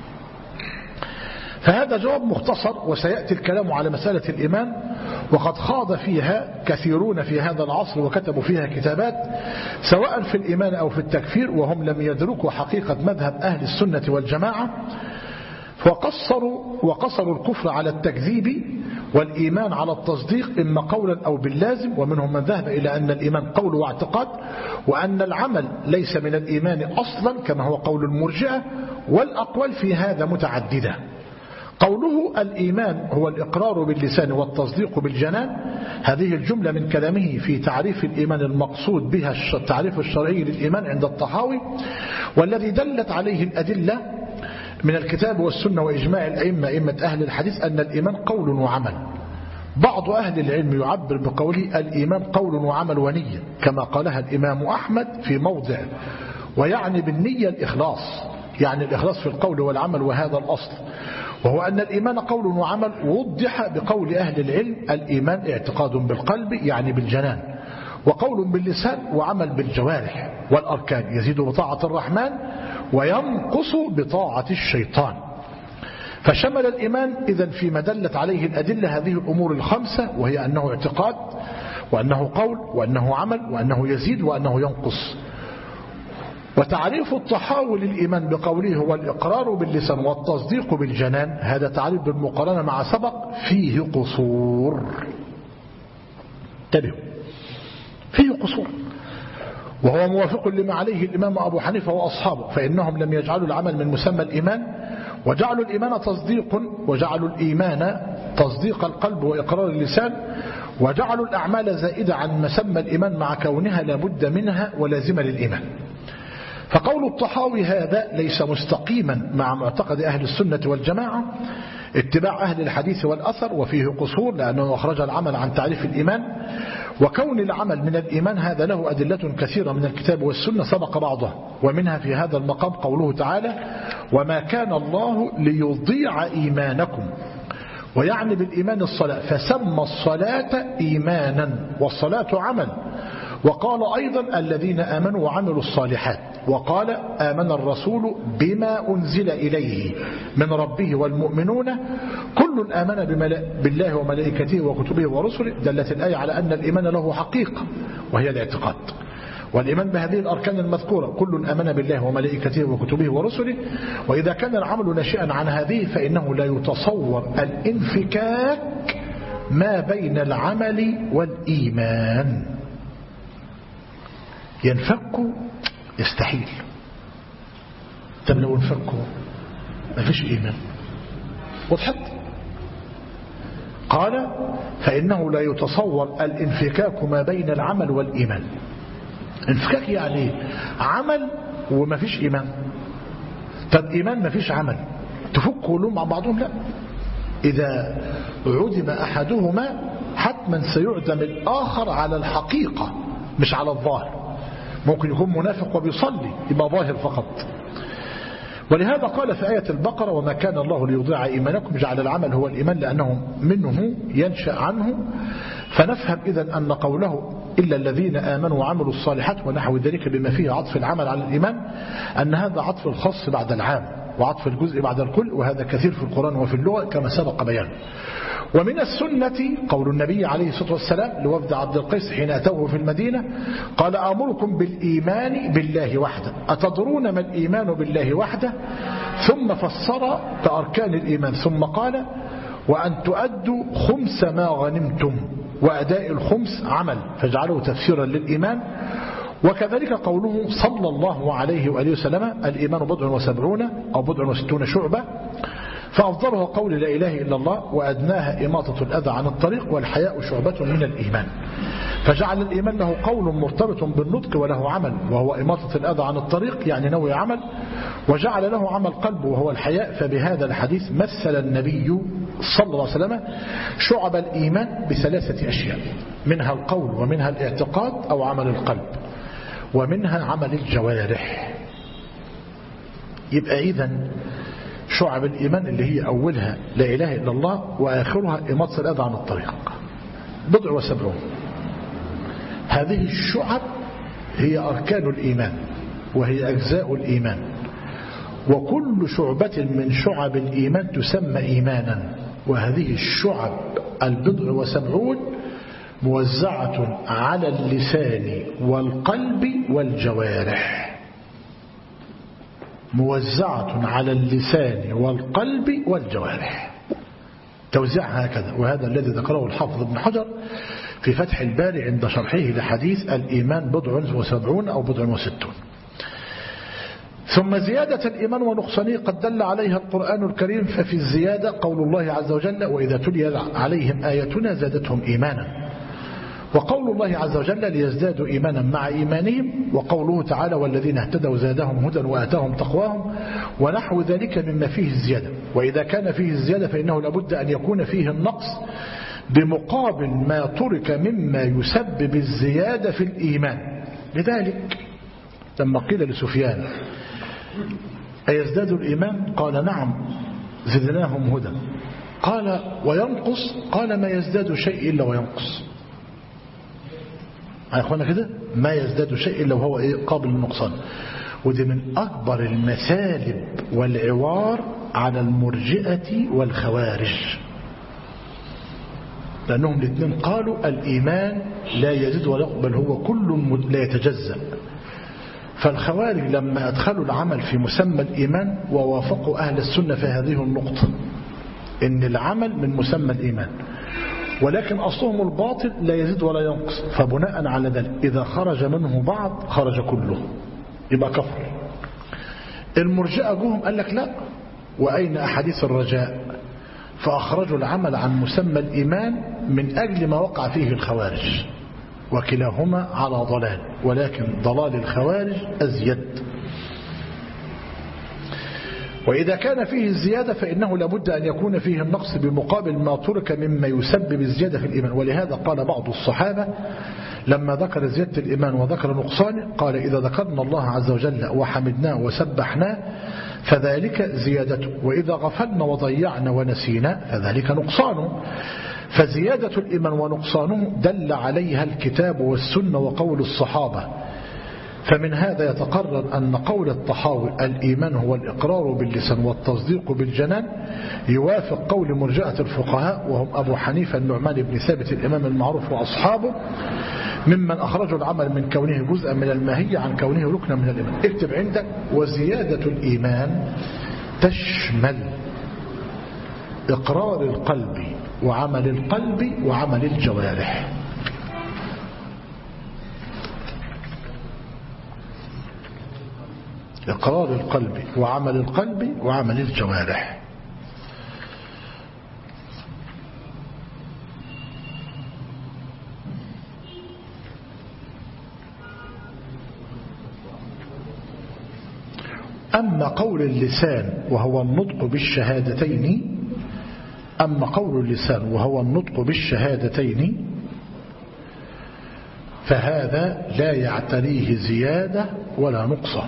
فهذا جواب مختصر، وسيأتي الكلام على مسألة الإيمان، وقد خاض فيها كثيرون في هذا العصر وكتبوا فيها كتابات سواء في الإيمان أو في التكفير، وهم لم يدركوا حقيقة مذهب أهل السنة والجماعة، وقصروا الكفر على التكذيب والإيمان على التصديق إما قولا أو باللازم. ومنهم من ذهب إلى أن الإيمان قول واعتقاد، وأن العمل ليس من الإيمان أصلا كما هو قول المرجئة، والأقوال في هذا متعددة. قوله الإيمان هو الإقرار باللسان والتصديق بالجنان، هذه الجملة من كلامه في تعريف الإيمان المقصود بها التعريف الشرعي للإيمان عند الطحاوي، والذي دلت عليه الأدلة من الكتاب والسنة وإجماع أئمة أهل الحديث أن الإيمان قول وعمل. بعض أهل العلم يعبر بقوله الإيمان قول وعمل ونية، كما قالها الإمام أحمد في موضع، ويعني بالنية الإخلاص، يعني الإخلاص في القول والعمل، وهذا الأصل، وهو أن الإيمان قول وعمل. وضح بقول أهل العلم الإيمان اعتقاد بالقلب يعني بالجنان، وقول باللسان وعمل بالجوارح والأركان، يزيد بطاعة الرحمن وينقص بطاعة الشيطان. فشمل الإيمان إذن فيما دلت عليه الأدلة هذه الأمور الخمسة، وهي أنه اعتقاد، وأنه قول، وأنه عمل، وأنه يزيد، وأنه ينقص. وتعريف الطحاوي للإيمان بقوله هو الإقرار باللسان والتصديق بالجنان، هذا تعريف بالمقارنة مع سبق فيه قصور. انتبهوا، فيه قصور. وهو موافق لما عليه الإمام أبو حنيفة وأصحابه، فإنهم لم يجعلوا العمل من مسمى الإيمان، وجعلوا الإيمان تصديق القلب وإقرار اللسان، وجعلوا الأعمال زائدة عن مسمى الإيمان مع كونها لابد منها ولازمة للإيمان. فقول الطحاوي هذا ليس مستقيما مع معتقد أهل السنة والجماعة اتباع أهل الحديث والأثر، وفيه قصور لأنه أخرج العمل عن تعريف الإيمان. وكون العمل من الإيمان هذا له أدلة كثيرة من الكتاب والسنة سبق بعضها، ومنها في هذا المقام قوله تعالى: وما كان الله ليضيع إيمانكم، ويعني بالإيمان الصلاة، فسمى الصلاة إيمانا، والصلاة عمل. وقال أيضا: الذين آمنوا وعملوا الصالحات. وقال: آمن الرسول بما أنزل إليه من ربه والمؤمنون كل آمن بالله وملائكته وكتبه ورسله. دلت الآية على أن الإيمان له حقيقة وهي الاعتقاد، والإيمان بهذه الأركان المذكورة: كل آمن بالله وملائكته وكتبه ورسله. وإذا كان العمل ناشئا عن هذه فإنه لا يتصور الانفكاك ما بين العمل والإيمان. ينفكوا يستحيل. طب لو انفكوا ما فيش إيمان. وضحت؟ قال: فإنه لا يتصور الانفكاك ما بين العمل والإيمان. انفكاك يعني عمل وما فيش إيمان. طب إيمان ما فيش عمل، تفك كلهم مع بعضهم؟ لا. إذا عدم أحدهما حتما سيعدم الآخر على الحقيقة مش على الظاهر. ممكن يكون منافق وبيصلي يبقى ظاهر فقط. ولهذا قال في آية البقرة: وما كان الله ليضيع إيمانكم، جعل العمل هو الإيمان لأنه منه ينشأ عنه. فنفهم إذن أن قوله إلا الذين آمنوا وعملوا الصالحات ونحو ذلك بما فيه عطف العمل على الإيمان، أن هذا عطف الخاص بعد العام وعطف الجزء بعد الكل، وهذا كثير في القرآن وفي اللغة كما سبق بيانه. ومن السنة قول النبي عليه الصلاة والسلام لوفد عبد القيس حين أتوه في المدينة: قال: آمركم بالإيمان بالله وحده. أتدرون ما الإيمان بالله وحده؟ ثم فسر كأركان الإيمان، ثم قال: وأن تؤدوا خمس ما غنمتم. وأداء الخمس عمل، فاجعله تفسيرا للإيمان. وكذلك قوله صلى الله عليه وآله وسلم: الإيمان 70 أو 60 شعبة، فأفضلها قول لا إله إلا الله، وأدناها إماطة الأذى عن الطريق، والحياء شعبة من الإيمان. فجعل الإيمان له قول مرتبط بالنطق وله عمل، وهو إماطة الأذى عن الطريق يعني نوي عمل، وجعل له عمل قلب وهو الحياء. فبهذا الحديث مثل النبي صلى الله عليه وسلم شعب الإيمان بثلاثة أشياء: منها القول، ومنها الاعتقاد أو عمل القلب، ومنها عمل الجوارح. يبقى إذن شعب الإيمان اللي هي أولها لا إله إلا الله، وآخرها إماطة الأذى عن الطريق 70. هذه الشعب هي أركان الإيمان وهي أجزاء الإيمان، وكل شعبة من شعب الإيمان تسمى إيمانا. وهذه الشعب 70 موزعة على اللسان والقلب والجوارح، موزعة على اللسان والقلب والجوارح، توزيعها هكذا. وهذا الذي ذكره الحافظ ابن حجر في فتح الباري عند شرحه لحديث الإيمان 70 أو 60. ثم زيادة الإيمان ونقصانه قد دل عليها القرآن الكريم. ففي الزيادة قول الله عز وجل: وإذا تلي عليهم آياتنا زادتهم إيمانا. وقول الله عز وجل: ليزدادوا إيمانا مع إيمانهم. وقوله تعالى: والذين اهتدوا زادهم هدى وآتاهم تقواهم، ونحو ذلك مما فيه الزيادة. وإذا كان فيه الزيادة فإنه لابد أن يكون فيه النقص بمقابل ما ترك مما يسبب الزيادة في الإيمان. لذلك لما قيل لسفيان: أيزداد الإيمان؟ قال: نعم زدناهم هدى. قال: وينقص؟ قال: ما يزداد شيء إلا وينقص. يا أخوانا كده ما يزداد شيء إلا وهو قابل للنقصان. ودي من أكبر المثالب والعوار على المرجئة والخوارج، لأنهم الاثنين قالوا الإيمان لا يزيد ولا يقبل، هو كل لا يتجزأ. فالخوارج لما أدخلوا العمل في مسمى الإيمان ووافقوا أهل السنة في هذه النقطة، إن العمل من مسمى الإيمان، ولكن أصلهم الباطل لا يزيد ولا ينقص، فبناء على ذلك إذا خرج منه بعض خرج كله، يبقى كفر. المرجئة جوهم قال لك لا، وأين أحاديث الرجاء؟ فأخرجوا العمل عن مسمى الإيمان من أجل ما وقع فيه الخوارج، وكلاهما على ضلال، ولكن ضلال الخوارج أزيد. وإذا كان فيه الزيادة فإنه لابد أن يكون فيه النقص بمقابل ما ترك مما يسبب الزيادة في الإيمان. ولهذا قال بعض الصحابة لما ذكر زيادة الإيمان وذكر نقصانه قال إذا ذكرنا الله عز وجل وحمدناه وسبحناه فذلك زيادته، وإذا غفلنا وضيعنا ونسينا فذلك نقصانه. فزيادة الإيمان ونقصانه دل عليها الكتاب والسنة وقول الصحابة. فمن هذا يتقرر أن قول الطحاوي الإيمان هو الإقرار باللسان والتصديق بالجنان يوافق قول مرجئة الفقهاء، وهم أبو حنيفة النعمان بن ثابت الإمام المعروف وأصحابه، ممن أخرجوا العمل من كونه جزءا من الماهية عن كونه ركنا من الإيمان. اكتب عندك: وزيادة الإيمان تشمل إقرار القلب وعمل القلب وعمل الجوارح. إقرار القلب وعمل القلب وعمل الجوارح. أما قول اللسان وهو النطق بالشهادتين فهذا لا يعتريه زيادة ولا نقصان.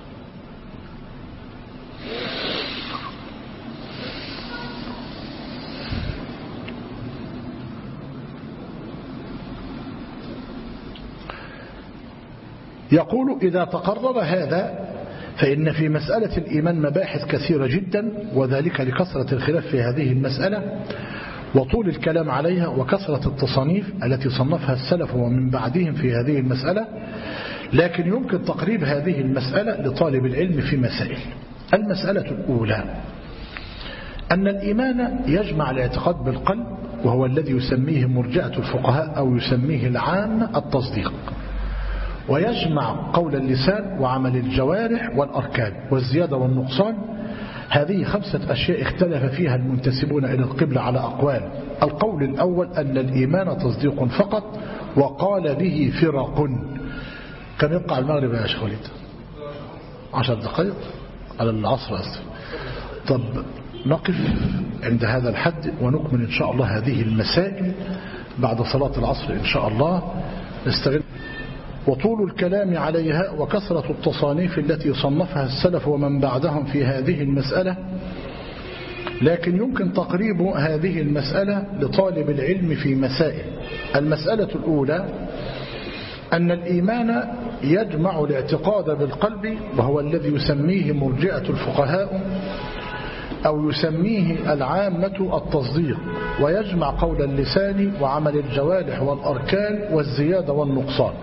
يقول إذا تقرر هذا فإن في مسألة الإيمان مباحث كثيرة جدا، وذلك لكثرة الخلاف في هذه المسألة وطول الكلام عليها وكثرة التصانيف التي صنفها السلف ومن بعدهم في هذه المسألة. لكن يمكن تقريب هذه المسألة لطالب العلم في مسائل. المسألة الأولى أن الإيمان يجمع الاعتقاد بالقلب، وهو الذي يسميه مرجئة الفقهاء أو يسميه العام التصديق، ويجمع قول اللسان وعمل الجوارح والأركان والزيادة والنقصان. هذه 5 أشياء اختلف فيها المنتسبون إلى القبلة على أقوال. القول الأول أن الإيمان تصديق فقط، وقال به فرق. كم يبقى المغرب يا شيخ وليد؟ 10 دقائق على العصر أصلا. طب نقف عند هذا الحد ونكمل إن شاء الله هذه المسائل بعد صلاة العصر إن شاء الله. نستغل وطول الكلام عليها وكثرة التصانيف التي صنفها السلف ومن بعدهم في هذه المسألة. لكن يمكن تقريب هذه المسألة لطالب العلم في مسائل. المسألة الأولى أن الإيمان يجمع الاعتقاد بالقلب، وهو الذي يسميه مرجئة الفقهاء أو يسميه العامة التصديق، ويجمع قول اللسان وعمل الجوارح والأركان والزيادة والنقصان.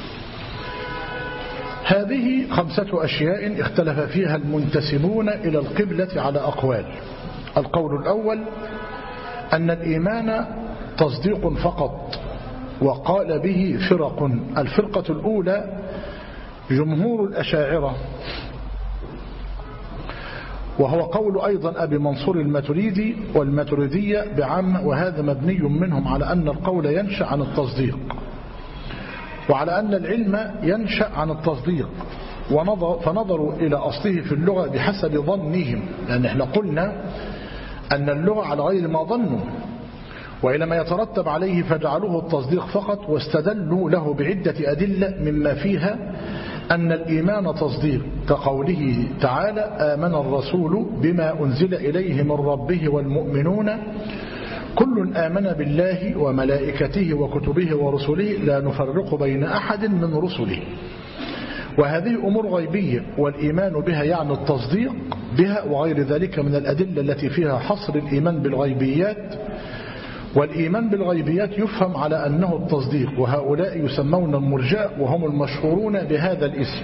هذه 5 أشياء اختلف فيها المنتسبون إلى القبلة على أقوال. القول الأول أن الإيمان تصديق فقط، وقال به فرق. الفرقة الأولى جمهور الأشاعرة، وهو قول أيضا أبي منصور الماتريدي والماتريدية بعامة، وهذا مبني منهم على أن القول ينشأ عن التصديق، وعلى أن العلم ينشأ عن التصديق، فنظروا إلى أصله في اللغة بحسب ظنهم، لأن احنا قلنا أن اللغة على غير ما ظنوا، وإلى ما يترتب عليه فجعلوه التصديق فقط، واستدلوا له بعدة أدلة مما فيها أن الإيمان تصديق، كقوله تعالى آمن الرسول بما أنزل إليه من ربه والمؤمنون كل آمن بالله وملائكته وكتبه ورسله لا نفرق بين أحد من رسله. وهذه أمور غيبية، والإيمان بها يعني التصديق بها، وغير ذلك من الأدلة التي فيها حصر الإيمان بالغيبيات. والإيمان بالغيبيات يفهم على أنه التصديق، وهؤلاء يسمون المرجئة، وهم المشهورون بهذا الاسم.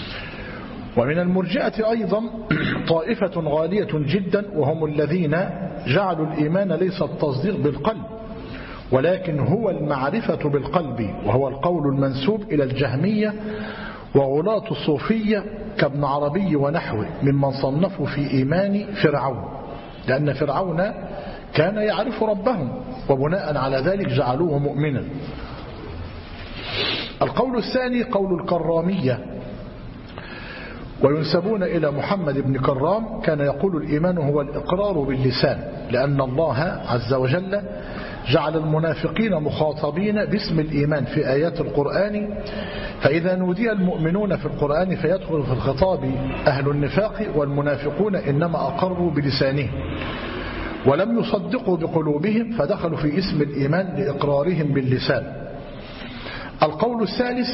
ومن المرجئة أيضا طائفة غالية جدا، وهم الذين جعلوا الإيمان ليس التصديق بالقلب، ولكن هو المعرفة بالقلب، وهو القول المنسوب إلى الجهمية وغلاة الصوفية كابن عربي ونحوه ممن صنفوا في إيمان فرعون، لأن فرعون كان يعرف ربهم وبناء على ذلك جعلوه مؤمنا. القول الثاني قول الكرامية، وينسبون إلى محمد بن كرام، كان يقول الإيمان هو الإقرار باللسان، لأن الله عز وجل جعل المنافقين مخاطبين باسم الإيمان في آيات القرآن، فإذا نودي المؤمنون في القرآن فيدخل في الخطاب أهل النفاق، والمنافقون إنما أقروا بلسانهم ولم يصدقوا بقلوبهم فدخلوا في اسم الإيمان لإقرارهم باللسان. القول الثالث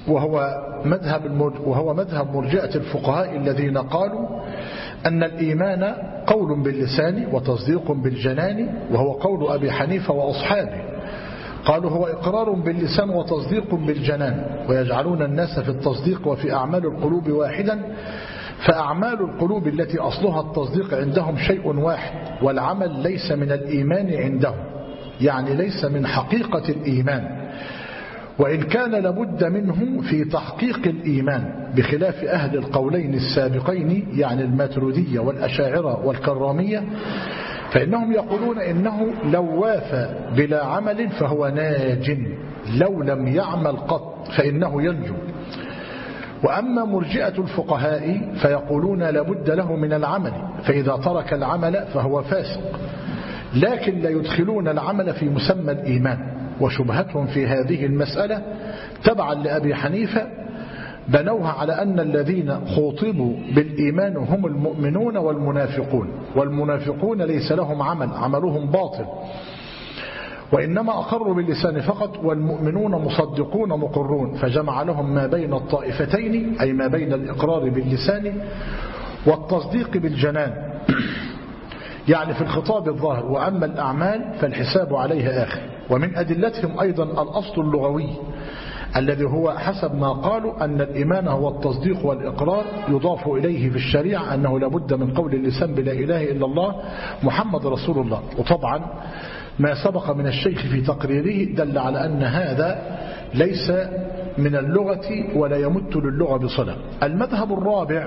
وهو مذهب مرجئة الفقهاء الذين قالوا أن الإيمان قول باللسان وتصديق بالجنان، وهو قول أبي حنيفة وأصحابه، قالوا هو إقرار باللسان وتصديق بالجنان، ويجعلون الناس في التصديق وفي أعمال القلوب واحدا، فأعمال القلوب التي أصلها التصديق عندهم شيء واحد، والعمل ليس من الإيمان عندهم، يعني ليس من حقيقة الإيمان، وإن كان لابد منه في تحقيق الإيمان، بخلاف أهل القولين السابقين يعني الماتريدية والأشاعرة والكرامية، فإنهم يقولون إنه لو وافى بلا عمل فهو ناج، لو لم يعمل قط فإنه ينجو. وأما مرجئة الفقهاء فيقولون لابد له من العمل، فإذا ترك العمل فهو فاسق، لكن لا يدخلون العمل في مسمى الإيمان. وشبهتهم في هذه المسألة تبعا لأبي حنيفة بنوها على أن الذين خوطبوا بالإيمان هم المؤمنون والمنافقون، والمنافقون ليس لهم عملهم باطل، وإنما أقروا باللسان فقط، والمؤمنون مصدقون مقرون، فجمع لهم ما بين الطائفتين، أي ما بين الإقرار باللسان والتصديق بالجنان، يعني في الخطاب الظاهر. وأما الأعمال فالحساب عليها آخر. ومن أدلتهم أيضا الأصل اللغوي الذي هو حسب ما قالوا أن الإيمان هو التصديق والإقرار، يضاف إليه في الشريعة أنه لابد من قول اللسان بلا إله إلا الله محمد رسول الله. وطبعا ما سبق من الشيخ في تقريره دل على أن هذا ليس من اللغة ولا يمت للغة بصلة. المذهب الرابع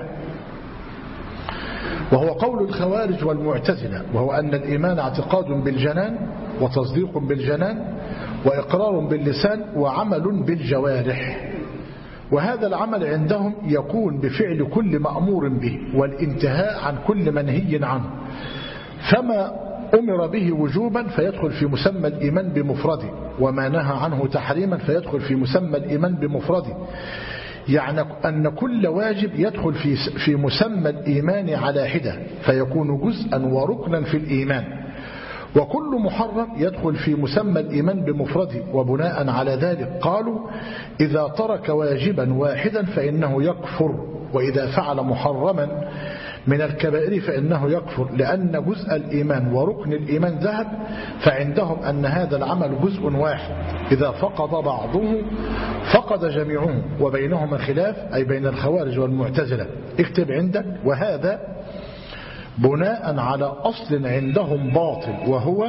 وهو قول الخوارج والمعتزلة، وهو أن الإيمان اعتقاد بالجنان وتصديق بالجنان وإقرار باللسان وعمل بالجوارح، وهذا العمل عندهم يكون بفعل كل مأمور به والانتهاء عن كل منهي عنه، فما أمر به وجوبا فيدخل في مسمى الإيمان بمفرده، وما نهى عنه تحريما فيدخل في مسمى الإيمان بمفرده، يعني أن كل واجب يدخل في مسمى الإيمان على حدة فيكون جزءا وركنا في الإيمان، وكل محرم يدخل في مسمى الإيمان بمفرده. وبناء على ذلك قالوا إذا ترك واجبا واحدا فإنه يكفر، وإذا فعل محرما من الكبائر فإنه يكفر، لأن جزء الإيمان وركن الإيمان ذهب، فعندهم أن هذا العمل جزء واحد، إذا فقد بعضه فقد جميعه، وبينهما خلاف أي بين الخوارج والمعتزلة. اكتب عندك. وهذا بناء على أصل عندهم باطل، وهو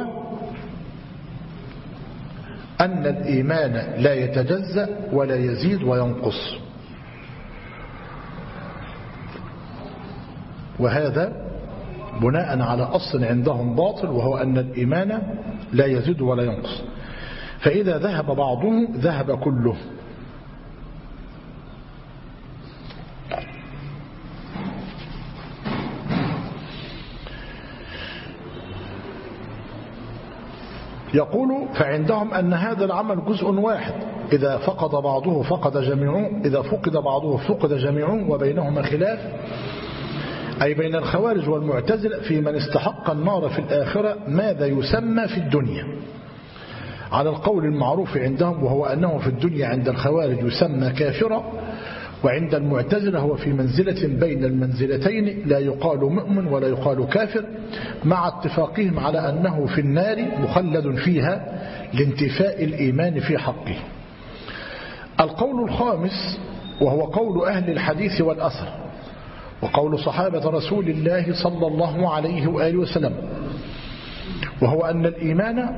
أن الإيمان لا يتجزأ ولا يزيد وينقص، وهذا بناء على أصل عندهم باطل، وهو أن الإيمان لا يزيد ولا ينقص، فإذا ذهب بعضه ذهب كله. يقول فعندهم أن هذا العمل جزء واحد، إذا فقد بعضه فقد جميعه، إذا فقد بعضه فقد جميعه، وبينهما خلاف أي بين الخوارج والمعتزلة في من استحق النار في الآخرة ماذا يسمى في الدنيا، على القول المعروف عندهم، وهو أنه في الدنيا عند الخوارج يسمى كافرا، وعند المعتزلة هو في منزلة بين المنزلتين، لا يقال مؤمن ولا يقال كافر، مع اتفاقهم على أنه في النار مخلد فيها لانتفاء الإيمان في حقه. القول الخامس وهو قول أهل الحديث والأثر، وقول صحابة رسول الله صلى الله عليه وآله وسلم، وهو أن الإيمان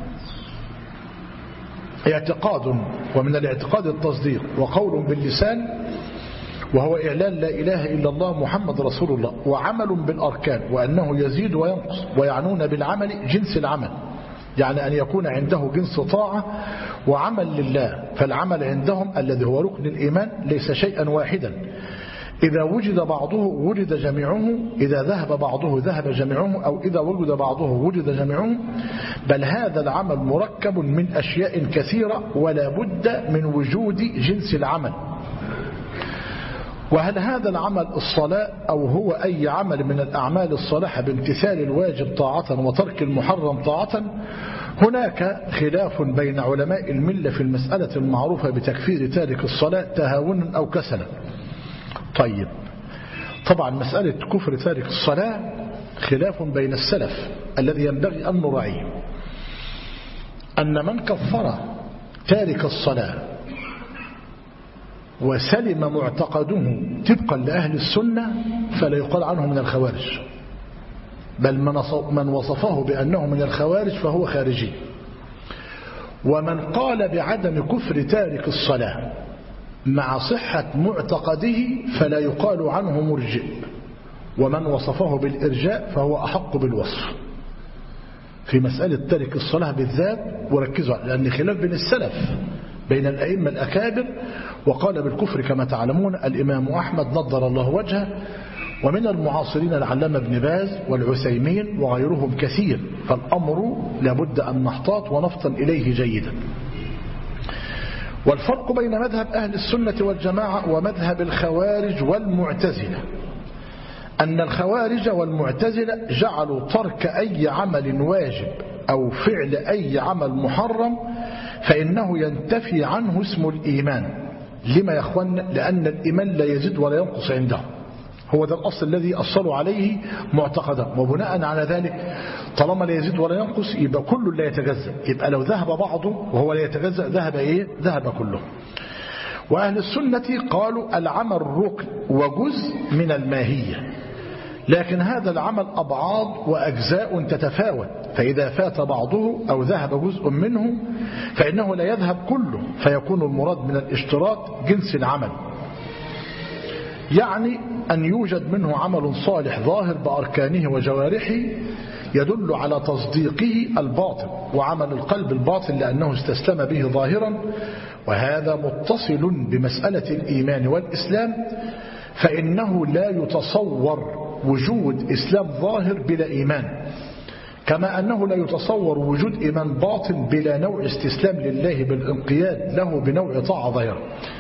اعتقاد، ومن الاعتقاد التصديق، وقول باللسان وهو إعلان لا إله إلا الله محمد رسول الله، وعمل بالأركان وأنه يزيد وينقص، ويعنون بالعمل جنس العمل، يعني أن يكون عنده جنس طاعة وعمل لله. فالعمل عندهم الذي هو ركن الإيمان ليس شيئا واحدا، إذا وجد بعضه وجد جميعه، إذا ذهب بعضه ذهب جميعه، أو إذا وجد بعضه وجد جميعه، بل هذا العمل مركب من أشياء كثيرة ولا بد من وجود جنس العمل. وهل هذا العمل الصلاة أو هو أي عمل من الأعمال الصالحة بامتثال الواجب طاعة وترك المحرم طاعة؟ هناك خلاف بين علماء الملة في المسألة المعروفة بتكفير تارك الصلاة تهاونا أو كسلا. طيب، طبعا مسألة كفر تارك الصلاة خلاف بين السلف الذي ينبغي أن نراعيه، أن من كفر تارك الصلاة وسلم معتقده طبقا لأهل السنة فلا يقال عنه من الخوارج، بل من وصفه بأنه من الخوارج فهو خارجي. ومن قال بعدم كفر تارك الصلاة مع صحة معتقده فلا يقال عنه مرجئ، ومن وصفه بالإرجاء فهو أحق بالوصف في مسألة تارك الصلاة بالذات. وركزوا لأن خلاف بين السلف بين الأئمة الأكابر، وقال بالكفر كما تعلمون الإمام أحمد نضر الله وجهه، ومن المعاصرين العلامة ابن باز والعثيمين وغيرهم كثير. فالأمر لابد أن نحتاط ونفطن إليه جيدا. والفرق بين مذهب أهل السنة والجماعة ومذهب الخوارج والمعتزلة أن الخوارج والمعتزلة جعلوا ترك أي عمل واجب أو فعل أي عمل محرم فإنه ينتفي عنه اسم الإيمان. لما يا أخوان؟ لأن الإيمان لا يزيد ولا ينقص عندهم، هو ده الأصل الذي أصلوا عليه معتقدا. وبناء على ذلك طالما لا يزيد ولا ينقص يبقى كله لا يتجزأ، يبقى لو ذهب بعضه وهو لا يتجزأ ذهب إيه؟ ذهب كله. وأهل السنة قالوا العمل ركن وجزء من الماهية، لكن هذا العمل أبعاد وأجزاء تتفاوت، فإذا فات بعضه أو ذهب جزء منه فإنه لا يذهب كله، فيكون المراد من الاشتراك جنس العمل، يعني أن يوجد منه عمل صالح ظاهر بأركانه وجوارحه يدل على تصديقه الباطن، وعمل القلب الباطن لأنه استسلم به ظاهرا، وهذا متصل بمسألة الإيمان والإسلام، فإنه لا يتصور وجود إسلام ظاهر بلا إيمان، كما أنه لا يتصور وجود إيمان باطن بلا نوع استسلام لله بالانقياد له بنوع طاعة ظاهرة.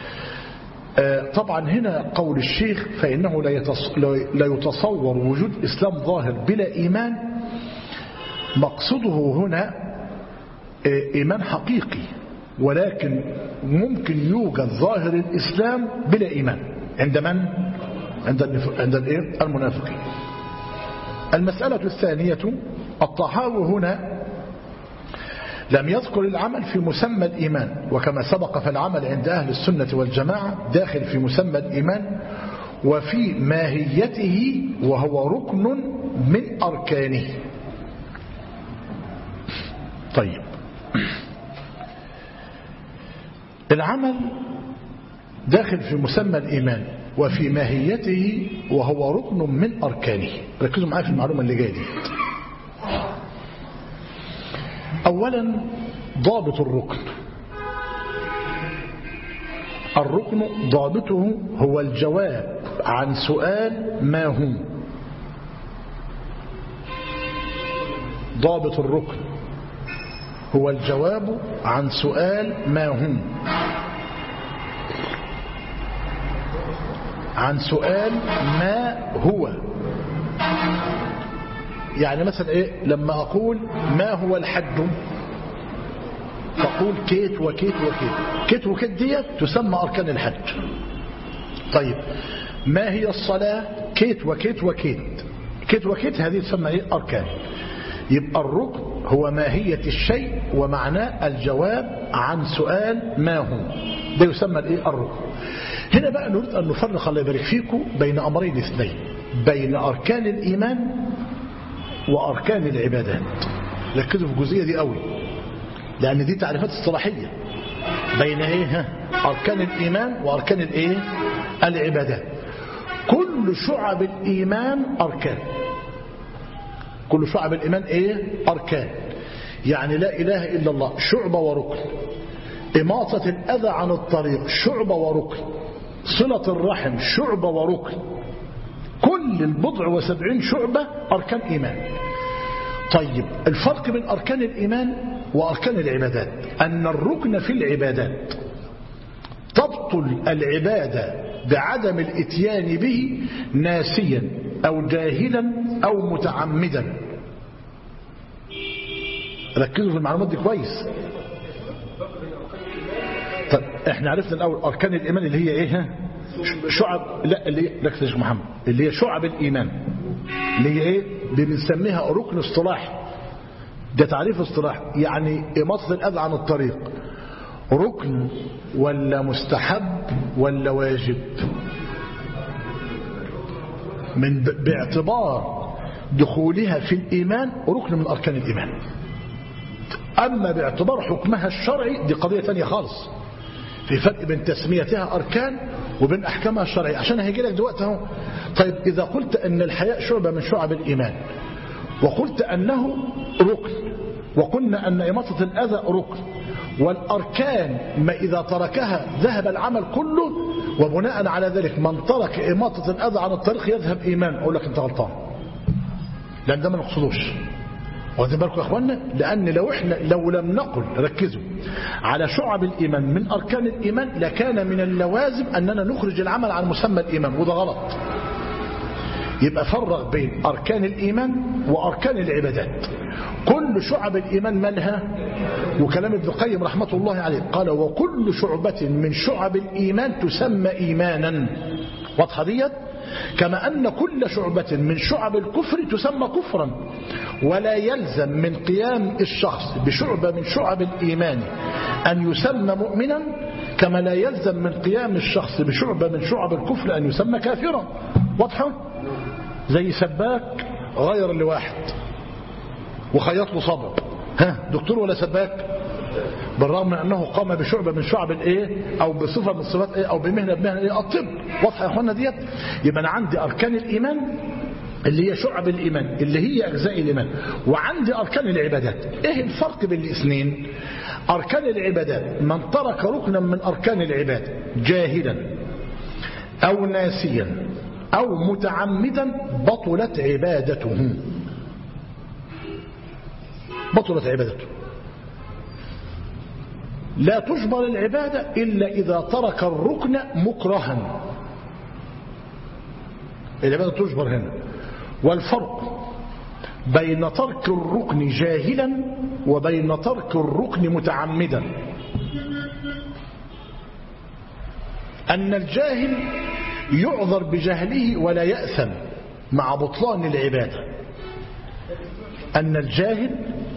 طبعا هنا قول الشيخ فإنه لا يتصور وجود إسلام ظاهر بلا إيمان، مقصده هنا إيمان حقيقي، ولكن ممكن يوجد ظاهر الإسلام بلا إيمان عند من؟ عند المنافقين. المسألة الثانية الطحاوي هنا لم يذكر العمل في مسمى الإيمان، وكما سبق فالعمل عند أهل السنة والجماعة داخل في مسمى الإيمان وفي ماهيته وهو ركن من أركانه. طيب، العمل داخل في مسمى الإيمان وفي ماهيته وهو ركن من أركانه. ركزوا معايا في المعلومة اللي جاية دي. أولا ضابط الركن. الركن ضابطه هو الجواب عن سؤال ما هو. ضابط الركن هو الجواب عن سؤال ما هو، عن سؤال ما هو. يعني مثلا ايه لما اقول ما هو الحج فاقول كيت وكيت وكيت، كيت وكيت ديت تسمى اركان الحج. طيب ما هي الصلاة؟ كيت وكيت وكيت، كيت وكيت هذه تسمى ايه؟ اركان. يبقى الركن هو ماهية الشيء ومعناه الجواب عن سؤال ما هو، ده يسمى الايه؟ الركن. هنا بقى نريد ان نفرق الله يبارك فيكم بين امرين اثنين، بين اركان الايمان وأركان العبادات. ركزوا في الجزئية دي قوي، لأن دي تعريفات اصطلاحية بين ايه أركان الإيمان وأركان الايه العبادات. كل شعب الإيمان أركان، كل شعب الإيمان ايه أركان. يعني لا إله إلا الله شعبة وركن، إماطة الأذى عن الطريق شعبة وركن، صلة الرحم شعبة وركن، كل البضع وسبعين شعبة أركان إيمان. طيب الفرق بين أركان الإيمان وأركان العبادات أن الركن في العبادات تبطل العبادة بعدم الاتيان به ناسيا أو جاهلا أو متعمدا. ركزوا في المعلومات دي كويس. طيب احنا عرفنا الأول أركان الإيمان اللي هي ايه شعب، لا اللي هي ركز يا شيخ محمد، اللي هي شعب الإيمان اللي هي ايه بنسميها ركن اصطلاحي، ده تعريف اصطلاحي، يعني إماطة الأذى عن الطريق ركن ولا مستحب ولا واجب؟ من باعتبار دخولها في الإيمان ركن من أركان الإيمان، أما باعتبار حكمها الشرعي دي قضية ثانية خالص. في فرق بين تسميتها أركان وبين أحكامها الشرعية، عشان هيجي لك دلوقتي اهو. طيب إذا قلت أن الحياء شعبة من شعب الإيمان، وقلت أنه ركن، وقلنا أن إماطة الأذى ركن، والأركان ما إذا تركها ذهب العمل كله، وبناء على ذلك من ترك إماطة الأذى عن الطريق يذهب إيمان، أقول لك أنت غلطان، لأن ده ما نقصدوش. واخدين بالكم يا اخوانا؟ لان لو لم نقل ركزوا على شعب الايمان من اركان الايمان لكان من اللوازم اننا نخرج العمل عن مسمى الايمان، وده غلط. يبقى فرق بين اركان الايمان واركان العبادات. كل شعب الايمان مالها، وكلام ابن القيم رحمه الله عليه قال وكل شعبة من شعب الايمان تسمى ايمانا. واضحه ديت؟ كما أن كل شعبة من شعب الكفر تسمى كفرا، ولا يلزم من قيام الشخص بشعبة من شعب الإيمان أن يسمى مؤمنا، كما لا يلزم من قيام الشخص بشعبة من شعب الكفر أن يسمى كافرا. واضحة؟ زي سباك غير لواحد وخيط له صبر، دكتور ولا سباك؟ بالرغم من أنه قام بشعبة من شعب الايه أو بصفة من صفات ايه أو بمهنة ايه الطب. واضحة يا أخوانا ديت؟ يبقى أنا عندي أركان الإيمان اللي هي شعب الإيمان اللي هي أجزاء الإيمان، وعندي أركان العبادات. إيه الفرق بين الاثنين؟ أركان العبادات من ترك ركنا من أركان العبادة جاهلا أو ناسيا أو متعمدا بطلت عبادته، بطلت عبادته. لا تجبر العبادة إلا إذا ترك الركن مكرها، العبادة تجبر هنا. والفرق بين ترك الركن جاهلا وبين ترك الركن متعمدا أن الجاهل يعذر بجهله ولا يأثم مع بطلان العبادة. أن الجاهل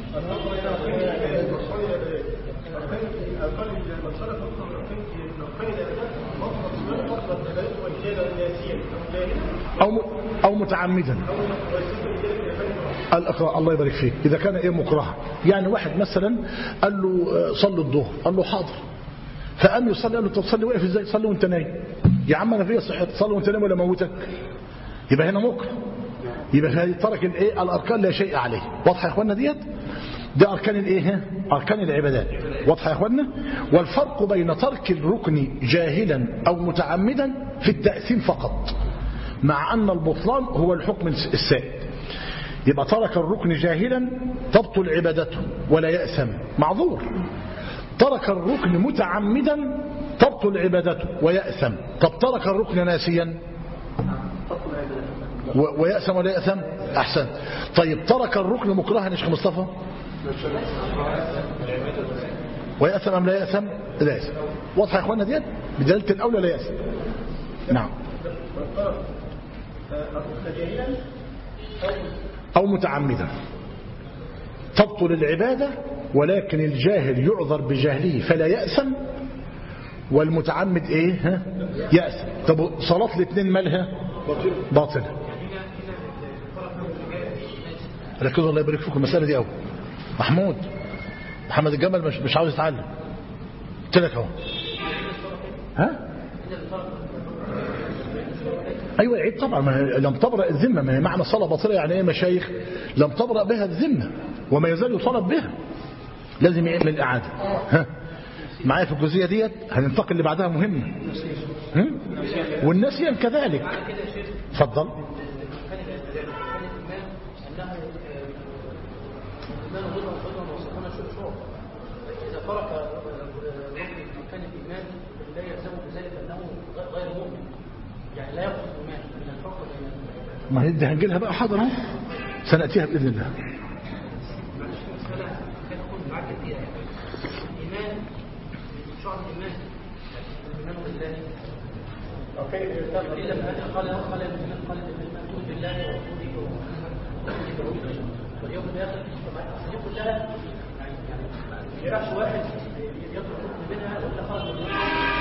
أو متعمدا الأقراء. الله يبارك فيك. إذا كان إيه مكرها، يعني واحد مثلا قال له صلي الظهر، قال له حاضر، فقام يصلي، قال له تصلي واقف ازاي؟ صلي وانت نايم. يا عم انا فيا صحة، تصلي وانت نايم ولا موتك؟ يبقى هنا مكره، يبقى ترك الايه الاركان لا شيء عليه. واضحه يا اخوانا ديت؟ ده اركان الايه اركان العبادات. واضحه يا اخوانا؟ والفرق بين ترك الركن جاهلا او متعمدا في التأثيم فقط، مع ان البطلان هو الحكم السائد. يبقى ترك الركن جاهلا تبطل عبادته ولا يأثم، معذور. ترك الركن متعمدا تبطل عبادته ويأثم. طب ترك الركن ناسيا ويأثم ولا يأثم؟ أحسن. طيب ترك الركن مكرها يا شيخ مصطفى ويأثم أم لا يأثم؟ لا يأثم. واضحة يا اخوانا ديت؟ بدلالة الأولى لا يأثم. نعم. أو متعمدا تبطل العبادة، ولكن الجاهل يعذر بجهله فلا يأثم، والمتعمد ايه يأثم. طب صلاة الاثنين مالها باطلة. ركزوا الله يبارك فيكم المسألة دي أول. محمود محمد الجمل مش عاوز يتعلم، قلت لك اهو. ها ايوه عيب طبعا، لم تبرأ الذمه، ما هي معنى الصلاه باطله يعني ايه مشايخ؟ لم تبرأ بها الذمه وما يزال يطالب بها، لازم يعمل الاعاده. ها معايا في الجزئيه ديت؟ هننتقل اللي بعدها مهمه. والنسيان كذلك. اتفضل. إذا ترك ركن مكان الإيمان لا يلزم بذلك أنه غير مؤمن، يعني لا يقصد الإيمان من الفرق الإيمان. ما هي دي هنجيلها بقى حاضر اهو، سنأتيها بإذن الله. معلش المسألة كان يكون معاك فيها الإيمان شعر الإيمان الإيمان بالله. قيل لما قال الإيمان تؤمن بالله ورسوله واليوم الآخر، دي كلها ما يعرفش واحد يطلب منها ولا خرج منها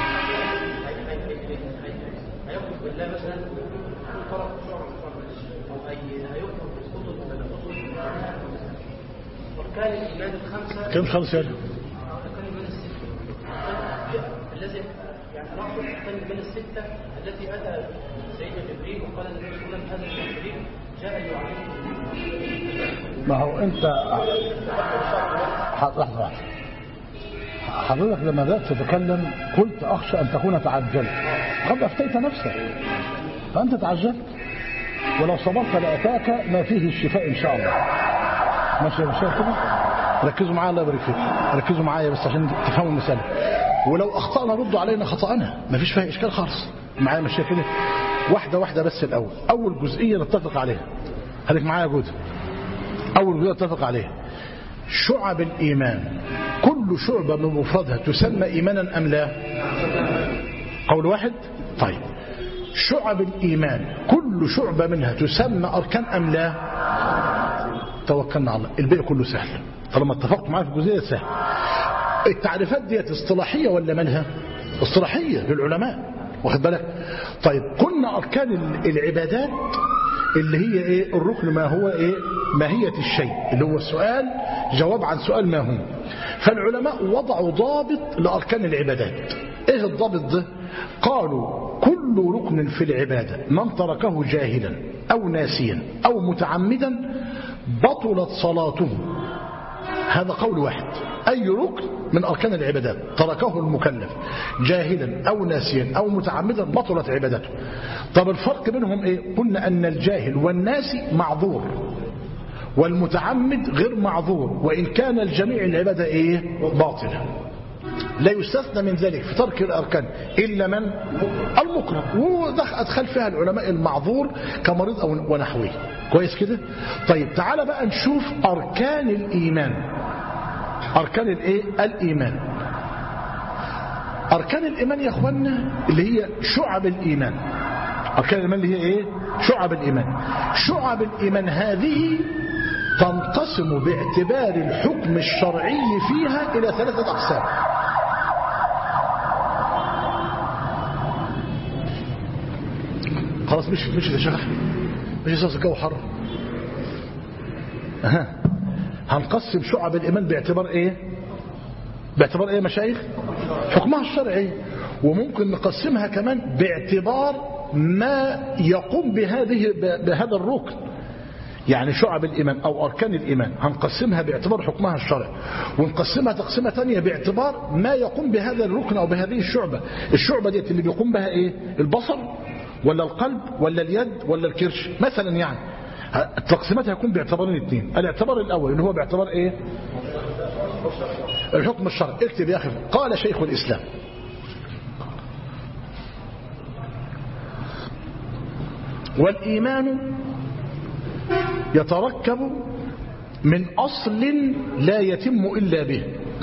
هيخرج بالله مثلا طرف شعر او هيخرج بالخطب ولا خطب. واركان الايمان الخمسه كم خمسه؟ اركان الايمان السته الذي يعني نقصد اركان الايمان السته التي اتى سيدنا جبريل وقال النبي صلى الله عليه وسلم هذا جبريل جاء يعلمكم. ما هو انت لحظه، حضرتك لما بدأت تتكلم قلت أخشى أن تكون تعجلت، قد أفتيت نفسك فأنت تعجلت، ولو صبرت لأتاك ما فيه الشفاء إن شاء الله. ماشي يا مشايخ كده؟ ركزوا معايا الله يبارك فيكم، ركزوا معايا بس عشان تفهموا المسألة، ولو أخطأنا ردوا علينا خطأنا، ما فيش فيها إشكال خالص. معايا مشايخ كده؟ واحدة واحدة بس. الأول أول جزئية نتفق عليها، خليك معايا يا جودة. أول جزئية نتفق عليها شعب الإيمان، كل شعبة من مفردها تسمى إيمانا أم لا؟ قول واحد. طيب شعب الإيمان كل شعبة منها تسمى أركان أم لا؟ توكلنا على الله، الباقي كله سهل طالما اتفقت معايا في الجزئية سهل. التعريفات ديت اصطلاحية ولا مالها؟ اصطلاحية للعلماء، واخد بالك؟ طيب قلنا أركان العبادات اللي هي ايه؟ الركن ما هو ايه؟ ماهية الشيء، اللي هو السؤال جواب عن سؤال ما هو. فالعلماء وضعوا ضابط لأركان العبادات. ايه الضابط ده؟ قالوا كل ركن في العبادة من تركه جاهلا او ناسيا او متعمدا بطلت صلاته. هذا قول واحد. اي ركن من اركان العبادات تركه المكلف جاهلا او ناسيا او متعمدا بطلت عبادته. طب الفرق بينهم ايه؟ قلنا ان الجاهل والناسي معذور والمتعمد غير معذور، وان كان الجميع العبادة ايه؟ باطلة. لا يستثنى من ذلك في ترك الاركان الا من المكره، وادخل فيها العلماء المعذور كمريض او ونحوه. كويس كده؟ طيب تعال بقى نشوف اركان الايمان. أركان الإيه؟ الإيمان. أركان الإيمان يا أخوانا اللي هي شعب الإيمان. أركان الإيمان اللي هي إيه؟ شعب الإيمان. شعب الإيمان هذه تنقسم باعتبار الحكم الشرعي فيها إلى 3 أقسام. خلاص مش يا شيخ أحمد، مش يصير الجو حر. هنقسم شعب الإيمان باعتبار إيه؟ باعتبار إيه مشايخ؟ حكمها الشرعي. وممكن نقسمها كمان باعتبار ما يقوم بهذا الركن. يعني شعب الإيمان أو أركان الإيمان هنقسمها باعتبار حكمها الشرعي، ونقسمها تقسيمة تانية باعتبار ما يقوم بهذا الركن أو بهذه الشعبة. الشعبة دي اللي بيقوم بها إيه؟ البصر ولا القلب ولا اليد ولا الكرش مثلا. يعني التقسيمات هيكون باعتبارين 2. الاعتبار الأول اللي هو باعتبار إيه؟ الحكم الشرعي. اكتب يا أخي. قال شيخ الإسلام: والإيمان يتركب من أصل لا يتم إلا به،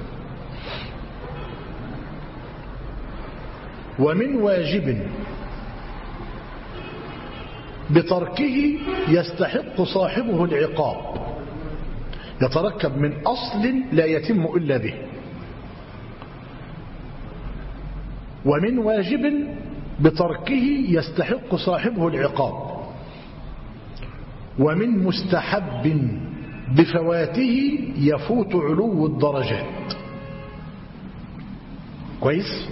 ومن واجب بتركه يستحق صاحبه العقاب. يتركب من أصل لا يتم إلا به، ومن واجب بتركه يستحق صاحبه العقاب، ومن مستحب بفواته يفوت علو الدرجات. كويس.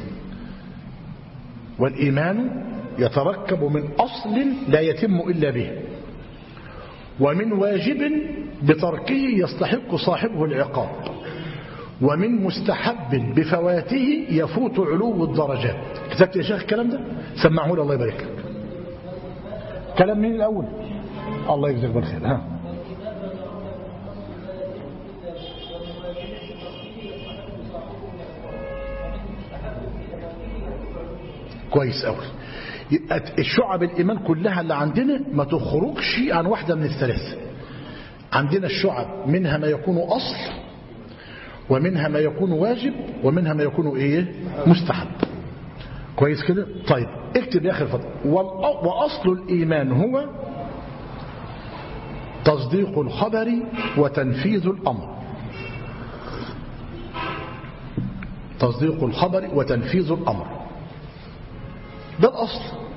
والإيمان يتركب من أصل لا يتم إلا به، ومن واجب بتركه يستحق صاحبه العقاب، ومن مستحب بفواته يفوت علو الدرجات. كتبت يا شيخ الكلام ده؟ سمعه لي الله يبارك لك. كلام مين الأول؟ الله يجزاك بالخير. ها كويس أوي. الشعب الإيمان كلها اللي عندنا ما تخرجش عن واحدة من الثلاث. عندنا الشعب منها ما يكون أصل، ومنها ما يكون واجب، ومنها ما يكون إيه؟ مستحب. كويس كده؟ طيب اكتب يا أخي الفضل. وأصل الإيمان هو تصديق الخبر وتنفيذ الأمر. تصديق الخبر وتنفيذ الأمر ده الأصل.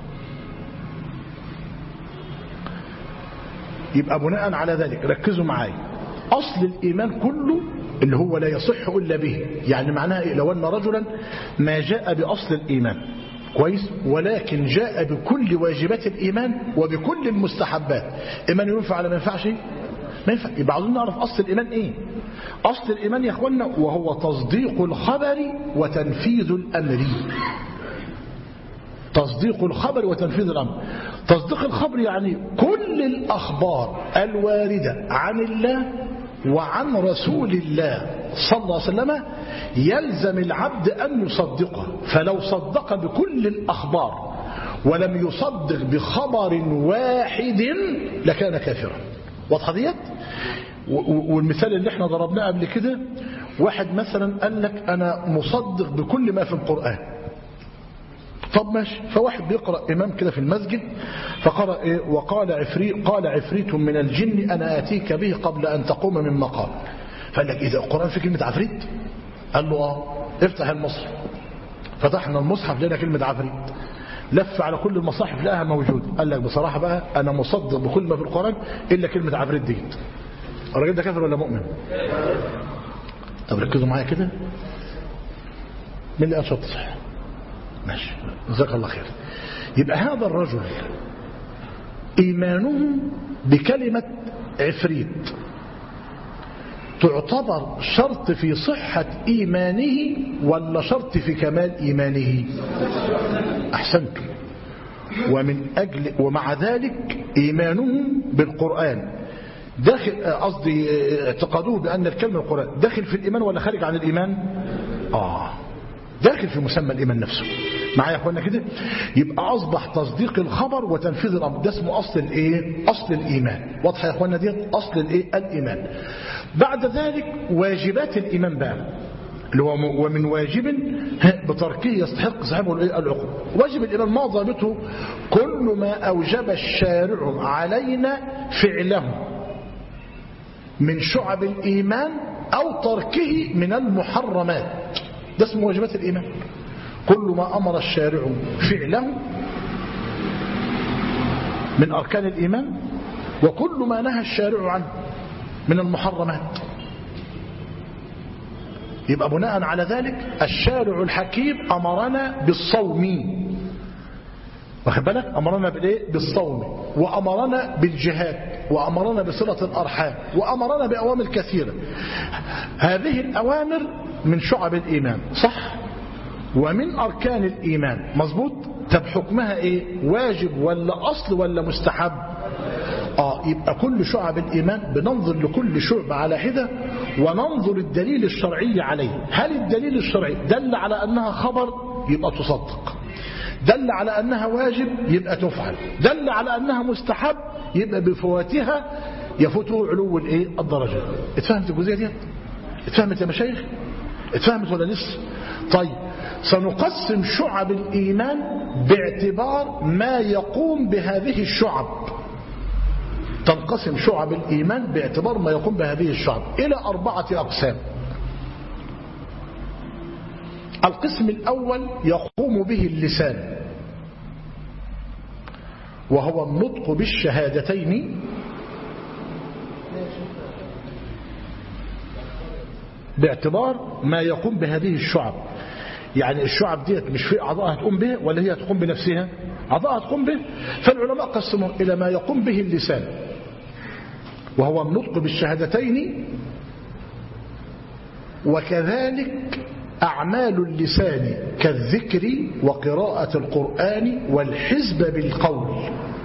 يبقى بناء على ذلك ركزوا معايا، أصل الإيمان كله اللي هو لا يصح إلا به. يعني معناها إيه؟ لو أن رجلا ما جاء بأصل الإيمان كويس، ولكن جاء بكل واجبات الإيمان وبكل المستحبات، إيمان ينفع ولا ما ينفعش؟ ما ينفع. يبقى عاوزين نعرف أصل الإيمان إيه. أصل الإيمان يا أخوانا وهو تصديق الخبر وتنفيذ الأمر. تصديق الخبر وتنفيذ الأمر. تصديق الخبر يعني كل الأخبار الواردة عن الله وعن رسول الله صلى الله عليه وسلم يلزم العبد أن يصدقه. فلو صدق بكل الأخبار ولم يصدق بخبر واحد لكان كافرا. واضحة ديت؟ والمثال اللي احنا ضربناه قبل كده، واحد مثلا قال لك أنا مصدق بكل ما في القرآن. طب ماشي. فواحد بيقرأ إمام كده في المسجد فقرأ إيه؟ قال عفريت من الجن أنا آتيك به قبل أن تقوم من مقام. فقال لك إذا القرآن في كلمة عفريت؟ قال له افتح المصحف. فتحنا المصحف لقينا كلمة عفريت. لف على كل المصاحف لقاها موجودة. قال لك بصراحة بقى أنا مصدق بكل ما في القرآن إلا كلمة عفريت دي. الراجل ده كافر ولا مؤمن؟ طب ركزوا معايا كده. مين اللي قال شرط صحيح؟ ماشي جزاك الله خير. يبقى هذا الرجل إيمانه بكلمة عفريت تعتبر شرط في صحة إيمانه ولا شرط في كمال إيمانه؟ أحسنتم. ومع ذلك إيمانه بالقرآن داخل، قصدي اعتقادوه بأن الكلمة القرآن داخل في الإيمان ولا خارج عن الإيمان؟ داخل في مسمى الإيمان نفسه. معايا يا اخوانا كده؟ يبقى أصبح تصديق الخبر وتنفيذ الأمر ده اسمه أصل الإيه؟ أصل الإيمان. واضحة يا اخوانا دي؟ أصل الإيه؟ الإيمان. بعد ذلك واجبات الإيمان بقى اللي هو ومن واجب بتركه يستحق صاحبه العقوبة. واجب الإيمان ما ضابطه؟ كل ما أوجب الشارع علينا فعله من شعب الإيمان أو تركه من المحرمات. ده اسمه واجبات الإيمان. كل ما أمر الشارع فعله من أركان الإيمان، وكل ما نهى الشارع عنه من المحرمات. يبقى بناء على ذلك الشارع الحكيم أمرنا بالصوم، واخد بالك؟ أمرنا بالإيه؟ بالصوم، وأمرنا بالجهاد، وأمرنا بصلة الأرحام، وأمرنا بأوامر كثيرة. هذه الأوامر من شعب الإيمان صح؟ ومن أركان الإيمان مظبوط؟ طب حكمها إيه؟ واجب ولا أصل ولا مستحب؟ يبقى كل شعب الإيمان بننظر لكل شعب على حدة وننظر الدليل الشرعي عليه. هل الدليل الشرعي دل على أنها خبر يبقى تصدق، دل على أنها واجب يبقى تفعل، دل على أنها مستحب يبقى بفواتها يفوته علو الإيه؟ الدرجة. اتفهمت الجزئية دي؟ اتفهمت يا مشايخ؟ اتفهمت ولا لسه؟ طيب سنقسم شعب الإيمان باعتبار ما يقوم بهذه الشعب. تنقسم شعب الإيمان باعتبار ما يقوم بهذه الشعب إلى 4 أقسام. القسم الأول يقوم به اللسان، وهو النطق بالشهادتين باعتبار ما يقوم بهذه الشعب. يعني الشعب ديت مش في أعضاء هتقوم به ولا هي تقوم بنفسها؟ أعضاء هتقوم به. فالعلماء قسموا إلى ما يقوم به اللسان وهو النطق بالشهادتين، وكذلك أعمال اللسان كالذكر وقراءة القرآن والحزب بالقول.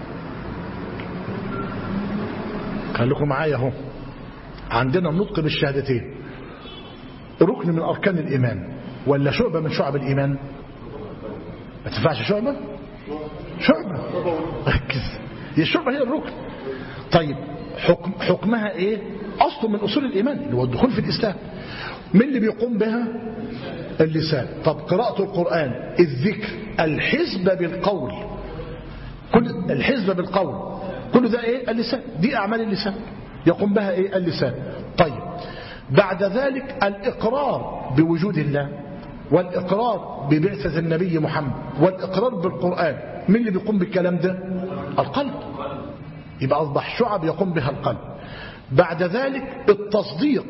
خليكم معايا اهو. عندنا النطق بالشهادتين ركن من أركان الإيمان ولا شعبة من شعب الإيمان؟ ما تنفعش شعبة؟ شعبة. ركز، هي الشعبة هي الركن. طيب حكمها ايه؟ أصل من أصول الإيمان اللي هو الدخول في الإسلام. من اللي بيقوم بها؟ اللسان. طب قراءة القرآن، الذكر، الحزب بالقول، كل الحزب بالقول كل ده ايه؟ اللسان. دي أعمال اللسان يقوم بها ايه؟ اللسان. طيب بعد ذلك الإقرار بوجود الله والإقرار ببعثة النبي محمد والإقرار بالقرآن، من اللي بيقوم بالكلام ده؟ القلب. يبقى أصبح شعب يقوم بها القلب. بعد ذلك التصديق.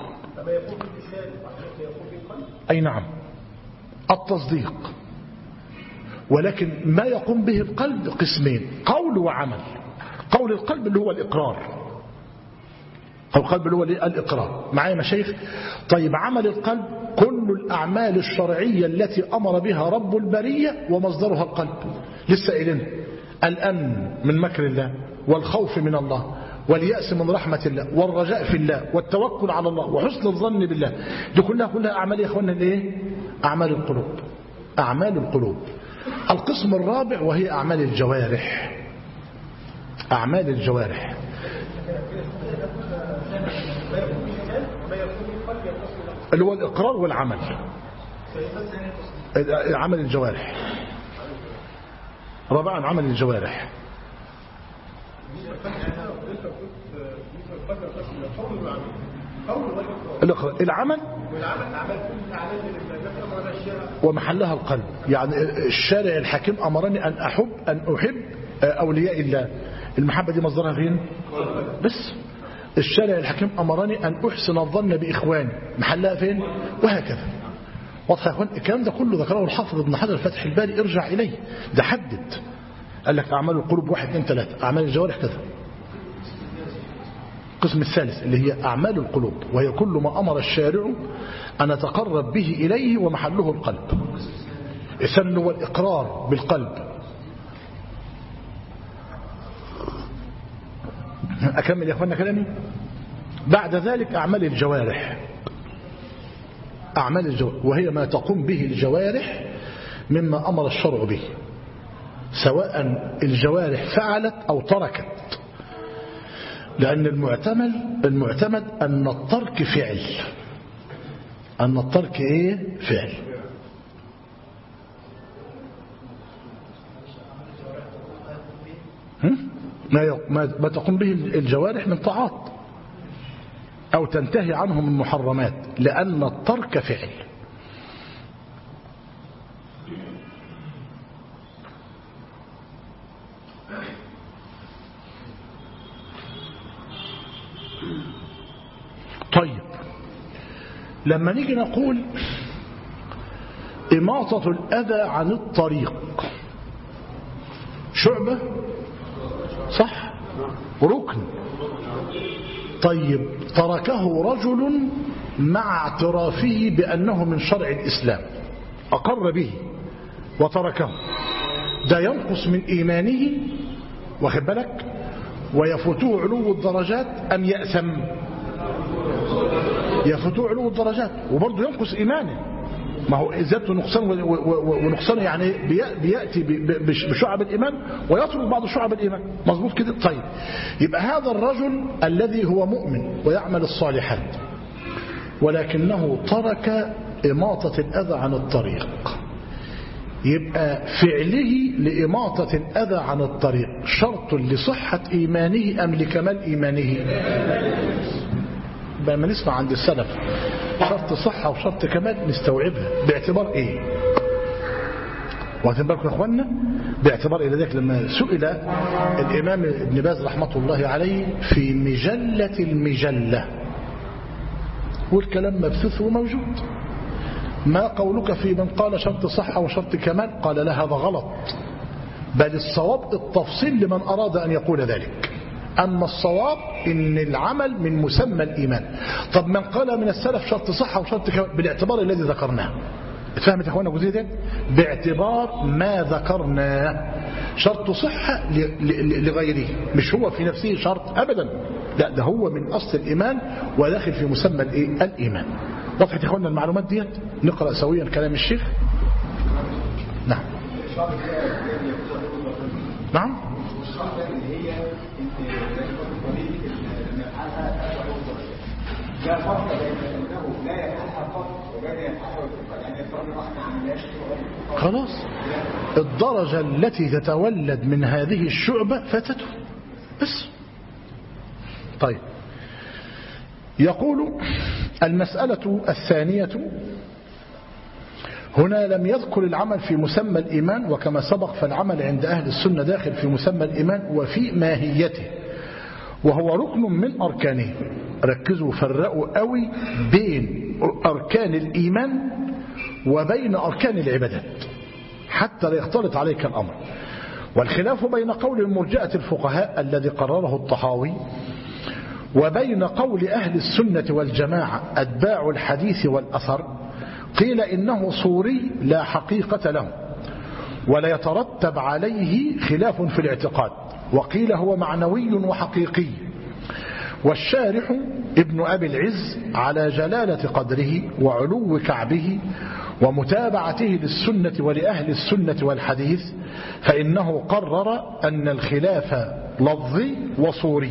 أي نعم التصديق، ولكن ما يقوم به القلب قسمين: قول وعمل. قول القلب اللي هو الإقرار، أو القلب اللي هو الإقرار. معايا مشايخ؟ طيب عمل القلب كل الأعمال الشرعية التي أمر بها رب البرية ومصدرها القلب. لسه قايلين الأمن من مكر الله والخوف من الله واليأس من رحمة الله والرجاء في الله والتوكل على الله وحسن الظن بالله. دي كلها أعمال يا أخوانا الايه؟ أعمال القلوب. أعمال القلوب. القسم الرابع وهي أعمال الجوارح. أعمال الجوارح اللي هو الإقرار والعمل. عمل الجوارح. رابعا عمل الجوارح. العمل ومحلها القلب. يعني الشارع الحكيم أمرني أن أحب أولياء الله. المحبة دي مصدرها فين؟ بس. الشارع الحكيم أمرني أن أحسن الظن بإخواني، محلها فين؟ وهكذا. واضح يا اخوان؟ الكلام ده كله ذكره الحافظ ابن حجر فتح الباري، ارجع إليه. ده حدد، قال لك أعمال القلوب 1 2 3، أعمال الجوارح كذا. القسم الثالث اللي هي أعمال القلوب، وهي كل ما أمر الشارع أن نتقرب به إليه ومحله القلب. الثاني هو الإقرار بالقلب. أكمل يا أخوانا كلامي؟ بعد ذلك أعمال الجوارح. أعمال الجوارح وهي ما تقوم به الجوارح مما أمر الشرع به، سواء الجوارح فعلت أو تركت. لأن المعتمد أن الترك فعل. أن الترك إيه؟ فعل. ما تقوم به الجوارح من طاعات أو تنتهي عنه من محرمات، لأن الترك فعل. طيب لما نيجي نقول إماطة الأذى عن الطريق شعبة، صح؟ ركن. طيب تركه رجل مع اعترافه بأنه من شرع الإسلام، أقر به وتركه، ده ينقص من إيمانه، واخد بالك؟ ويفوته علو الدرجات أم يأثم؟ يفوته علو الدرجات وبرضه ينقص إيمانه. ما هو زيادته نقصان ونقصان، يعني بيأتي بشعب الإيمان ويترك بعض شعب الإيمان. مظبوط كده؟ طيب يبقى هذا الرجل الذي هو مؤمن ويعمل الصالحات ولكنه ترك إماطة الأذى عن الطريق، يبقى فعله لإماطة الأذى عن الطريق شرط لصحة إيمانه أم لكمال إيمانه؟ ما نسمع عند السلف شرط صحة وشرط كمال، نستوعبها باعتبار ايه؟ واخدين بالكم يا اخوانا؟ باعتبار الى ذلك لما سئل الامام ابن باز رحمة الله عليه في مجلة المجلة والكلام مبثوث وموجود. ما قولك في من قال شرط صحة وشرط كمال؟ قال لا، هذا غلط، بل الصواب التفصيل لمن أراد أن يقول ذلك. أما الصواب إن العمل من مسمى الإيمان. طب من قال من السلف شرط صحة وشرط كمال بالاعتبار الذي ذكرناه، اتفهمت يا أخوانا الجزئية دي؟ باعتبار ما ذكرناه، شرط صحة لغيره، مش هو في نفسه شرط أبدا، لا ده هو من أصل الإيمان وداخل في مسمى الإيمان. وضحت يا أخوانا المعلومات دي؟ نقرأ سويا كلام الشيخ. نعم نعم. لا فرق بين أنه لا يفعلها فقط وبين يفعلها يعني خلاص الدرجة التي تتولد من هذه الشعبة فاتته بس. طيب، يقول المسألة الثانية هنا لم يذكر العمل في مسمى الإيمان، وكما سبق فالعمل عند أهل السنة داخل في مسمى الإيمان وفي ماهيته، وهو ركن من أركانه. ركزوا فرقوا قوي بين أركان الإيمان وبين أركان العبادات حتى لا يختلط عليك الأمر. والخلاف بين قول المرجئة الفقهاء الذي قرره الطحاوي وبين قول أهل السنة والجماعة أتباع الحديث والأثر. قيل إنه صوري لا حقيقة له ولا يترتب عليه خلاف في الاعتقاد، وقيل هو معنوي وحقيقي. والشارح ابن أبي العز على جلالة قدره وعلو كعبه ومتابعته للسنة ولأهل السنة والحديث فإنه قرر أن الخلاف لفظي وصوري.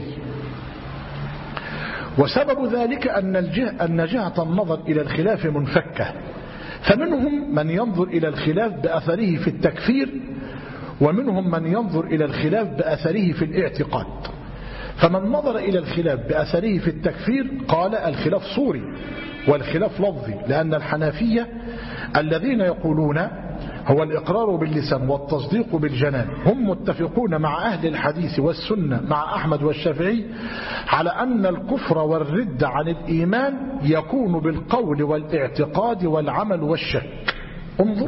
وسبب ذلك أن جهة النظر إلى الخلاف منفكة، فمنهم من ينظر إلى الخلاف بأثره في التكفير، ومنهم من ينظر إلى الخلاف بأثره في الاعتقاد. فمن نظر إلى الخلاف بأثره في التكفير قال الخلاف صوري والخلاف لفظي، لأن الحنفية الذين يقولون هو الإقرار باللسان والتصديق بالجنان هم متفقون مع أهل الحديث والسنة مع أحمد والشافعي على أن الكفر والرد عن الإيمان يكون بالقول والاعتقاد والعمل والشك. انظر،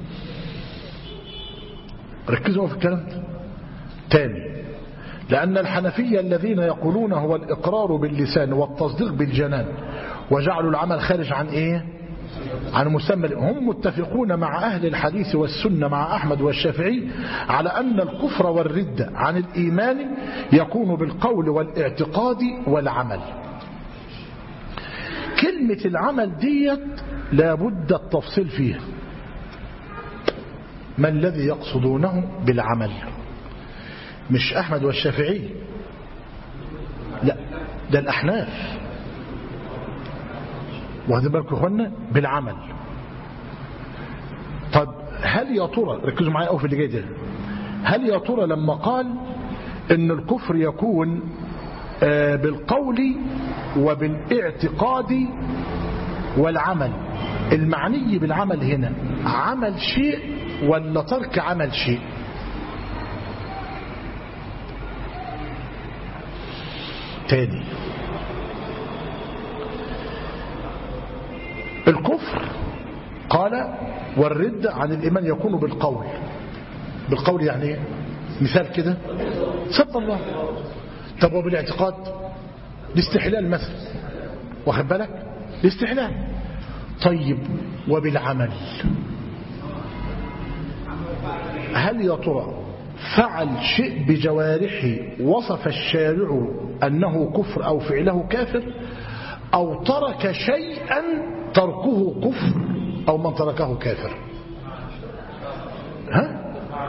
ركزوا في الكلام تاني. لأن الحنفية الذين يقولون هو الإقرار باللسان والتصديق بالجنان وجعلوا العمل خارج عن إيه؟ عن مسمى، هم متفقون مع أهل الحديث والسنة مع أحمد والشافعي على أن الكفر والردة عن الإيمان يكون بالقول والاعتقاد والعمل. كلمة العمل ديت لابد التفصيل فيها. ما الذي يقصدونه بالعمل؟ مش أحمد والشافعي، لا ده الأحناف. وهذا بالكم أخوانا بالعمل. طب هل يا ترى، ركزوا معايا أو في اللي جاي ده، هل يا ترى لما قال إن الكفر يكون بالقول وبالاعتقاد والعمل، المعني بالعمل هنا عمل شيء ولا ترك عمل شيء؟ تاني، الكفر قال والرد عن الإيمان يكون بالقول. بالقول يعني ايه؟ مثال كده سب الله. طب وبالاعتقاد؟ الاستحلال مثلا، واخد بالك؟ الاستحلال. طيب وبالعمل هل يا ترى فعل شيء بجوارحه وصف الشارع أنه كفر أو فعله كافر، أو ترك شيئا تركه كفر أو من تركه كافر؟ ها؟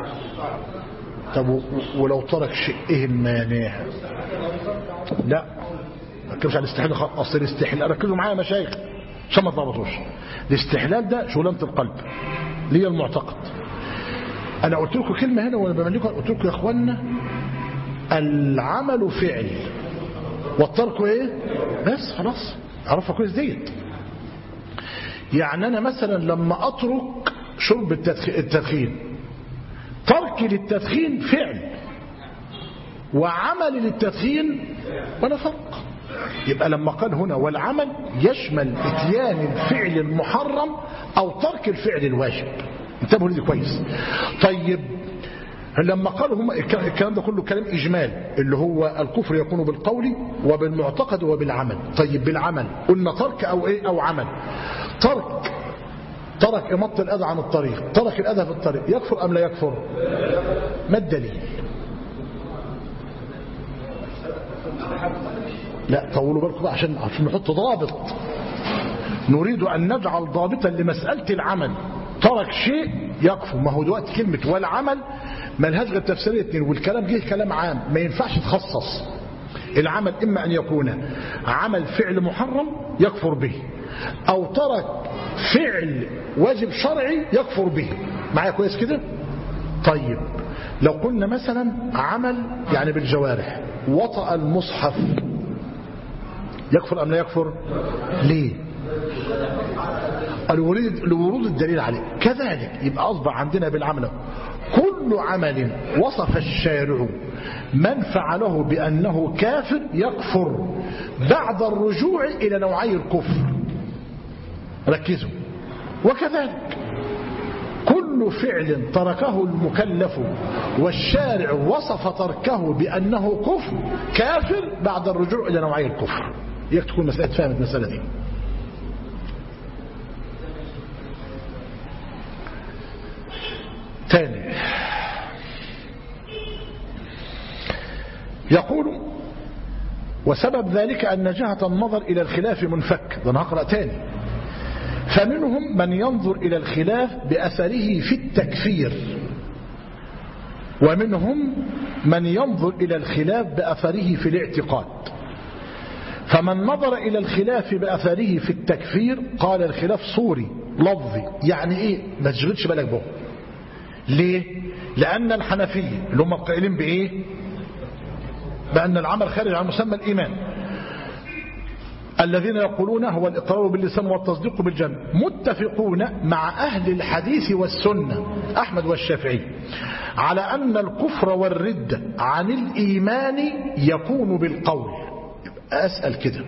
طب ولو ترك شيء ايه المانع؟ لا ركزوا على الاستحلال خالص. اصل الاستحلال، ركزوا معايا يا مشايخ عشان ما تلخبطوش، الاستحلال ده شغلانه القلب ليه المعتقد. انا قلت لكم كلمه هنا وانا بملكها، قلت لكم يا اخوانا العمل فعل والترك ايه بس، خلاص عرفها كويس ديت. يعني انا مثلا لما اترك شرب التدخين، تركي للتدخين فعل وعملي للتدخين ولا فرق. يبقى لما قال هنا والعمل يشمل اتيان الفعل المحرم أو ترك الفعل الواجب. انتبهوا لي كويس. طيب لما قالوا هم الكلام ده كله كلام إجمال اللي هو الكفر يكون بالقول وبالمعتقد وبالعمل. طيب بالعمل قلنا ترك أو إيه أو عمل. ترك إماطة الأذى عن الطريق، ترك الأذى في الطريق، يكفر أم لا يكفر؟ ما الدليل؟ لا طولوا بالكم عشان نحط ضابط. نريد أن نجعل ضابطا لمسألة العمل. ترك شيء يكفر. ما هو دلوقتي كلمة والعمل ما لهاش غير تفسيرين اتنين، والكلام جه كلام عام ما ينفعش تخصص. العمل إما أن يكون عمل فعل محرم يكفر به، أو ترك فعل واجب شرعي يكفر به. معايا كويس كده؟ طيب لو قلنا مثلا عمل يعني بالجوارح، وطأ المصحف، يكفر أم لا يكفر؟ ليه؟ لورود الدليل عليه. كذلك يبقى أصبح عندنا بالعمل كل عمل وصف الشارع من فعله بأنه كافر يكفر بعد الرجوع إلى نوعي الكفر. ركزوا. وكذلك كل فعل تركه المكلف والشارع وصف تركه بأنه كفر كافر بعد الرجوع إلى نوعي الكفر. تكون مسألة فهمت المسألة دي. ثاني يقول وسبب ذلك أن جهة النظر إلى الخلاف منفك. ده أنا هقرأ تاني. فمنهم من ينظر إلى الخلاف بأثره في التكفير، ومنهم من ينظر إلى الخلاف بأثره في الاعتقاد. فمن نظر إلى الخلاف بأثره في التكفير قال الخلاف صوري لفظي. يعني إيه؟ ما تشغلش بالك به. ليه؟ لأن الحنفية اللي هم قائلين بإيه؟ بأن العمل خارج عن مسمى الإيمان، الذين يقولون هو الإقرار باللسان والتصديق بالجنة، متفقون مع أهل الحديث والسنة أحمد والشافعي على أن الكفر والردة عن الإيمان يكون بالقول. أسأل كده،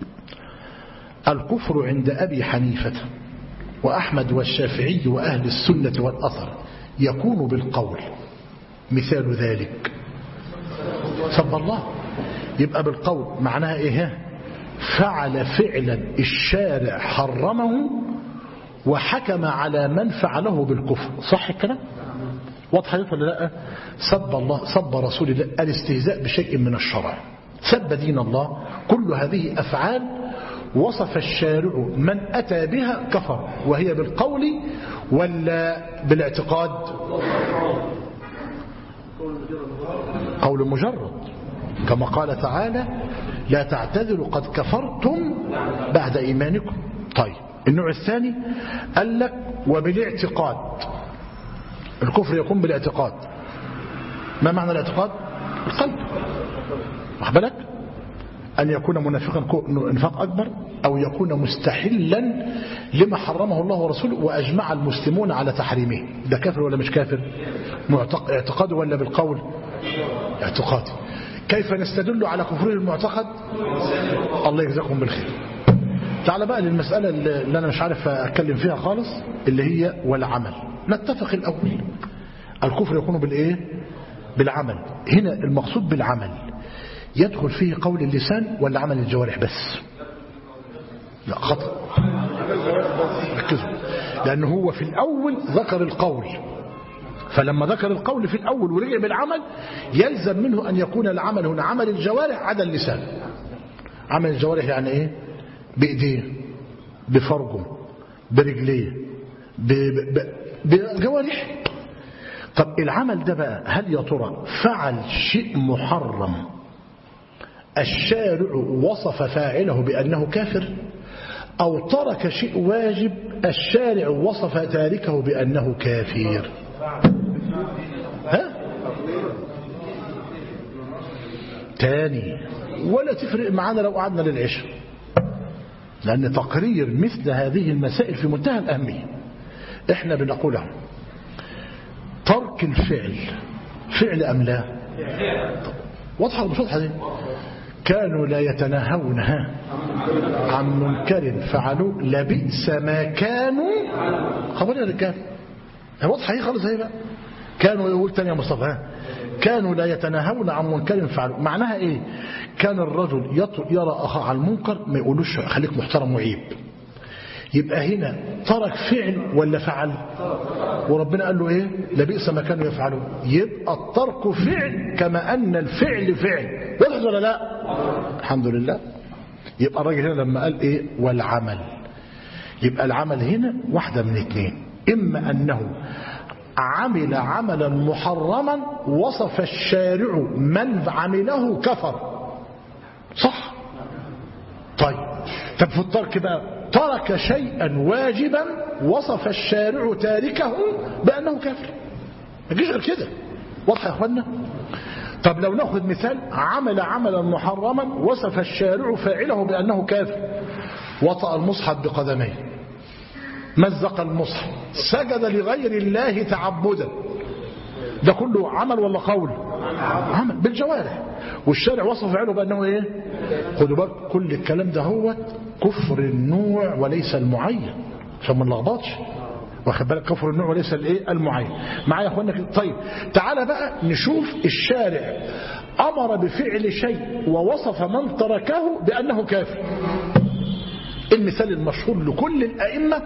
الكفر عند أبي حنيفة وأحمد والشافعي وأهل السنة والأثر يكون بالقول، مثال ذلك سب الله. يبقى بالقول معناها إيه؟ فعل فعلا الشارع حرمه وحكم على من فعله بالكفر. صح الكلام؟ واضح ولا لا؟ سب الله، سب رسول الله، الاستهزاء بشيء من الشرع، سب دين الله. كل هذه أفعال وصف الشارع من أتى بها كفر، وهي بالقول ولا بالاعتقاد؟ قول مجرد، كما قال تعالى لا تعتذروا قد كفرتم بعد إيمانكم. طيب النوع الثاني قال لك وبالاعتقاد. الكفر يكون بالاعتقاد. ما معنى الاعتقاد؟ القلب. واخد بالك؟ أن يكون منافقا نفاق أكبر، أو يكون مستحلا لما حرمه الله ورسوله وأجمع المسلمون على تحريمه. ده كافر ولا مش كافر؟ اعتقاد ولا بالقول؟ اعتقادي. كيف نستدل على كفره المعتقد؟ الله يجزاكم بالخير. تعال بقى للمسألة اللي أنا مش عارف أتكلم فيها خالص، اللي هي والعمل. نتفق الأول، الكفر يكون بالإيه؟ بالعمل. هنا المقصود بالعمل يدخل فيه قول اللسان ولا عمل الجوارح بس؟ لا خطأ، ركزوا، لأنه هو في الأول ذكر القول، فلما ذكر القول في الأول ورجع بالعمل يلزم منه أن يكون العمل هنا عمل الجوارح عدا اللسان. عمل الجوارح يعني إيه؟ بإيديه، بفرجه، برجليه، بجوارح. طب العمل ده بقى هل يا ترى فعل شيء محرم الشارع وصف فاعله بأنه كافر، أو ترك شيء واجب الشارع وصف تاركه بأنه كافر؟ ها؟ تاني ولا تفرق معنا لو قعدنا للعشاء، لأن تقرير مثل هذه المسائل في منتهى الأهمية. احنا بنقولها ترك الفعل فعل أم لا؟ واضحة ولا مش واضحة دي؟ كانوا لا يتناهون عن منكر فعلوه لبئس ما كانوا. خبر يا رجال واضحه هي خالص. هي بقى كانوا يقول تاني يا مصطفى كانوا لا يتناهون عن منكر فعلوه. معناها ايه؟ كان الرجل يرى اخاه على المنكر ما يقولوش خليك محترم وعيب. يبقى هنا ترك فعل ولا فعل؟ وربنا قال له ايه؟ لبئس ما كانوا يفعلون. يبقى الترك فعل كما ان الفعل فعل. واضح ولا لا؟ الحمد لله. يبقى الراجل هنا لما قال ايه؟ والعمل، يبقى العمل هنا واحده من اثنين، اما انه عمل عملا محرما وصف الشارع من عمله كفر، صح؟ طب في الترك بقى ترك شيئا واجبا وصف الشارع تاركه بأنه كافر، ما يجيش غير كده. واضح يا اخوانا؟ طب لو ناخذ مثال، عمل عملا محرما وصف الشارع فاعله بأنه كافر، وطأ المصحف بقدميه، مزق المصحف، سجد لغير الله تعبدا، ده كله عمل ولا قول؟ عمل بالجوارح، والشارع وصف فعله بأنه ايه؟ خدوا بالك كل الكلام ده هو كفر النوع وليس المعين، عشان ما نلخبطش. واخد بالك؟ كفر النوع وليس الايه؟ المعين. معايا يا اخوانا كده؟ طيب تعالى بقى نشوف الشارع امر بفعل شيء ووصف من تركه بأنه كافر. المثال المشهور لكل الأئمة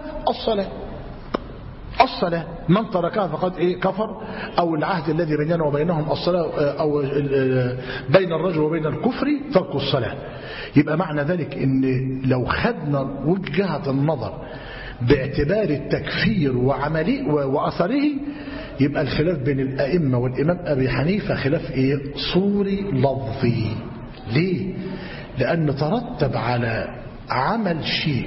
الصلاة من تركها فقد ايه؟ كفر. او العهد الذي بيننا وبينهم الصلاة، او بين الرجل وبين الكفر ترك الصلاة. يبقى معنى ذلك ان لو خدنا وجهة النظر باعتبار التكفير وعمله وأثره، يبقى الخلاف بين الأئمة والإمام أبي حنيفة خلاف ايه؟ صوري لفظي. ليه؟ لأن ترتب على عمل شيء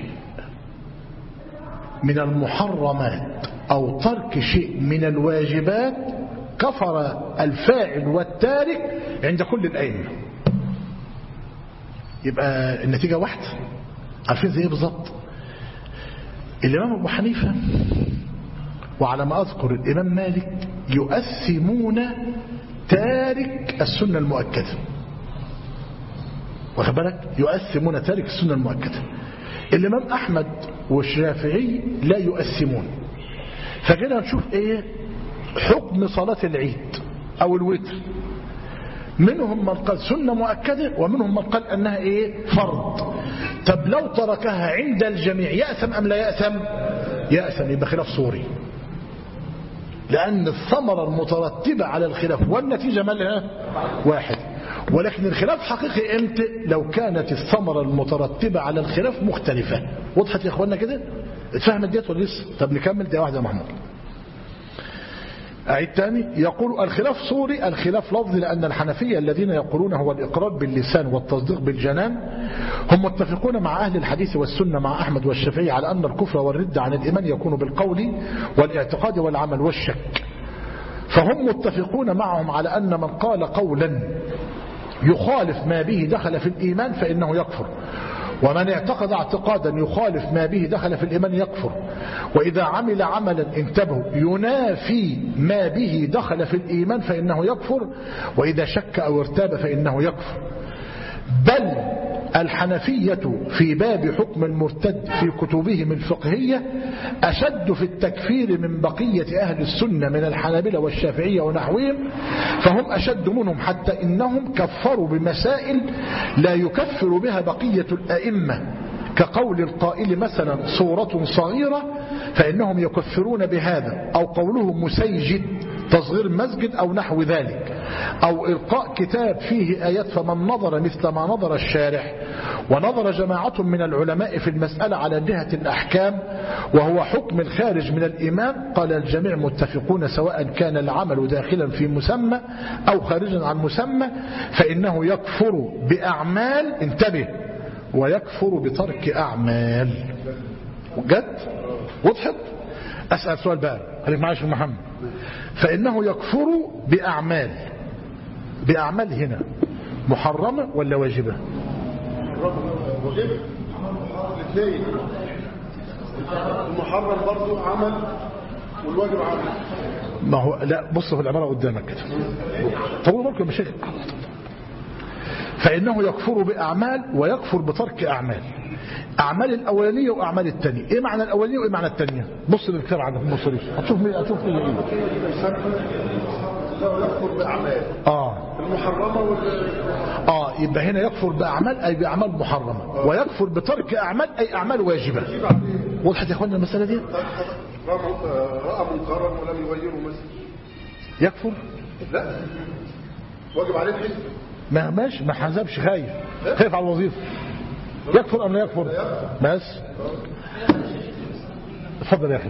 من المحرمات أو ترك شيء من الواجبات كفر الفاعل والتارك عند كل الأئمة. يبقى النتيجة واحدة. عارفين زي ايه بالظبط؟ الإمام أبو حنيفة وعلى ما أذكر الإمام مالك يؤثمون تارك السنة المؤكدة. واخد بالك؟ يؤثمون تارك السنة المؤكدة. الإمام أحمد والشافعي لا يؤثمون. فكده نشوف ايه حكم صلاة العيد او الوتر. منهم من قال سنة مؤكدة ومنهم من قال انها ايه؟ فرض. طب لو تركها عند الجميع يأثم ام لا يأثم؟ يأثم. يبقى خلاف صوري، لأن الثمرة المترتبة على الخلاف والنتيجة مالها واحد. ولكن الخلاف حقيقي امتى؟ لو كانت الثمرة المترتبة على الخلاف مختلفة. وضحت يا اخوانا كده؟ اتفهمت ديت ولا لسه؟ طب نكمل دي واحدة يا محمود. أعيد تاني. يقول الخلاف صوري، الخلاف لفظي، لأن الحنفية الذين يقولون هو الإقرار باللسان والتصديق بالجنان هم متفقون مع أهل الحديث والسنة مع أحمد والشافعي على أن الكفر والردة عن الإيمان يكون بالقول والاعتقاد والعمل والشك. فهم متفقون معهم على أن من قال قولا يخالف ما به دخل في الإيمان فإنه يكفر، ومن اعتقد اعتقادا يخالف ما به دخل في الإيمان يكفر. وإذا عمل عملا انتبهوا ينافي ما به دخل في الإيمان فإنه يكفر، وإذا شك أو ارتاب فإنه يكفر. بل الحنفية في باب حكم المرتد في كتبهم الفقهية أشد في التكفير من بقية أهل السنة من الحنابلة والشافعية ونحوهم، فهم أشد منهم حتى إنهم كفروا بمسائل لا يكفر بها بقية الأئمة، كقول القائل مثلا صورة صغيرة فإنهم يكفرون بهذا، أو قوله مسيجد تصغير مسجد أو نحو ذلك، أو إلقاء كتاب فيه آيات فمن نظر مثل ما نظر الشارح. ونظر جماعة من العلماء في المسألة على جهة الأحكام وهو حكم الخارج من الإيمان، قال الجميع متفقون سواء كان العمل داخلا في مسمى أو خارجا عن مسمى فإنه يكفر بأعمال، انتبه، ويكفر بترك أعمال. جد؟ وضحت؟ أسأل سؤال بقى، خليك معايا شيخ محمد. فإنه يكفر بأعمال. بأعمال هنا محرمة ولا واجبة؟ واجبة. الاثنين. المحرم برضو عمل والواجب عمل. ما هو لا، بص في العبارة قدامك كده. طول بالكم يا مشايخ. فإنه يكفر بأعمال ويكفر بترك أعمال. أعمال الأولانية وأعمال الثانية. إيه معنى الأولانية وإيه معنى الثانية؟ بص للكتاب عندك، بص ليش هتشوف إيه. يكفر بأعمال المحرمة يبقى هنا يكفر بأعمال أي بأعمال محرمة، ويكفر بترك أعمال أي أعمال واجبة. وضحت يا أخوانا المسألة دي؟ رأى منكرا ولم يغيره مثلا يكفر؟ لا، واجب عليه الحزب. ما ماشي، ما حزبش، خايف على الوظيفة. يكفر أم لا يكفر؟ بس اتفضل يا أخي.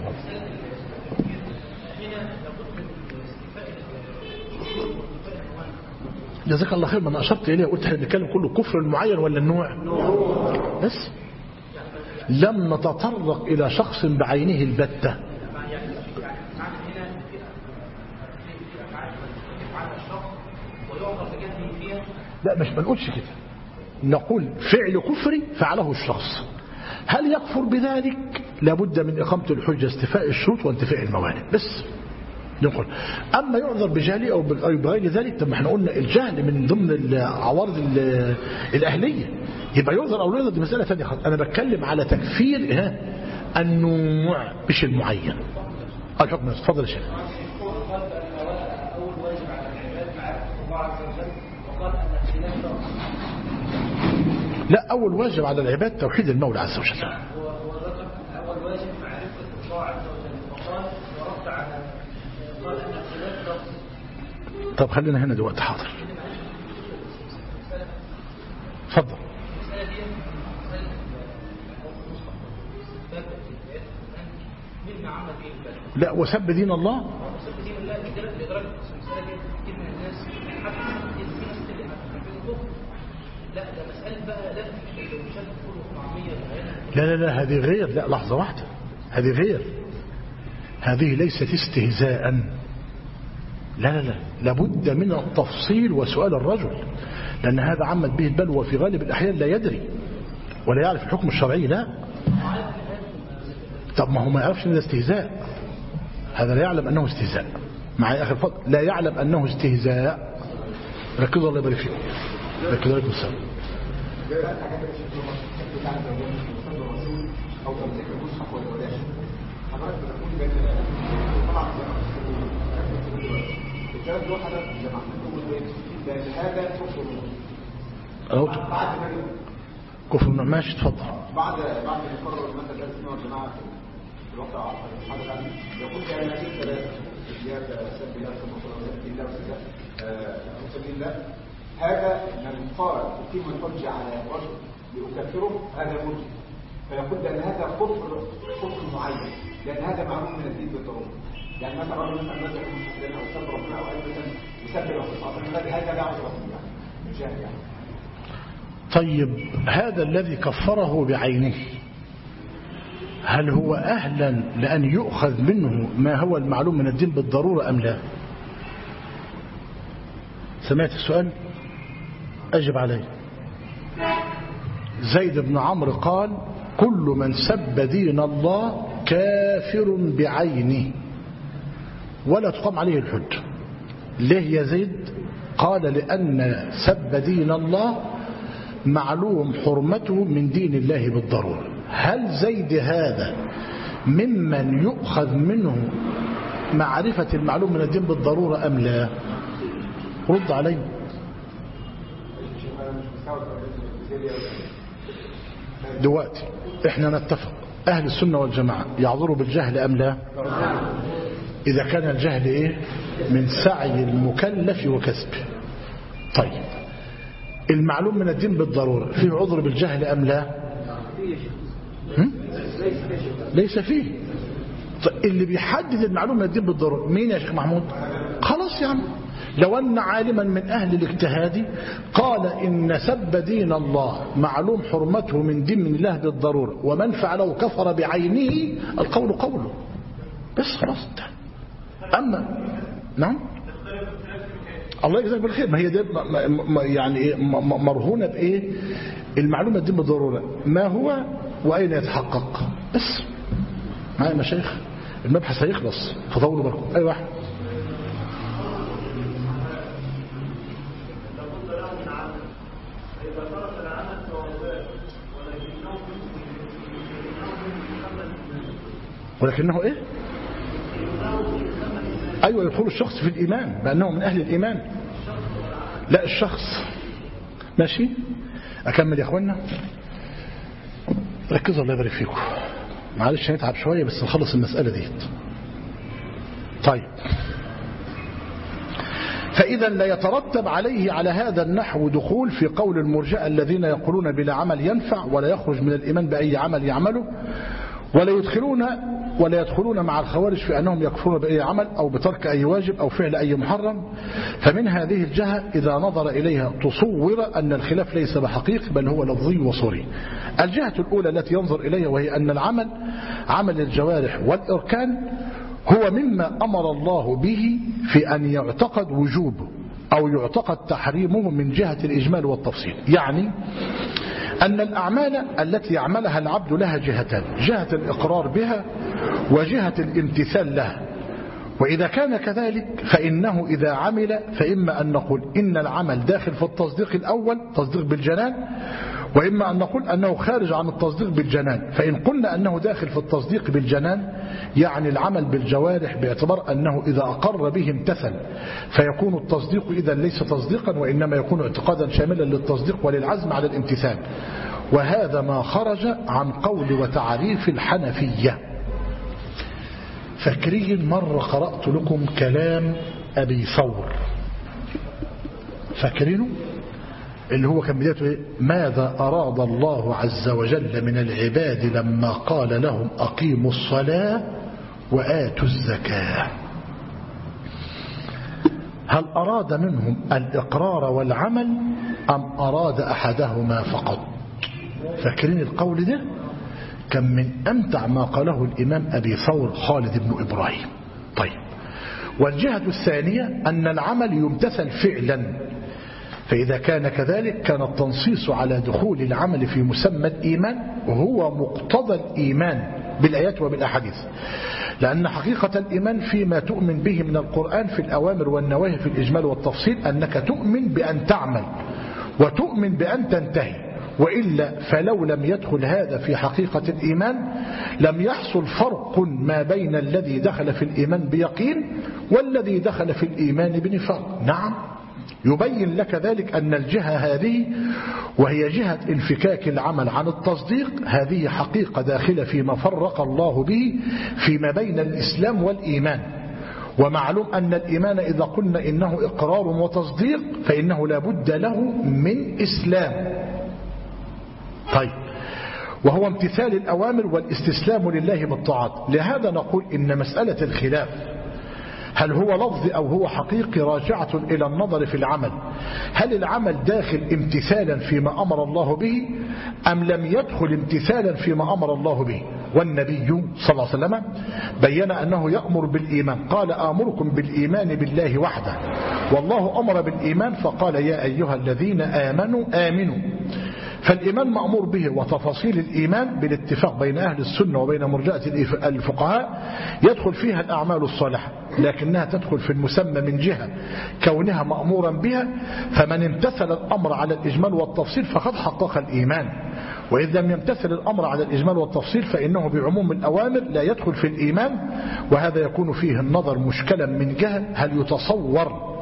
جزاك الله خير. ما انا اشرت اليه قلت احنا بنتكلم كله كفر المعين ولا النوع بس، لم نتطرق الى شخص بعينه البتة. لا مش بنقولش كده، نقول فعل كفري فعله الشخص. هل يكفر بذلك؟ لابد من إقامة الحجة، استيفاء الشروط وانتفاء الموانع بس نقول. أما يعذر بجهل أو بغير ذلك، طب ما احنا قلنا الجهل من ضمن العوارض الأهلية، يبقى يعذر أو لا يعذر دي مسألة ثانية خالص. أنا بتكلم على تكفير النوع مش المعين. الحكم. تفضل يا شيخ. لا، أول واجب على العباد توحيد المولى عز وجل. أول واجب معرفة الله عز وجل، وقال ورد على قال أن الخلاف لفظ. طب خلينا هنا دلوقتي. حاضر، اتفضل. لا، وسب دين الله. وسب دين الله لدرجة المسألة دي كتير من الناس حتى في ناس اللي حتى لا ده مسألة بقى لا لا هذه غير. لا لحظة واحدة، هذه غير، هذه ليست استهزاء. لا لابد من التفصيل وسؤال الرجل، لأن هذا عمت به البلوى في غالب الأحيان لا يدري ولا يعرف الحكم الشرعي. لا، طب ما هو ما يعرفش ان ده استهزاء، هذا لا يعلم أنه استهزاء. معي أخي الفضل، لا يعلم أنه استهزاء. ركزوا الله يبارك فيكم. ركزوا عليكم السلام. أو تمسك المصحف والوداع حضرتك بتقول بأن طبعا الكلام ده حضرتك زي ما احنا بنقول بأن هذا كفر بعد ما كفر ماشي. اتفضل. بعد ما يقرر مثلا السنة والجماعة في الواقع حضرتك يقول بأن هذه الثلاثة زيادة سب الله وسب الله وسب الله هذا من قال يتم الحجة على رجل لأكفره هذا مرجئ، فيقول بأن هذا كفر معين، لأن هذا معروف من الدين بالضرورة. يعني مثلا رجل مثلا نزل المسلمين أو سب ربنا أو أي مثلا يسب الله، هذا لا عذر فيه يعني الجاهل يعني. طيب هذا الذي كفره بعينه هل هو أهلا لأن يؤخذ منه ما هو المعلوم من الدين بالضرورة أم لا؟ سمعت السؤال؟ أجب عليه. زيد بن عمرو قال كل من سب دين الله كافر بعينه ولا تقام عليه الحج. ليه يا زيد؟ قال لأن سب دين الله معلوم حرمته من دين الله بالضرورة. هل زيد هذا ممن يؤخذ منه معرفة المعلوم من الدين بالضرورة أم لا؟ رد علي. دلوقتي احنا نتفق أهل السنة والجماعة يعذروا بالجهل أم لا؟ إذا كان الجهل إيه؟ من سعي المكلف وكسبه. طيب المعلوم من الدين بالضرورة فيه عذر بالجهل أم لا؟ ليس فيه. طيب اللي بيحدد المعلوم من الدين بالضرورة مين يا شيخ محمود؟ خلاص يا عم، لو أن عالما من أهل الاجتهاد قال إن سب دين الله معلوم حرمته من دين الله بالضرورة ومن فعله كفر بعينه، القول قوله بس خلاص. أما نعم الله يجزاك بالخير، ما هي دي يعني مرهونة بإيه؟ المعلومة دي بالضرورة ما هو وأين يتحقق بس. معايا مشايخ المبحث هيخلص فطولوا بالكم. أي واحد ولكنه ايه؟ ايوه يدخل الشخص في الايمان بانه من اهل الايمان. لا الشخص. ماشي اكمل يا اخوانا، ركزوا الله يبارك فيكم، معلش هنتعب شويه بس نخلص المساله دي. طيب فإذا لا يترتب عليه على هذا النحو دخول في قول المرجئة الذين يقولون بلا عمل ينفع ولا يخرج من الإيمان بأي عمل يعمله، ولا يدخلون مع الخوارج في أنهم يكفرون بأي عمل أو بترك أي واجب أو فعل أي محرم. فمن هذه الجهة إذا نظر إليها تصور أن الخلاف ليس بحقيقي بل هو لفظي وصوري. الجهة الأولى التي ينظر إليها وهي أن العمل عمل الجوارح والإركان هو مما أمر الله به في أن يعتقد وجوبه أو يعتقد تحريمه من جهة الإجمال والتفصيل. يعني أن الأعمال التي يعملها العبد لها جهتان، جهة الإقرار بها وجهة الامتثال لها. وإذا كان كذلك فإنه إذا عمل فإما أن نقول إن العمل داخل في التصديق الأول تصديق بالجنان، وإما أن نقول أنه خارج عن التصديق بالجنان. فإن قلنا أنه داخل في التصديق بالجنان يعني العمل بالجوارح باعتبار أنه إذا أقر به امتثل، فيكون التصديق إذا ليس تصديقا وإنما يكون اعتقادا شاملا للتصديق وللعزم على الامتثال. وهذا ما خرج عن قول وتعريف الحنفية. فاكرين مرة قرأت لكم كلام أبي ثور، فاكرينه اللي هو كان بدايته ايه؟ ماذا أراد الله عز وجل من العباد لما قال لهم أقيموا الصلاة وآتوا الزكاة؟ هل أراد منهم الإقرار والعمل أم أراد أحدهما فقط؟ فاكرين القول ده كان من أمتع ما قاله الإمام أبي ثور خالد بن إبراهيم. طيب والجهة الثانية أن العمل يمتثل فعلا، فإذا كان كذلك كان التنصيص على دخول العمل في مسمى الإيمان وهو مقتضى الإيمان بالآيات وبالأحاديث، لأن حقيقة الإيمان فيما تؤمن به من القرآن في الأوامر والنواهي في الإجمال والتفصيل أنك تؤمن بأن تعمل وتؤمن بأن تنتهي، وإلا فلو لم يدخل هذا في حقيقة الإيمان لم يحصل فرق ما بين الذي دخل في الإيمان بيقين والذي دخل في الإيمان بنفاق. نعم يبين لك ذلك أن الجهة هذه وهي جهة انفكاك العمل عن التصديق هذه حقيقة داخلة فيما فرق الله به فيما بين الإسلام والإيمان. ومعلوم أن الإيمان إذا قلنا إنه إقرار وتصديق فإنه لا بد له من إسلام. طيب وهو امتثال الأوامر والاستسلام لله بالطاعات. لهذا نقول إن مسألة الخلاف هل هو لفظ أو هو حقيقي راجعة إلى النظر في العمل. هل العمل داخل امتثالا فيما أمر الله به أم لم يدخل امتثالا فيما أمر الله به؟ والنبي صلى الله عليه وسلم بين أنه يأمر بالإيمان، قال آمركم بالإيمان بالله وحده، والله أمر بالإيمان فقال يا أيها الذين آمنوا آمنوا. فالإيمان مأمور به، وتفاصيل الإيمان بالاتفاق بين أهل السنة وبين مرجئة الفقهاء يدخل فيها الأعمال الصالحة، لكنها تدخل في المسمى من جهة كونها مأمورا بها، فمن امتثل الأمر على الإجمال والتفصيل فقد حقق الإيمان، وإذا لم يمتثل الأمر على الإجمال والتفصيل فإنه بعموم الأوامر لا يدخل في الإيمان. وهذا يكون فيه النظر مشكلا من جهة هل يتصور،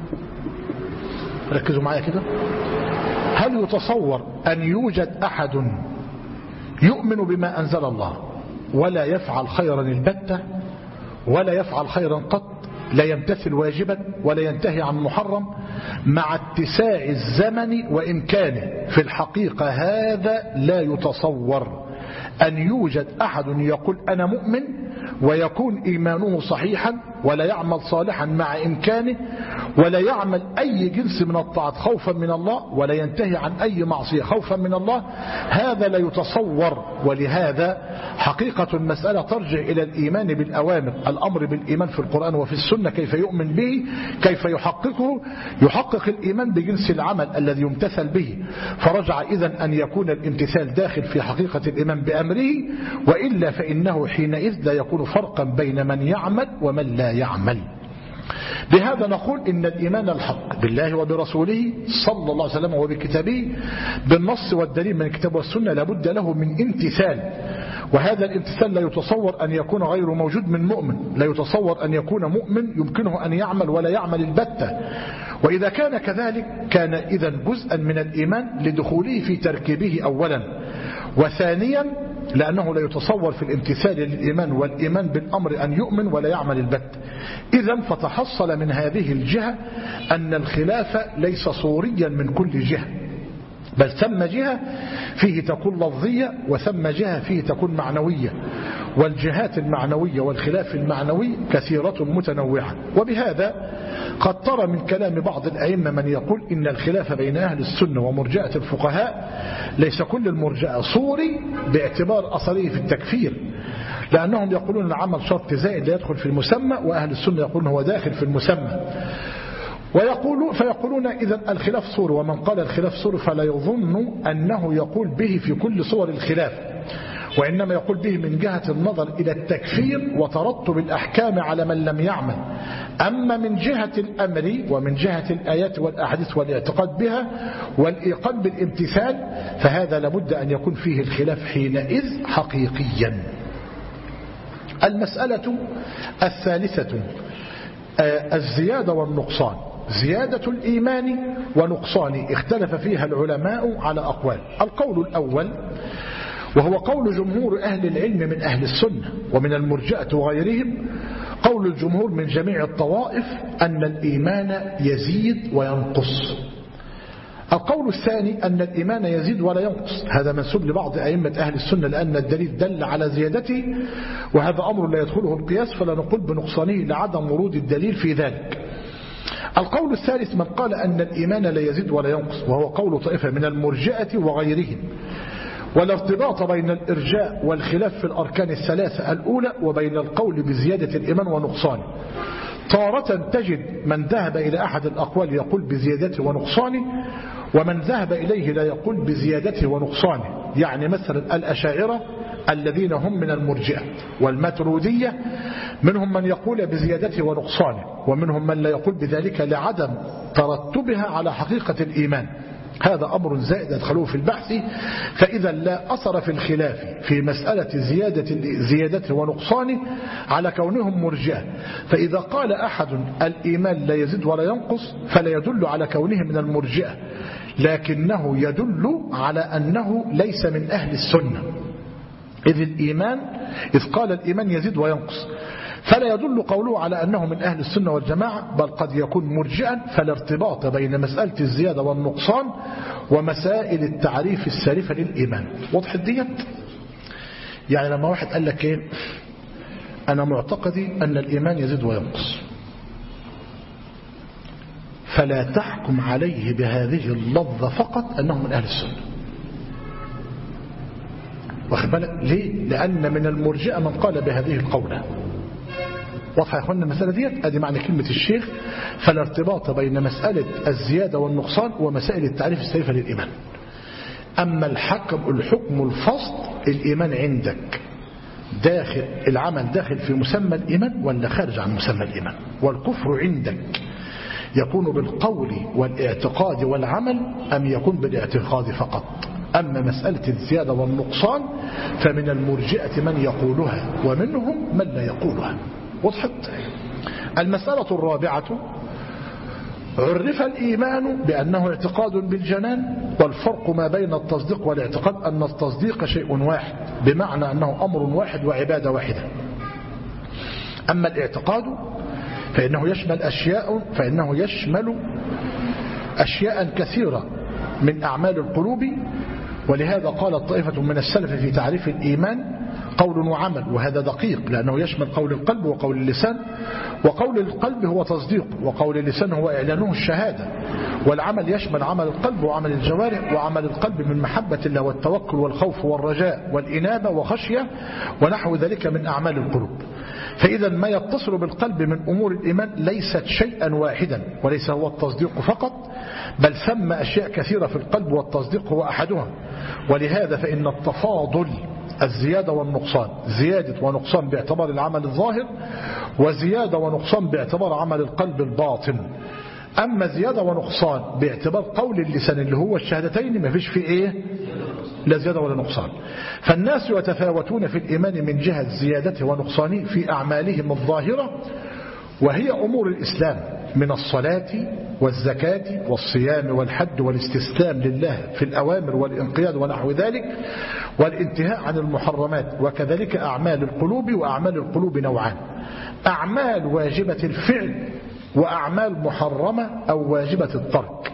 ركزوا معايا كده، هل يتصور أن يوجد أحد يؤمن بما أنزل الله ولا يفعل خيرا البتة ولا يفعل خيرا قط، لا يمتثل واجبا ولا ينتهي عن محرم مع اتساع الزمن وإمكانه؟ في الحقيقة هذا لا يتصور أن يوجد أحد يقول أنا مؤمن ويكون إيمانه صحيحا ولا يعمل صالحا مع إمكانه ولا يعمل أي جنس من الطاعات خوفا من الله ولا ينتهي عن أي معصية خوفا من الله. هذا لا يتصور. ولهذا حقيقة المسألة ترجع إلى الإيمان بالأوامر، الأمر بالإيمان في القرآن وفي السنة، كيف يؤمن به، كيف يحققه، يحقق الإيمان بجنس العمل الذي يمتثل به. فرجع إذن أن يكون الامتثال داخل في حقيقة الإيمان بأمره، وإلا فإنه حينئذ لا يكون فرقا بين من يعمل ومن لا يعمل. بهذا نقول إن الإيمان الحق بالله وبرسوله صلى الله عليه وسلم وبكتابه بالنص والدليل من الكتاب والسنة لابد له من امتثال، وهذا الامتثال لا يتصور أن يكون غير موجود من مؤمن، لا يتصور أن يكون مؤمن يمكنه أن يعمل ولا يعمل البتة. وإذا كان كذلك كان إذا جزءا من الإيمان لدخوله في تركيبه أولا، وثانيا لأنه لا يتصور في الامتثال للإيمان والإيمان بالأمر أن يؤمن ولا يعمل البت. إذن فتحصل من هذه الجهة أن الخلاف ليس صوريا من كل جهة، بل ثم جهة فيه تكون لفظية وثم جهة فيه تكون معنوية، والجهات المعنوية والخلاف المعنوي كثيرة متنوعة. وبهذا قد ترى من كلام بعض الأئمة من يقول إن الخلاف بين أهل السنة ومرجئة الفقهاء ليس كل المرجئة صوري باعتبار أصله في التكفير، لأنهم يقولون العمل شرط زائد لا يدخل في المسمى، وأهل السنة يقولون هو داخل في المسمى. فيقولون إذا الخلاف صور، ومن قال الخلاف صور فلا يظن أنه يقول به في كل صور الخلاف، وإنما يقول به من جهة النظر إلى التكفير وترتب الأحكام على من لم يعمل. أما من جهة الأمر ومن جهة الآيات والأحاديث والاعتقاد بها والإيقان بالامتثال فهذا لابد أن يكون فيه الخلاف حينئذ حقيقيا. المسألة الثالثة الزيادة والنقصان. زيادة الإيمان ونقصان اختلف فيها العلماء على أقوال. القول الأول وهو قول جمهور أهل العلم من أهل السنة ومن المرجئة وغيرهم، قول الجمهور من جميع الطوائف أن الإيمان يزيد وينقص. القول الثاني أن الإيمان يزيد ولا ينقص، هذا منسوب لبعض أئمة أهل السنة لأن الدليل دل على زيادته، وهذا أمر لا يدخله القياس فلا نقول بنقصانه لعدم ورود الدليل في ذلك. القول الثالث من قال أن الإيمان لا يزيد ولا ينقص، وهو قول طائفة من المرجئة وغيرهم، ولا ارتباط بين الإرجاء والخلاف في الأركان الثلاثة الأولى وبين القول بزيادة الإيمان ونقصانه. تارة تجد من ذهب إلى أحد الأقوال يقول بزيادته ونقصانه، ومن ذهب إليه لا يقول بزيادته ونقصانه، يعني مثلا الأشاعرة الذين هم من المرجئة، والماترودية منهم من يقول بزيادته ونقصانه، ومنهم من لا يقول بذلك لعدم ترتبها على حقيقة الإيمان. هذا أمر زائد أدخلوه في البحث، فإذا لا أثر في الخلاف في مسألة زيادته ونقصانه على كونهم مرجئة. فإذا قال أحد الإيمان لا يزيد ولا ينقص فلا يدل على كونه من المرجئة، لكنه يدل على أنه ليس من أهل السنة، إذ قال الإيمان يزيد وينقص فلا يدل قوله على أنه من أهل السنة والجماعة، بل قد يكون مرجئا. فلا ارتباط بين مسألة الزيادة والنقصان ومسائل التعريف السالفة للإيمان. وضح الديت؟ يعني لما واحد قال لك إيه، أنا معتقدي أن الإيمان يزيد وينقص، فلا تحكم عليه بهذه اللفظة فقط أنه من أهل السنة. واخد بالك ليه؟ لأن من المرجئة من قال بهذه القولة. واضح يا اخوانا المسألة ديت؟ ادي معنى كلمة الشيخ فلا ارتباط بين مسألة الزيادة والنقصان ومسائل التعريف السالفة للإيمان. أما الحكم الفصل، الإيمان عندك داخل، العمل داخل في مسمى الإيمان ولا خارج عن مسمى الإيمان؟ والكفر عندك يكون بالقول والاعتقاد والعمل أم يكون بالاعتقاد فقط؟ أما مسألة الزيادة والنقصان فمن المرجئة من يقولها ومنهم من لا يقولها. وضحت؟ المسألة الرابعة عرف الإيمان بأنه اعتقاد بالجنان، والفرق ما بين التصديق والاعتقاد أن التصديق شيء واحد، بمعنى أنه أمر واحد وعبادة واحدة. أما الاعتقاد فإنه يشمل أشياء كثيرة من أعمال القلوب. ولهذا قال طائفة من السلف في تعريف الإيمان قول وعمل، وهذا دقيق لأنه يشمل قول القلب وقول اللسان، وقول القلب هو تصديق، وقول اللسان هو إعلانه الشهادة، والعمل يشمل عمل القلب وعمل الجوارح، وعمل القلب من محبة الله والتوكل والخوف والرجاء والإنابة وخشية ونحو ذلك من أعمال القلوب. فإذا ما يتصل بالقلب من أمور الإيمان ليست شيئا واحدا، وليس هو التصديق فقط، بل ثم أشياء كثيرة في القلب والتصديق هو أحدها. ولهذا فإن التفاضل الزيادة والنقصان، زيادة ونقصان باعتبار العمل الظاهر، وزيادة ونقصان باعتبار عمل القلب الباطن. أما زيادة ونقصان باعتبار قول اللسان اللي هو الشهادتين ما فيش فيه إيه؟ لا زيادة ولا نقصان. فالناس يتفاوتون في الإيمان من جهة زيادته ونقصانه في أعمالهم الظاهرة، وهي أمور الإسلام من الصلاة والزكاة والصيام والحج والاستسلام لله في الأوامر والانقياد ونحو ذلك، والانتهاء عن المحرمات. وكذلك أعمال القلوب، وأعمال القلوب نوعان: أعمال واجبة الفعل، وأعمال محرمة أو واجبة الترك.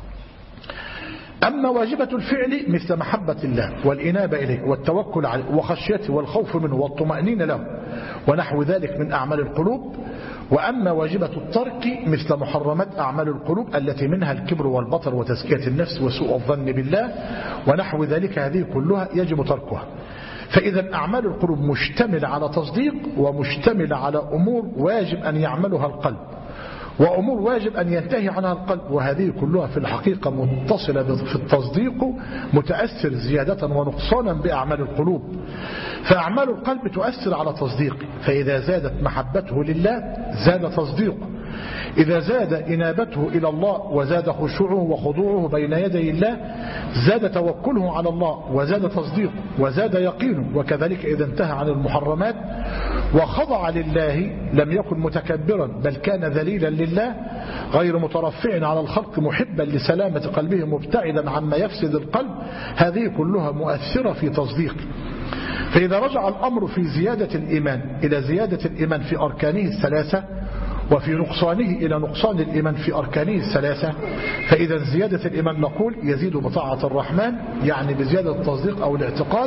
أما واجبة الفعل مثل محبة الله والإنابة إليه والتوكل عليه وخشيته والخوف منه والطمأنينة له ونحو ذلك من أعمال القلوب. وأما واجبة الترك مثل محرمات أعمال القلوب التي منها الكبر والبطر وتزكية النفس وسوء الظن بالله ونحو ذلك، هذه كلها يجب تركها. فإذا أعمال القلوب مشتملة على تصديق، ومشتملة على أمور واجب أن يعملها القلب، وأمور واجب أن ينتهي عنها القلب، وهذه كلها في الحقيقة متصلة في التصديق، متأثر زيادة ونقصانا بأعمال القلوب. فأعمال القلب تؤثر على تصديقه، فإذا زادت محبته لله زاد تصديقه، إذا زاد إنابته إلى الله وزاد خشوعه وخضوعه بين يدي الله زاد توكله على الله وزاد تصديقه وزاد يقينه. وكذلك إذا انتهى عن المحرمات وخضع لله لم يكن متكبرا بل كان ذليلا لله غير مترفع على الخلق محبا لسلامة قلبه مبتعدا عما يفسد القلب، هذه كلها مؤثرة في تصديقه. فإذا رجع الأمر في زيادة الإيمان إلى زيادة الإيمان في أركانه الثلاثة، وفي نقصانه إلى نقصان الإيمان في أركانه الثلاثة، فإذا زيادة الإيمان نقول يزيد بطاعة الرحمن، يعني بزيادة التصديق أو الاعتقاد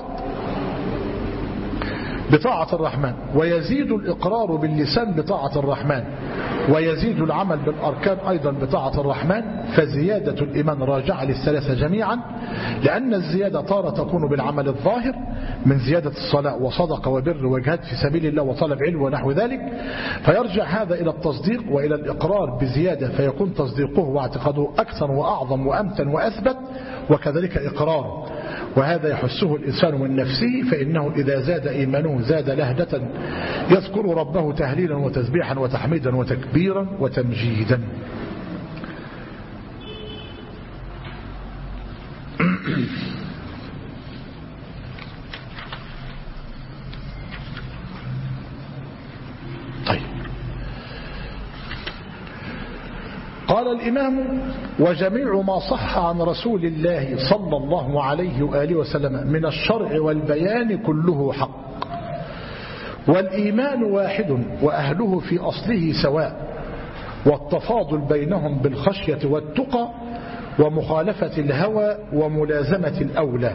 بطاعة الرحمن، ويزيد الإقرار باللسان بطاعة الرحمن، ويزيد العمل بالأركان أيضا بطاعة الرحمن. فزيادة الإيمان راجعة للثلاثة جميعا، لأن الزيادة تارة تكون بالعمل الظاهر من زيادة الصلاة وصدقة وبر وجهاد في سبيل الله وطلب علم ونحو ذلك، فيرجع هذا إلى التصديق وإلى الإقرار بزيادة، فيكون تصديقه واعتقاده أكثر وأعظم وأمتن وأثبت، وكذلك إقراره. وهذا يحسه الإنسان من نفسه، فإنه إذا زاد إيمانه زاد لهجة يذكر ربه تهليلا وتسبيحا وتحميدا وتكبيرا وتمجيدا. طيب، قال الإمام: وجميع ما صح عن رسول الله صلى الله عليه وآله وسلم من الشرع والبيان كله حق، والإيمان واحد وأهله في أصله سواء، والتفاضل بينهم بالخشية والتقى ومخالفة الهوى وملازمة الأولى.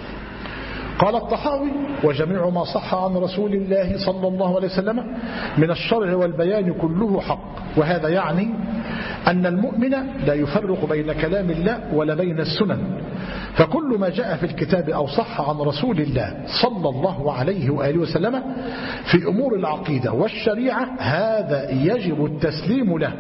قال الطحاوي: وجميع ما صح عن رسول الله صلى الله عليه وسلم من الشرع والبيان كله حق. وهذا يعني أن المؤمن لا يفرق بين كلام الله ولا بين السنن، فكل ما جاء في الكتاب أو صح عن رسول الله صلى الله عليه وآله وسلم في أمور العقيدة والشريعة هذا يجب التسليم له،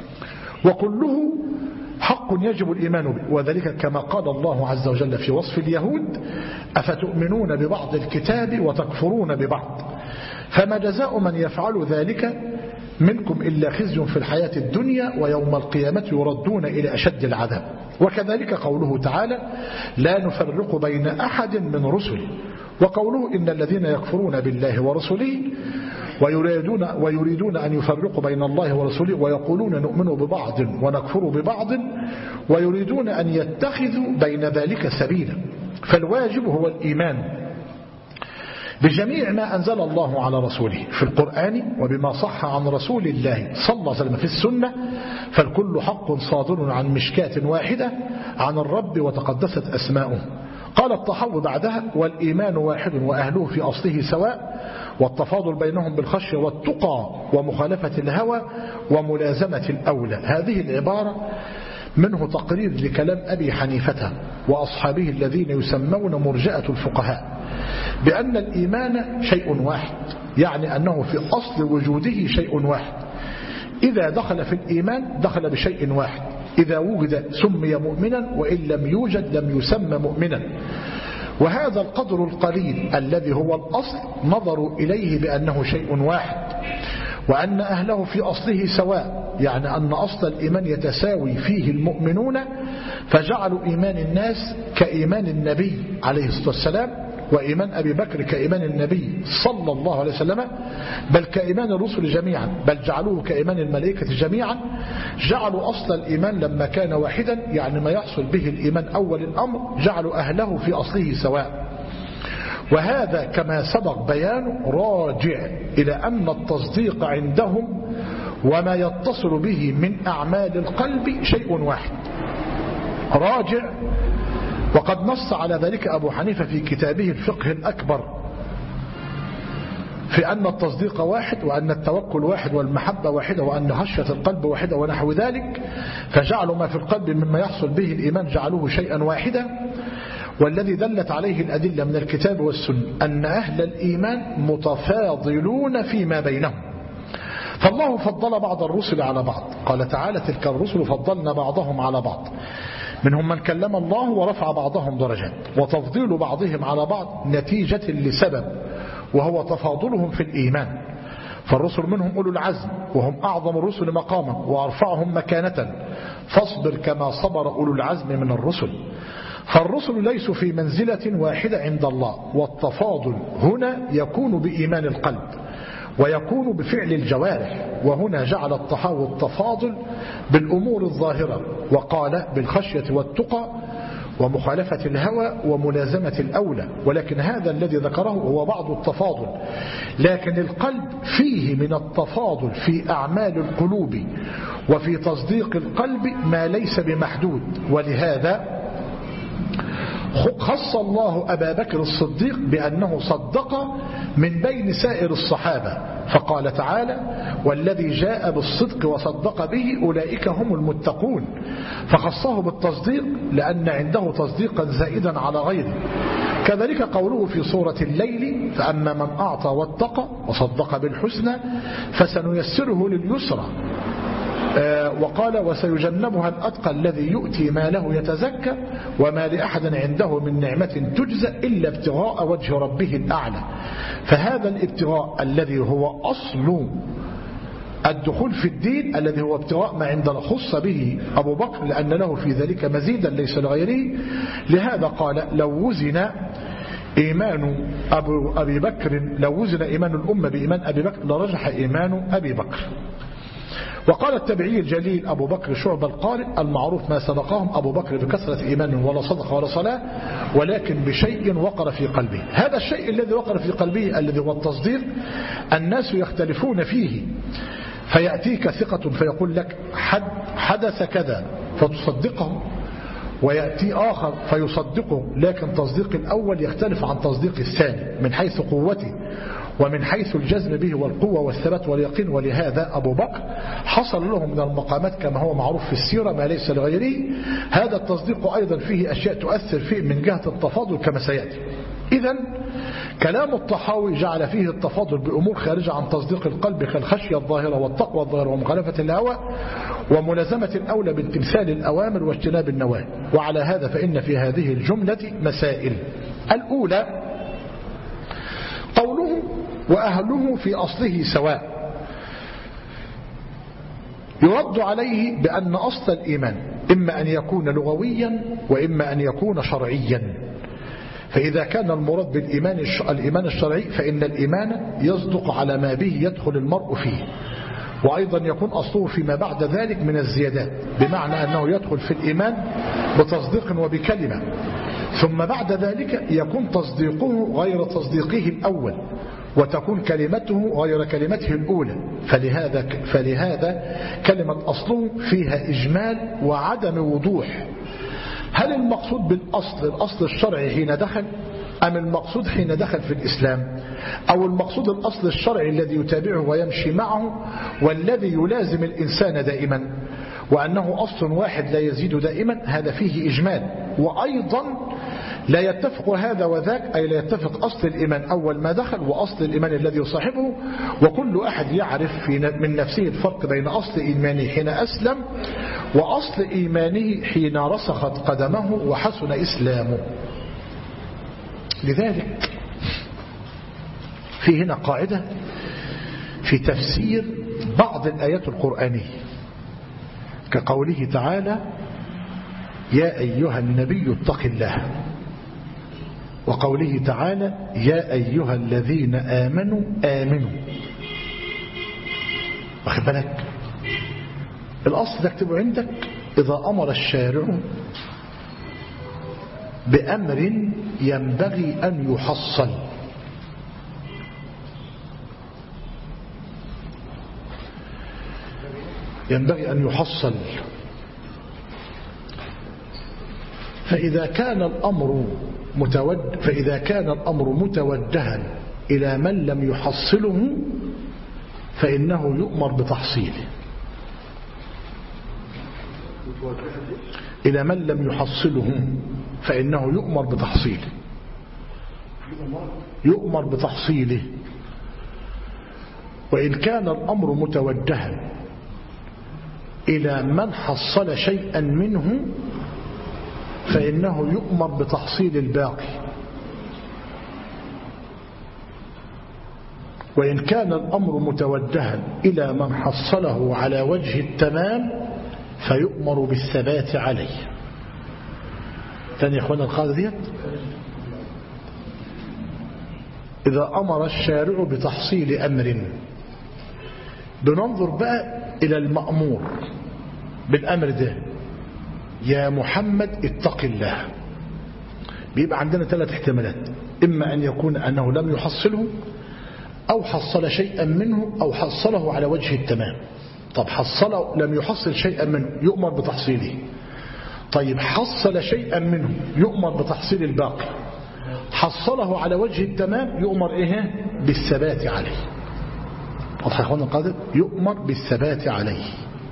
وكله حق يجب الإيمان به. وذلك كما قال الله عز وجل في وصف اليهود: أفتؤمنون ببعض الكتاب وتكفرون ببعض، فما جزاء من يفعل ذلك منكم إلا خزي في الحياة الدنيا ويوم القيامة يردون إلى أشد العذاب. وكذلك قوله تعالى: لا نفرق بين أحد من رسله، وقوله: إن الذين يكفرون بالله ورسله ويريدون أن يفرقوا بين الله ورسوله ويقولون نؤمن ببعض ونكفر ببعض ويريدون أن يتخذوا بين ذلك سبيلا. فالواجب هو الإيمان بجميع ما أنزل الله على رسوله في القرآن، وبما صح عن رسول الله صلى الله عليه وسلم في السنة، فالكل حق صادر عن مشكاة واحدة عن الرب وتقدست أسماؤه. قال الطحاوي بعدها: والإيمان واحد وأهله في أصله سواء، والتفاضل بينهم بالخشية والتقى ومخالفة الهوى وملازمة الأولى. هذه العبارة منه تقرير لكلام أبي حنيفة وأصحابه الذين يسمون مرجئة الفقهاء بأن الإيمان شيء واحد، يعني أنه في أصل وجوده شيء واحد. إذا دخل في الإيمان دخل بشيء واحد، إذا وجد سمي مؤمنا، وإن لم يوجد لم يسمى مؤمنا. وهذا القدر القليل الذي هو الأصل نظروا إليه بأنه شيء واحد، وأن أهله في أصله سواء، يعني أن أصل الإيمان يتساوي فيه المؤمنون، فجعلوا إيمان الناس كإيمان النبي عليه الصلاة والسلام، وإيمان أبي بكر كإيمان النبي صلى الله عليه وسلم، بل كإيمان الرسل جميعا، بل جعلوه كإيمان الملائكة جميعا. جعلوا أصل الإيمان لما كان واحدا، يعني ما يحصل به الإيمان أول الأمر، جعلوا أهله في أصله سواء. وهذا كما سبق بيان راجع إلى أن التصديق عندهم وما يتصل به من أعمال القلب شيء واحد، راجع. وقد نص على ذلك أبو حنيفة في كتابه الفقه الأكبر في أن التصديق واحد، وأن التوكل واحد، والمحبة واحدة، وأن خشية القلب واحدة، ونحو ذلك. فجعلوا ما في القلب مما يحصل به الإيمان جعلوه شيئا واحدا. والذي دلت عليه الأدلة من الكتاب والسنة أن أهل الإيمان متفاضلون فيما بينهم، فالله فضل بعض الرسل على بعض. قال تعالى: تلك الرسل فضلنا بعضهم على بعض، منهم من كلم الله ورفع بعضهم درجات. وتفضيل بعضهم على بعض نتيجة لسبب، وهو تفاضلهم في الإيمان. فالرسل منهم أولو العزم، وهم أعظم الرسل مقاما وأرفعهم مكانة، فاصبر كما صبر أولو العزم من الرسل. فالرسل ليسوا في منزلة واحدة عند الله، والتفاضل هنا يكون بإيمان القلب ويكون بفعل الجوارح. وهنا جعل التفاضل بالأمور الظاهرة، وقال بالخشية والتقى ومخالفة الهوى وملازمة الأولى. ولكن هذا الذي ذكره هو بعض التفاضل، لكن القلب فيه من التفاضل في أعمال القلوب وفي تصديق القلب ما ليس بمحدود. ولهذا خص الله أبا بكر الصديق بأنه صدق من بين سائر الصحابة، فقال تعالى: والذي جاء بالصدق وصدق به أولئك هم المتقون. فخصه بالتصديق لأن عنده تصديقا زائدا على غيره. كذلك قوله في سورة الليل: فأما من أعطى واتقى وصدق بالحسنى فسنيسره لليسرى. وقال: وسيجنبها الأتقى الذي يؤتي ماله يتزكى وما لأحد عنده من نعمة تجزى إلا ابتغاء وجه ربه الأعلى. فهذا الابتغاء الذي هو أصل الدخول في الدين، الذي هو ابتغاء ما عندنا، خص به أبو بكر لأن له في ذلك مزيدا ليس لغيره. لهذا قال: لو وزن إيمان أبي بكر، لو وزن إيمان الأمة بإيمان أبي بكر لرجح إيمان أبي بكر. وقال التابعي الجليل أبو بكر شعبة القارئ المعروف: ما سبقهم أبو بكر بكثرة إيمان ولا صدق ولا صلاة، ولكن بشيء وقر في قلبه. هذا الشيء الذي وقر في قلبه الذي هو التصديق، الناس يختلفون فيه، فيأتيك ثقة فيقول لك حدث كذا فتصدقه، ويأتي آخر فيصدقه، لكن تصديق الأول يختلف عن تصديق الثاني من حيث قوته ومن حيث الجزم به والقوة والثبات واليقين. ولهذا أبو بكر حصل له من المقامات كما هو معروف في السيرة ما ليس لغيره. هذا التصديق أيضا فيه أشياء تؤثر فيه من جهة التفاضل كما سيأتي. إذن كلام الطحاوي جعل فيه التفاضل بأمور خارجة عن تصديق القلب كالخشية الظاهرة والتقوى الظاهرة ومخالفة الهوى وملازمة الأولى بامتثال الأوامر واجتناب النواهي. وعلى هذا فإن في هذه الجملة مسائل. الأولى قوله: وأهله في أصله سواء. يرد عليه بأن أصل الإيمان إما أن يكون لغويا وإما أن يكون شرعيا. فإذا كان المراد بالإيمان الشرعي فإن الإيمان يصدق على ما به يدخل المرء فيه، وأيضا يكون أصله فيما بعد ذلك من الزيادات، بمعنى أنه يدخل في الإيمان بتصديق وبكلمة، ثم بعد ذلك يكون تصديقه غير تصديقه الأول، وتكون كلمته غير كلمته الأولى. فلهذا كلمة أصله فيها إجمال وعدم وضوح. هل المقصود بالأصل الأصل الشرعي حين دخل، أم المقصود حين دخل في الإسلام، أو المقصود الأصل الشرعي الذي يتابعه ويمشي معه والذي يلازم الإنسان دائما، وأنه أصل واحد لا يزيد دائما؟ هذا فيه إجمال. وأيضا لا يتفق هذا وذاك، أي لا يتفق أصل الإيمان أول ما دخل وأصل الإيمان الذي يصاحبه، وكل أحد يعرف من نفسه الفرق بين أصل إيمانه حين أسلم وأصل إيمانه حين رسخت قدمه وحسن إسلامه. لذلك في هنا قاعدة في تفسير بعض الآيات القرآنية كقوله تعالى يا أيها النبي اتق الله، وقوله تعالى يا أيها الذين آمنوا آمنوا. واخد بالك؟ الأصل تكتبه عندك إذا أمر الشارع بأمر ينبغي أن يحصل، ينبغي أن يحصل، فإذا كان الأمر متوجها إلى من لم يحصله فإنه يؤمر بتحصيله. إلى من لم يحصله فإنه يؤمر بتحصيله، يؤمر بتحصيله. وإن كان الأمر متوجها إلى من حصل شيئا منه فإنه يؤمر بتحصيل الباقي. وإن كان الأمر متوجها إلى من حصله على وجه التمام فيؤمر بالثبات عليه. ثاني يا أخوانا القاعدة ديت إذا أمر الشارع بتحصيل أمر، بننظر بقى إلى المأمور بالأمر ده يا محمد اتق الله، بيبقى عندنا 3 احتمالات: إما أن يكون أنه لم يحصله، أو حصل شيئا منه، أو حصله على وجه التمام. طب حصله لم يحصل شيئا منه يؤمر بتحصيله. طيب حصل شيئا منه يؤمر بتحصيل الباقي. حصله على وجه التمام يؤمر إيه؟ بالثبات عليه. واضح يا اخوانا القاعدة؟ يؤمر بالثبات عليه.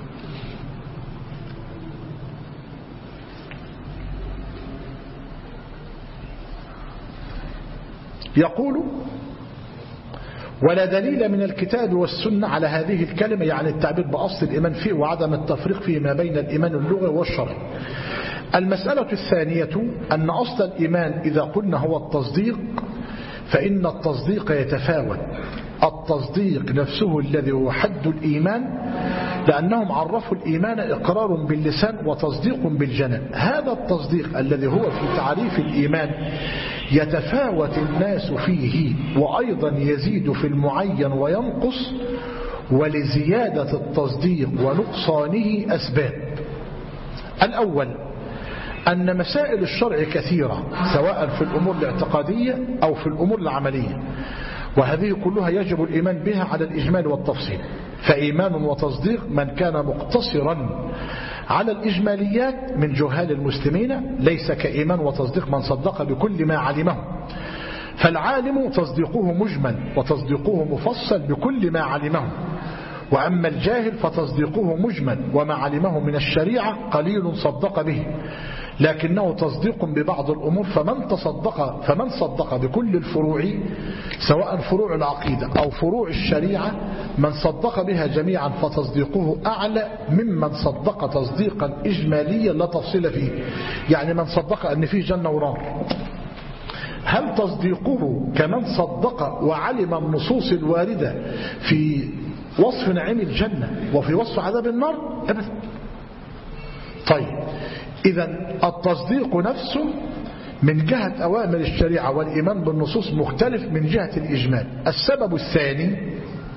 يقول ولا دليل من الكتاب والسنة على هذه الكلمة، يعني التعبير بأصل الإيمان فيه وعدم التفريق فيه ما بين الإيمان اللغوي والشرعي. المسألة الثانية أن أصل الإيمان إذا قلنا هو التصديق، فإن التصديق يتفاوت. التصديق نفسه الذي هو حد الإيمان، لأنهم عرفوا الإيمان إقرار باللسان وتصديق بالجنان. هذا التصديق الذي هو في تعريف الإيمان يتفاوت الناس فيه، وأيضا يزيد في المعين وينقص، ولزيادة التصديق ونقصانه أسباب. الأول أن مسائل الشرع كثيرة، سواء في الأمور الاعتقادية أو في الأمور العملية، وهذه كلها يجب الإيمان بها على الإجمال والتفصيل. فإيمان وتصديق من كان مقتصرا على الإجماليات من جهال المسلمين ليس كإيمان وتصديق من صدق بكل ما علمه. فالعالم تصديقه مجمل وتصديقه مفصل بكل ما علمه، وأما الجاهل فتصديقه مجمل وما علمه من الشريعة قليل صدق به، لكنه تصديق ببعض الأمور. فمن صدق بكل الفروع سواء فروع العقيدة أو فروع الشريعة، من صدق بها جميعا فتصديقه أعلى ممن صدق تصديقا إجماليا لا تفصيل فيه. يعني من صدق أن فيه جنة ونار، هل تصديقه كمن صدق وعلم النصوص الواردة في وصف نعيم الجنة وفي وصف عذاب النار؟ أبدا. طيب إذن التصديق نفسه من جهة أوامر الشريعة والإيمان بالنصوص مختلف من جهة الإجمال. السبب الثاني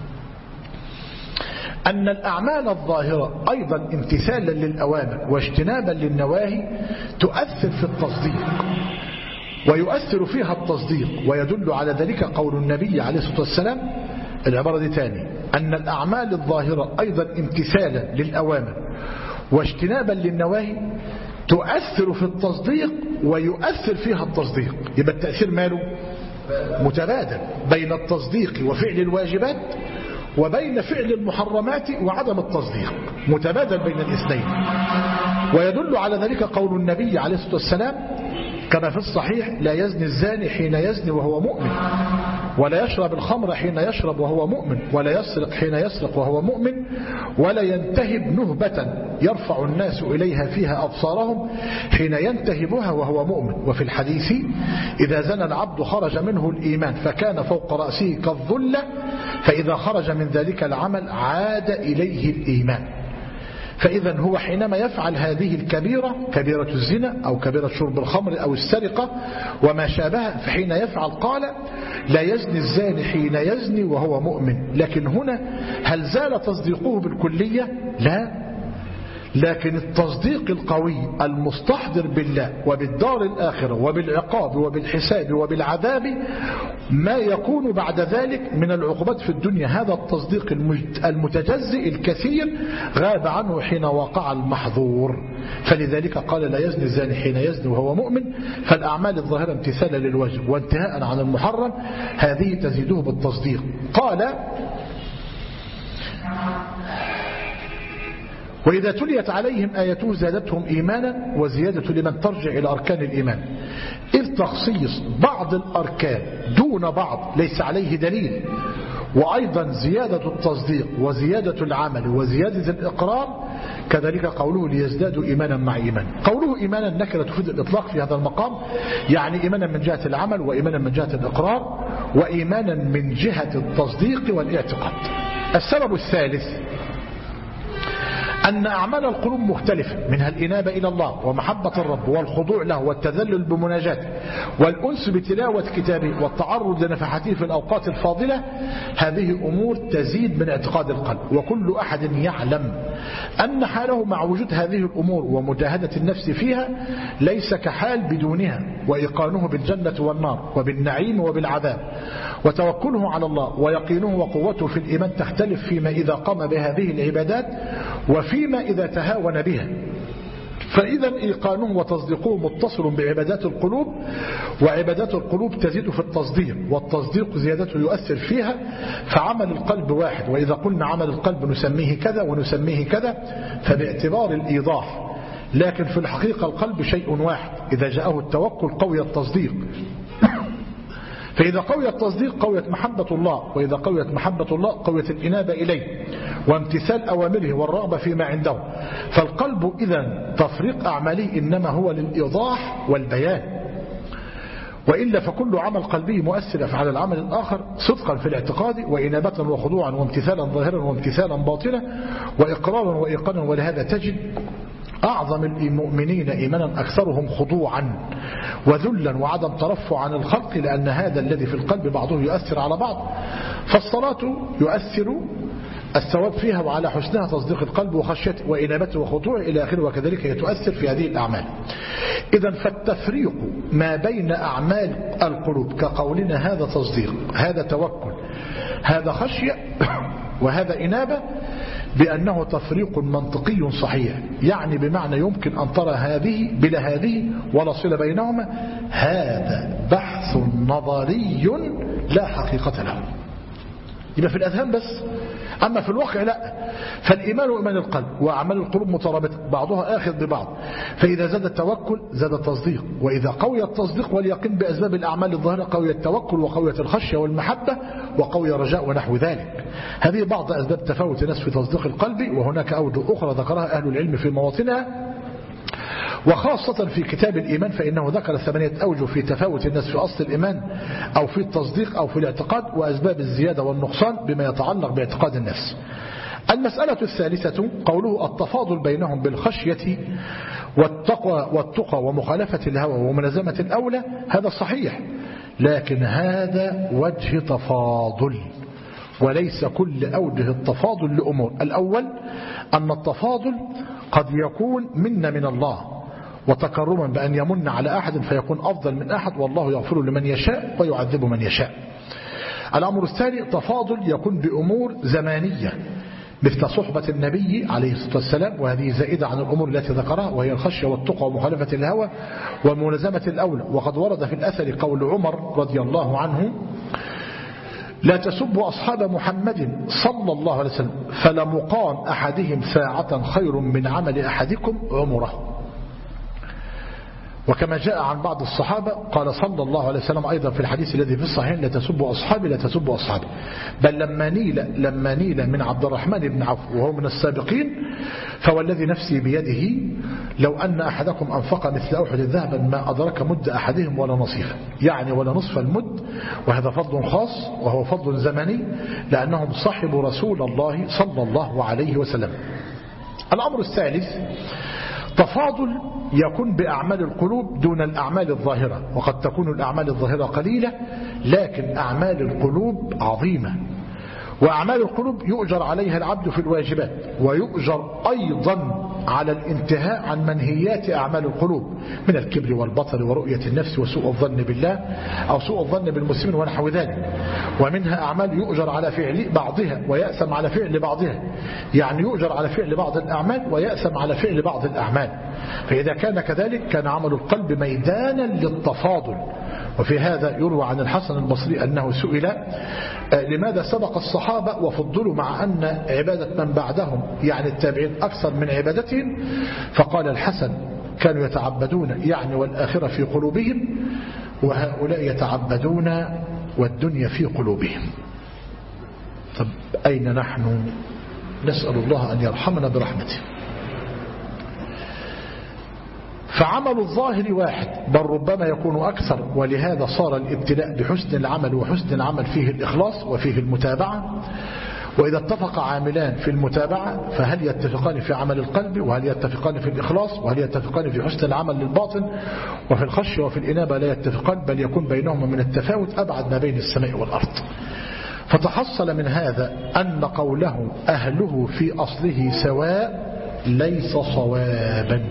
أن الأعمال الظاهرة أيضا امتثالا للأوامر واجتنابا للنواهي تؤثر في التصديق ويؤثر فيها التصديق، ويدل على ذلك قول النبي عليه الصلاة والسلام، العبارة دي تاني، أن الأعمال الظاهرة أيضا امتثالا للأوامر واجتنابا للنواهي تؤثر في التصديق ويؤثر فيها التصديق. يبقى التأثير ماله؟ متبادل بين التصديق وفعل الواجبات وبين فعل المحرمات وعدم التصديق، متبادل بين الاثنين. ويدل على ذلك قول النبي عليه الصلاة والسلام كما في الصحيح: لا يزني الزاني حين يزني وهو مؤمن، ولا يشرب الخمر حين يشرب وهو مؤمن، ولا يسرق حين يسرق وهو مؤمن، ولا ينتهب نهبة يرفع الناس إليها فيها أبصارهم حين ينتهبها وهو مؤمن. وفي الحديث: إذا زنى العبد خرج منه الإيمان فكان فوق رأسه كالظلة، فإذا خرج من ذلك العمل عاد إليه الإيمان. فإذا هو حينما يفعل هذه الكبيرة، كبيرة الزنا أو كبيرة شرب الخمر أو السرقة وما شابه، فحين يفعل قال: لا يزني الزاني حين يزني وهو مؤمن. لكن هنا هل زال تصديقه بالكلية؟ لا، لكن التصديق القوي المستحضر بالله وبالدار الآخرة وبالعقاب وبالحساب وبالعذاب ما يكون بعد ذلك من العقوبات في الدنيا، هذا التصديق المتجزئ الكثير غاب عنه حين وقع المحظور. فلذلك قال: لا يزني الزاني حين يزني وهو مؤمن. فالأعمال الظاهرة امتثالا للواجب وانتهاء عن المحرم هذه تزيده بالتصديق. قال: وإذا تليت عليهم آياته زادتهم إيمانا، وزيادة لمن ترجع إلى أركان الإيمان، إذ تخصيص بعض الأركان دون بعض ليس عليه دليل. وأيضا زيادة التصديق وزيادة العمل وزيادة الإقرار كذلك قوله: ليزدادوا إيمانا مع إيمان. قوله إيمانا نكرة تفيد الإطلاق في هذا المقام، يعني إيمانا من جهة العمل، وإيمانا من جهة الإقرار، وإيمانا من جهة التصديق والاعتقاد. السبب الثالث أن أعمال القلوب مختلفة، منها الإنابة إلى الله ومحبة الرب والخضوع له والتذلل بمناجاته والأنس بتلاوة كتابه والتعرض لنفحاته في الأوقات الفاضلة. هذه أمور تزيد من اعتقاد القلب، وكل أحد يعلم أن حاله مع وجود هذه الأمور ومجاهدة النفس فيها ليس كحال بدونها، وإيقانه بالجنة والنار وبالنعيم وبالعذاب وتوكله على الله ويقينه وقوته في الإيمان تختلف فيما إذا قام بهذه العبادات وفيما إذا تهاون بها. فإذا إيقانه وتصديقه متصل بعبادات القلوب، وعبادات القلوب تزيد في التصديق، والتصديق زيادته يؤثر فيها. فعمل القلب واحد، وإذا قلنا عمل القلب نسميه كذا ونسميه كذا فباعتبار الإيضاح، لكن في الحقيقة القلب شيء واحد. إذا جاءه التوكل قوي التصديق، فإذا قوي التصديق قويت محبة الله، وإذا قويت محبة الله قويت الإنابة إليه وامتثال أوامره والرغبة فيما عنده. فالقلب إذن تفريق أعماله إنما هو للإيضاح والبيان، وإلا فكل عمل قلبي مؤثر على العمل الآخر صدقا في الاعتقاد وإنابة وخضوعا وامتثالا ظاهرا وامتثالا باطنا وإقرارا وإيقانا. ولهذا تجد أعظم المؤمنين إيمانا أكثرهم خضوعا وذلا وعدم ترفع عن الخلق، لأن هذا الذي في القلب بعضه يؤثر على بعض. فالصلاة يؤثر الثواب فيها وعلى حسنها تصديق القلب وخشيته وإنابته وخضوعه إلى آخره، وكذلك هي تؤثر في هذه الأعمال. إذا فالتفريق ما بين أعمال القلوب كقولنا هذا تصديق، هذا توكل، هذا خشية، وهذا إنابة، بأنه تفريق منطقي صحيح، يعني بمعنى يمكن أن ترى هذه بلا هذه ولا صلة بينهما. هذا بحث نظري لا حقيقة له، يبقى في الأذهان بس، أما في الواقع لا. فالإيمان إيمان القلب، وأعمال القلوب مترابطة بعضها آخذ ببعض. فإذا زاد التوكل زاد التصديق، وإذا قوي التصديق واليقين بأسباب الأعمال الظاهرة قوي التوكل وقوية الخشية والمحبة وقوي الرجاء ونحو ذلك. هذه بعض أسباب تفاوت الناس في تصديق القلب، وهناك أوجه أخرى ذكرها أهل العلم في مواطنها، وخاصة في كتاب الإيمان فإنه ذكر 8 أوجه في تفاوت الناس في أصل الإيمان أو في التصديق أو في الاعتقاد، وأسباب الزيادة والنقصان بما يتعلق باعتقاد الناس. المسألة الثالثة قوله التفاضل بينهم بالخشية والتقى ومخالفة الهوى وملازمة الأولى. هذا صحيح، لكن هذا وجه تفاضل وليس كل أوجه التفاضل لأمور. الأول أن التفاضل قد يكون منا من الله وتكرما بأن يمن على أحد فيكون أفضل من أحد، والله يغفر لمن يشاء ويعذب من يشاء. الأمر الثاني تفاضل يكون بأمور زمانية مثل صحبة النبي عليه الصلاة والسلام، وهذه زائدة عن الأمور التي ذكرها، وهي الخشية والتقى ومخالفة الهوى وملازمة الأولى. وقد ورد في الأثر قول عمر رضي الله عنه: لا تسبوا أصحاب محمد صلى الله عليه وسلم فلمقام أحدهم ساعة خير من عمل أحدكم عمره. وكما جاء عن بعض الصحابة قال صلى الله عليه وسلم أيضا في الحديث الذي في الصحيحين لا تسبوا أصحابي لا تسبوا أصحابي، بل لما نيل من عبد الرحمن بن عوف وهو من السابقين فوالذي نفسي بيده لو أن أحدكم أنفق مثل أحد ذهبا ما أدرك مد أحدهم ولا نصيفه، يعني ولا نصف المد، وهذا فضل خاص وهو فضل زمني لأنهم صحبوا رسول الله صلى الله عليه وسلم. الأمر الثالث تفاضل يكون بأعمال القلوب دون الأعمال الظاهرة، وقد تكون الأعمال الظاهرة قليلة لكن أعمال القلوب عظيمة، وأعمال القلوب يؤجر عليها العبد في الواجبات ويؤجر أيضا على الانتهاء عن منهيات أعمال القلوب من الكبر والبطر ورؤية النفس وسوء الظن بالله أو سوء الظن بالمسلمين ونحو ذلك. ومنها أعمال يؤجر على فعل بعضها ويأثم على فعل بعضها، يعني يؤجر على فعل بعض الأعمال ويأثم على فعل بعض الأعمال. فإذا كان كذلك كان عمل القلب ميدانا للتفاضل. وفي هذا يروى عن الحسن البصري أنه سئل لماذا سبق الصحابة وفضلوا مع أن عبادة من بعدهم يعني التابعين أكثر من عبادتهم، فقال الحسن كانوا يتعبدون يعني والآخرة في قلوبهم، وهؤلاء يتعبدون والدنيا في قلوبهم. طب أين نحن؟ نسأل الله أن يرحمنا برحمته. فعمل الظاهر واحد بل ربما يكون أكثر، ولهذا صار الابتلاء بحسن العمل، وحسن العمل فيه الإخلاص وفيه المتابعة. وإذا اتفق عاملان في المتابعة فهل يتفقان في عمل القلب، وهل يتفقان في الإخلاص، وهل يتفقان في حسن العمل للباطن، وفي الخشية وفي الإنابة لا يتفقان، بل يكون بينهما من التفاوت أبعد ما بين السماء والأرض. فتحصل من هذا أن قوله أهله في أصله سواء ليس صوابا،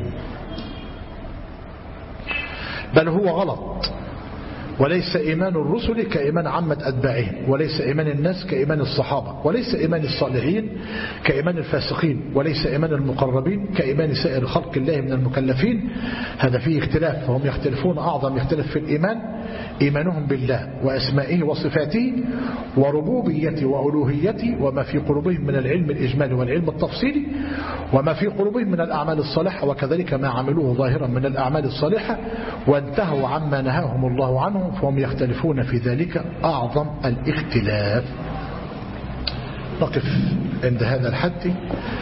بل هو غلط. وليس إيمان الرسل كإيمان عامة أتباعهم، وليس إيمان الناس كإيمان الصحابة، وليس إيمان الصالحين كإيمان الفاسقين، وليس إيمان المقربين كإيمان سائر خلق الله من المكلفين. هذا فيه اختلاف، فهم يختلفون. أعظم يختلف في الإيمان إيمانهم بالله وأسمائه وصفاته وربوبيته وألوهيته، وما في قلوبهم من العلم الإجمالي والعلم التفصيلي، وما في قلوبهم من الأعمال الصالحة، وكذلك ما عملوه ظاهرا من الأعمال الصالحة، وانتهوا عما نهاهم الله عنه، فهم يختلفون في ذلك أعظم الاختلاف. نقف عند هذا الحد،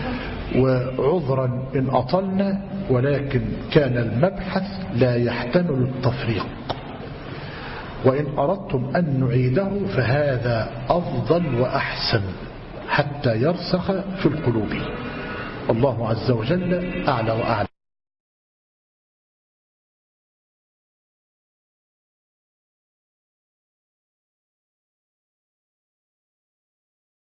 وعذرا إن أطلنا، ولكن كان المبحث لا يحتمل التفريق، وإن أردتم أن نعيده فهذا أفضل وأحسن حتى يرسخ في القلوب. الله عز وجل أعلى وأعلى.